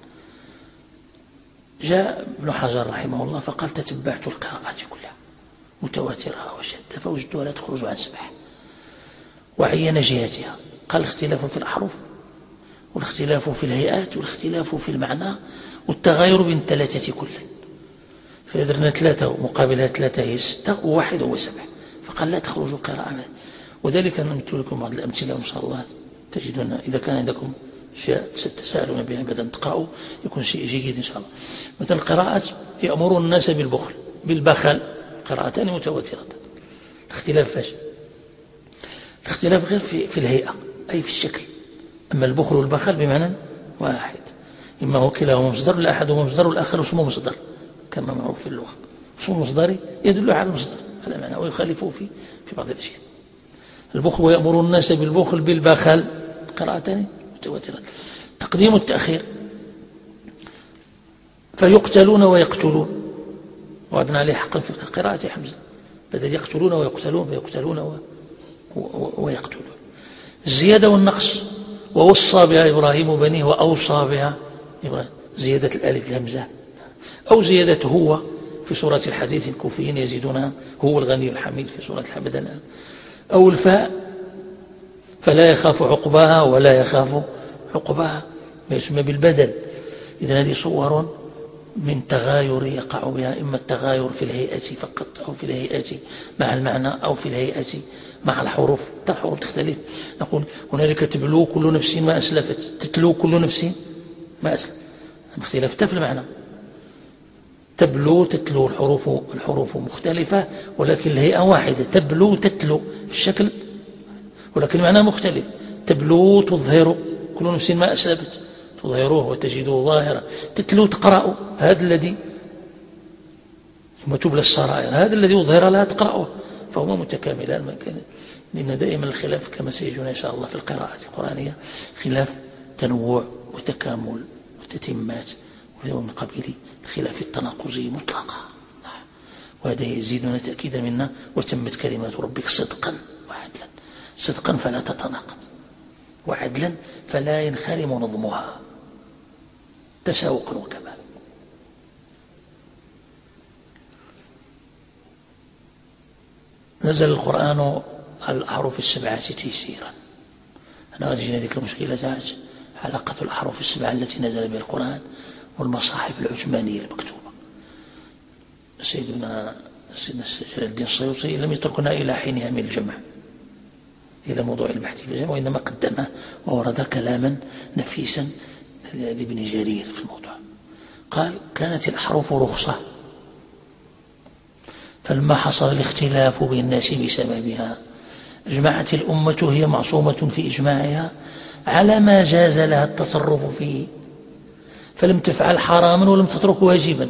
جاء ابن حجر رحمه الله فقال تتبعت القراءات كلها متواترة وشدة فوجدتها لا تخرج عن سبعة، وعين جهتها. قال الاختلاف في الأحرف، والاختلاف في الهيئات، والاختلاف في المعنى، والتغير بين الثلاثة كل، فإذا ثلاثة مقابلها ثلاثة هي ستة، وواحد هو سبعة، فقال لا تخرج قراءة. وذلك نمثل لكم بعض الأمثلة إن شاء الله تجدون إذا كان عندكم أشياء تتساءلون بها بدأ تقرأوا يكون شيء جيد إن شاء الله. مثل القراءات يأمرون الناس بالبخل بالبخل، قراءتان متواترتان. الاختلاف فاش؟ الاختلاف غير في, في الهيئة أي في الشكل. أما البخل والبخل بمعنى واحد، إما هو كلاهما مصدر، لا أحدهما مصدر والآخر اسمه مصدر كما معروف في اللغة. اسم المصدر يدل على المصدر هذا معنى، ويخالفه في في بعض الأشياء. البخل ويأمر الناس بالبخل بالبخل، قراءتان متواترة. تقديم التأخير فيقتلون ويقتلون، وعدنا عليه حقا في قراءة حمزة، بدل يقتلون ويقتلون فيقتلون و... و... ويقتلون. الزيادة والنقص ووصى بها إبراهيم بنيه وأوصى بها إبراهيم، زيادة الألف الهمزة، أو زيادة هو في سورة الحديث الكوفيين يزيدونها هو الغني الحميد في سورة الحمد الآن، أو الفاء فلا يخاف عقباها ولا يخاف عقباها ما يسمى بالبدل. إذن هذه صور من تغاير يقع بها، إما التغاير في الهيئة فقط أو في الهيئة مع المعنى أو في الهيئة مع الحروف. الحروف تختلف، نقول هنالك تبلو كل نفس ما أسلفت، تتلو كل نفس ما أسلفت، اختلاف في المعنى. تبلو تتلو الحروف الحروف مختلفة ولكن الهيئة واحدة، تبلو تتلو في الشكل ولكن المعنى مختلف. تبلو تظهر كل نفس ما أسلفت تظهروه وتجده ظاهرا، تتلو تقرأ، هذا الذي ثم تبلى السرائر هذا الذي يظهر لها تقرأه، فهما متكاملان. لأن دائما الخلاف كما سيجونا إن شاء الله في القراءة القرآنية خلاف تنوع وتكامل وتتمات، ومن قبيل الخلاف التناقضي مطلقا، وهذا يزيدنا تأكيدا منا وتمت كلمات ربك صدقا وعدلا. صدقا فلا تتناقض، وعدلا فلا ينخرم نظمها، تساوقا وكمال. نزل القرآن على الأحرف السبعة تيسيرا. أنا غادي يجينا ذيك المشكلة تاع علاقة الأحرف السبعة التي نزل بها القرآن والمصاحف العثمانية المكتوبة. سيدنا سيدنا جلال الدين السيوطي لم يتركنا إلى حينها من الجمع إلى موضوع البحث في الجمع، وإنما قدمه وورد كلاما نفيسا لابن جرير في الموضوع. قال: كانت الأحرف رخصة، فلما حصل الاختلاف بين الناس بسببها أجمعت الأمة هي معصومة في إجماعها على ما جاز لها التصرف فيه، فلم تفعل حراما ولم تترك واجبا.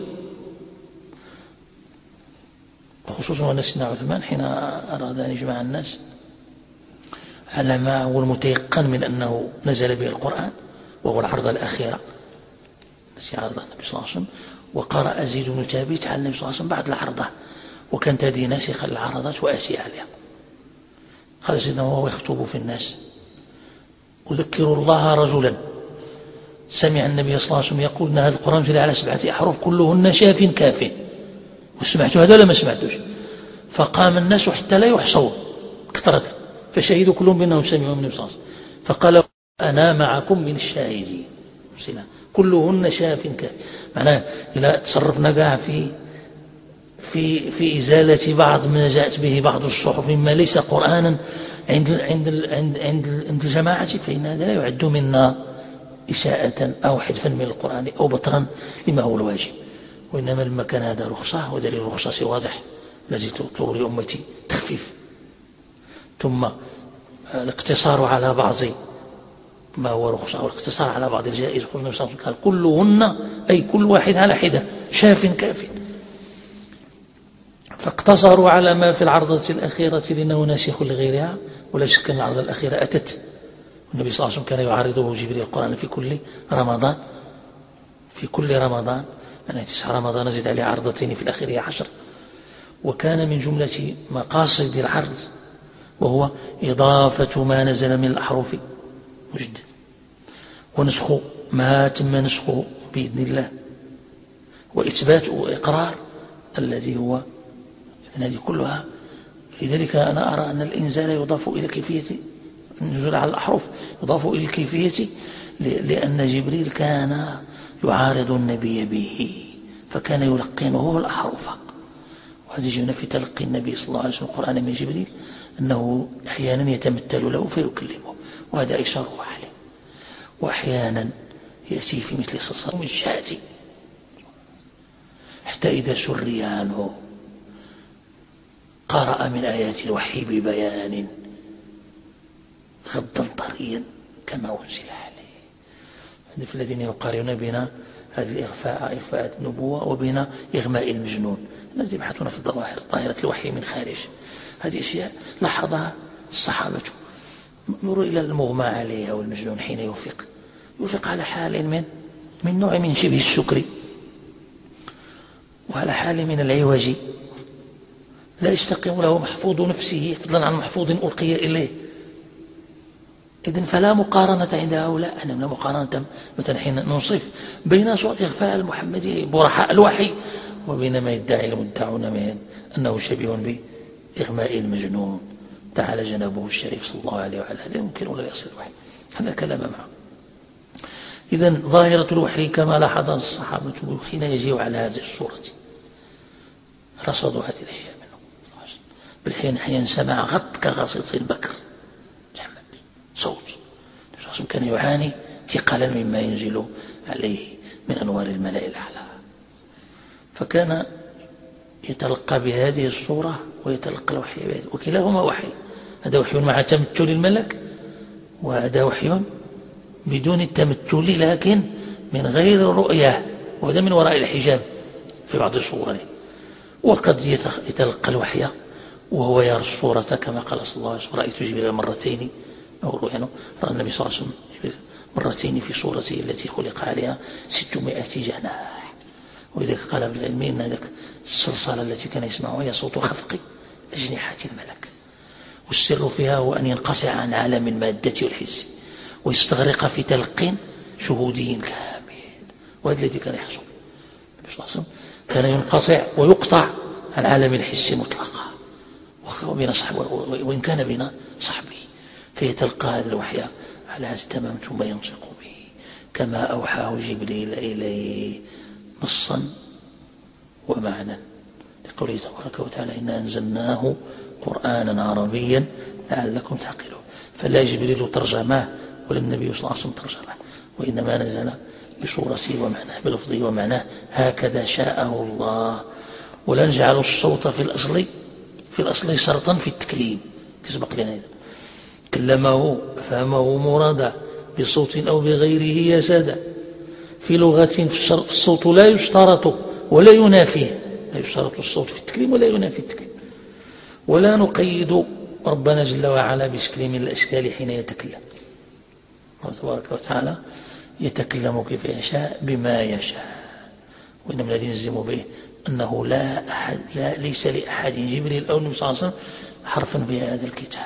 خصوصا وأن سيدنا عثمان حين أراد أن يجمع الناس على ما هو المتيقن من أنه نزل به القرآن، وهو العرضة الأخيرة التي عرضها النبي صلى الله عليه وسلم، وقرأ زيد بن ثابت على النبي صلى الله عليه وسلم بعد العرضة، وكانت هذه ناسخة للعرضات وآتية عليها. قال سيدنا وهو يخطب في الناس: أذكر الله رجلا سمع النبي صلى الله عليه وسلم يقول أن هذا القرآن نزل على سبعة أحرف كلهن شاف كاف. وسمعت هذا ولا ما سمعتوش؟ فقام الناس حتى لا يحصوا كثرت، فشهدوا كلهم بأنهم سمعوا من النبي صلى الله عليه وسلم، فقال: أنا معكم من الشاهدين. كلهن شاف كاف، معناه إذا تصرفنا قاع في في في إزالة بعض ما جاءت به بعض الصحف مما ليس قرآنا عند عند عند عند الجماعة، فإن هذا لا يعد منا إساءة أو حذفا من القرآن أو بطرا لما هو الواجب، وإنما لما كان هذا رخصة، ودليل الرخصة واضح الذي تطلب لأمتي تخفيف، ثم الاقتصار على بعض ما هو رخصة والاقتصار على بعض الجائز. قال: كلهن أي كل واحد على حدة شاف كاف، فاقتصروا على ما في العرضة الأخيرة لأنه ناسخ لغيرها. ولا شك أن العرضة الأخيرة أتت، والنبي صلى الله عليه وسلم كان يعارضه جبريل القرآن في كل رمضان في كل رمضان يعني تسع رمضان زد عليه عرضتين في الأخير عشر. وكان من جملة مقاصد العرض وهو إضافة ما نزل من الأحرف مجدد، ونسخ ما تم نسخه بإذن الله، وإثبات وإقرار الذي هو إذن هذه كلها. لذلك أنا أرى أن الإنزال يضاف إلى كيفية النزول على الأحرف، يضاف إلى الكيفية، لأن جبريل كان يعارض النبي به، فكان يلقنه الأحرف. وهذا يجينا في تلقي النبي صلى الله عليه وسلم القرآن من جبريل أنه أحيانا يتمثل له فيكلمه، وهذا إشاره عليه. وأحيانا يأتي في مثل صلصال الشاة، حتى إذا سري عنه قرأ من آيات الوحي ببيان غضا طريا كما أنزل عليه. في الذين يقارنون بين هذه الإغفاء إغفاءات النبوة وبين إغماء المجنون، الذين يبحثون في الظواهر ظاهرة الوحي من خارج. هذه أشياء لاحظها الصحابة. نروا إلى المغمى عليه والمجنون حين يوفق يوفق على حال من من نوع من شبه السكر، وعلى حال من العوج، لا يستقيم له محفوظ نفسه فضلا عن محفوظ ألقي إليه. إذن فلا مقارنة عند هؤلاء، أنا لا مقارنة مثلا حين ننصف بين إغفاء المحمدي برحاء الوحي وبين ما يدعي المدعون من أنه شبيه بإغماء المجنون تعالى جنابه الشريف صلى الله عليه وعلى آله يمكن ولا يصل الوحي. هذا كلام معه. إذن ظاهرة الوحي كما لاحظ الصحابة حين يجيء على هذه الصورة رصدوا هذه الأشياء منه، بالحين حين سمع غط كغصيص البكر صوت كان يعاني ثقلا مما ينزل عليه من أنوار الملأ الأعلى، فكان يتلقى بهذه الصورة ويتلقى الوحي بهذه، وكلاهما وحي. هذا وحي مع تمثل الملك، وهذا وحي بدون التمثل لكن من غير رؤية، وهذا من وراء الحجاب في بعض صوره. وقد يتلقى الوحي وهو يرى الصورة كما قال صلى الله عليه وسلم: رأيت جبريل مرتين، أو يعني رأى النبي صلى الله عليه وسلم مرتين في صورته التي خلق عليها ستمائة جناح. وإذا قال ابن العلم أن ذلك الصلصال التي كان يسمعها هي صوت خفق أجنحة الملك، والسر فيها هو أن ينقطع عن عالم المادة والحس ويستغرق في تلقين شهودي كامل. وهذا الذي كان يحصل النبي صلى الله عليه وسلم، كان ينقطع ويقطع عن عالم الحس مطلقا وبين صحبه، وإن كان بين صحبه، فيتلقى هذا الوحي على هذا التمام ثم ينطق به كما أوحاه جبريل إليه نصا ومعنى، لقوله تبارك وتعالى: إنا أنزلناه قرآنا عربيا لعلكم تعقلون. فلا جبريل ترجمه ولا النبي صلى الله عليه وسلم ترجمه، وإنما نزل بصورته ومعناه بلفظه ومعناه هكذا شاءه الله. ولا نجعل الصوت في الأصل في الأصل شرطا في التكليم كسبق لنا إذا كلمه فهمه مرادا بصوت أو بغيره يسادا. في لغة الصوت لا يشترط ولا ينافيه، لا يشترط الصوت في التكليم ولا ينافي التكليم. ولا نقيد ربنا جل وعلا بشكل من الأشكال حين يتكلم. الله تبارك وتعالى يتكلم كيف يشاء بما يشاء، وإنما الذي نلزم به أنه لا أحد لا ليس لأحد جبريل أو النبي صلى الله عليه وسلم حرفا في هذا الكتاب.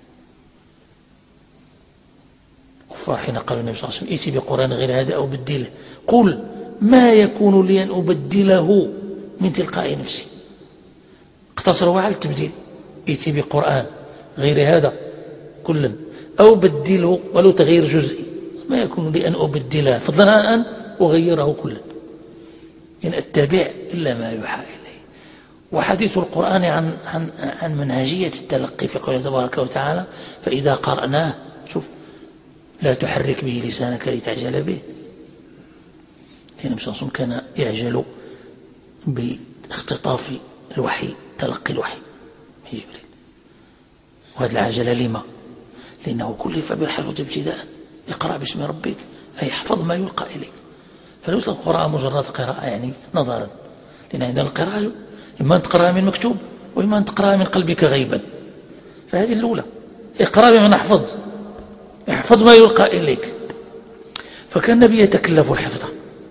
كفار حين قالوا النبي صلى الله عليه وسلم: ائتي بقرآن غير هذا أو بدله، قل ما يكون لي أن أبدله من تلقاء نفسي. اقتصروا على التبديل: ائتي بقرآن غير هذا كلا أو بدله ولو تغيير جزئي، ما يكون لي أن أبدله فضلا عن أن أغيره كلا، إن أتبع إلا ما يوحى إليه. وحديث القرآن عن عن عن منهجية التلقي في قوله تبارك وتعالى: فإذا قرأناه شوف لا تحرك به لسانك لتعجل به. لأن النبي صلى الله عليه وسلم كان يعجل باختطاف الوحي، تلقي الوحي من جبريل. وهذا العجل لما؟ لأنه كلف بالحفظ ابتداء. اقرأ باسم ربك أي احفظ ما يلقى إليك. فليس القراءة مجرد قراءة يعني نظرا، لأن عندنا القراءة إما أن تقرأها من مكتوب وإما أن تقرأها من قلبك غيبا. فهذه الأولى، اقرأ بمن احفظ، احفظ ما يلقى إليك. فكان النبي يتكلف الحفظ،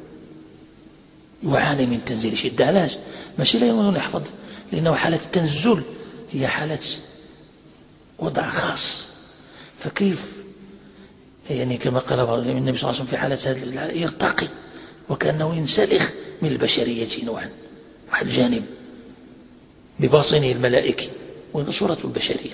يعاني من تنزيل شدة. علاش؟ ماشي لا يمكن يحفظ، لأنه حالة التنزل هي حالة وضع خاص. فكيف يعني كما قال النبي صلى الله عليه وسلم في حالة هذا يرتقي وكأنه ينسلخ من البشرية نوعا، واحد جانب بباطنه الملائكي وصورة البشرية.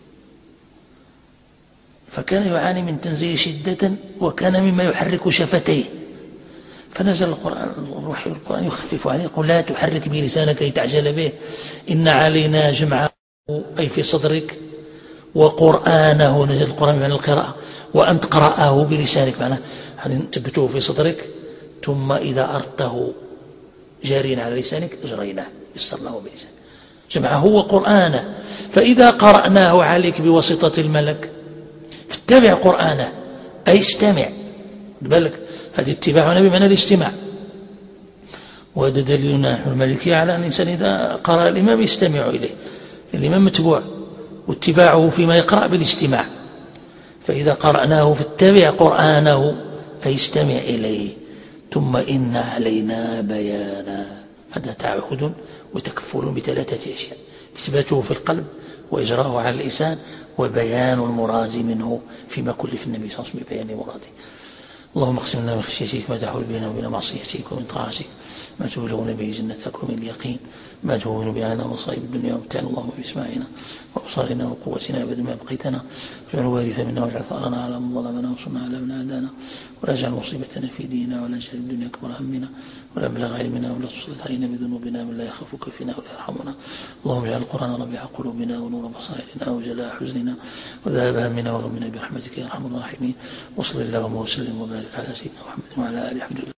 فكان يعاني من تنزيل شدة، وكان مما يحرك شفتيه. فنزل القرآن الوحي القرآن يخفف عليه، يقول: لا تحرك به لسانك لتعجل به، إن علينا جمعه أي في صدرك، وقرآنه، نزل القرآن بمعنى القراءة، وأن تقرأه بلسانك، معناه تثبته في صدرك، ثم إذا أردته جاريا على لسانك أجريناه يسرناه بلسانك، جمعه وقرآنه. فإذا قرأناه عليك بواسطة الملك فاتبع قرآنه، أي استمع. بالك هذه اتباع النبي معنى الاستماع، وهذا دليلنا نحن المالكية على أن الإنسان إذا قرأ الإمام يستمع إليه، الإمام متبوع واتباعه فيما يقرأ بالاستماع. فإذا قرأناه فاتبع قرآنه أي استمع إليه، ثم إن علينا بيانا. هذا تعهد وتكفل بثلاثة أشياء: إثباته في القلب، وإجراءه على اللسان، وبيان المراد منه فيما كلف النبي صلى الله عليه وسلم ببيان مراده. اللهم اقسم لنا من خشيتك ما تحول بيننا وبين معصيتك، ومن طاعتك ما تبلغنا به جنتك، ومن اليقين ما تهون به علينا مصائب الدنيا، ومتعنا اللهم باسماعنا وابصارنا وقوتنا ابدا ما بقيتنا، واجعل الوارث منا واجعل ثارنا على من ظلمنا وانصرنا على من عادانا، ولا تجعل مصيبتنا في ديننا، ولا تجعل الدنيا اكبر همنا ولا مبلغ علمنا، ولا تسلط علينا بذنوبنا من لا يخافك فينا ولا يرحمنا. اللهم اجعل القرآن ربيع قلوبنا ونور بصائرنا وجلاء حزننا وذهاب همنا وغمنا برحمتك يا ارحم الراحمين. وصل اللهم وسلم وبارك على سيدنا محمد وعلى اله. الحمد لله.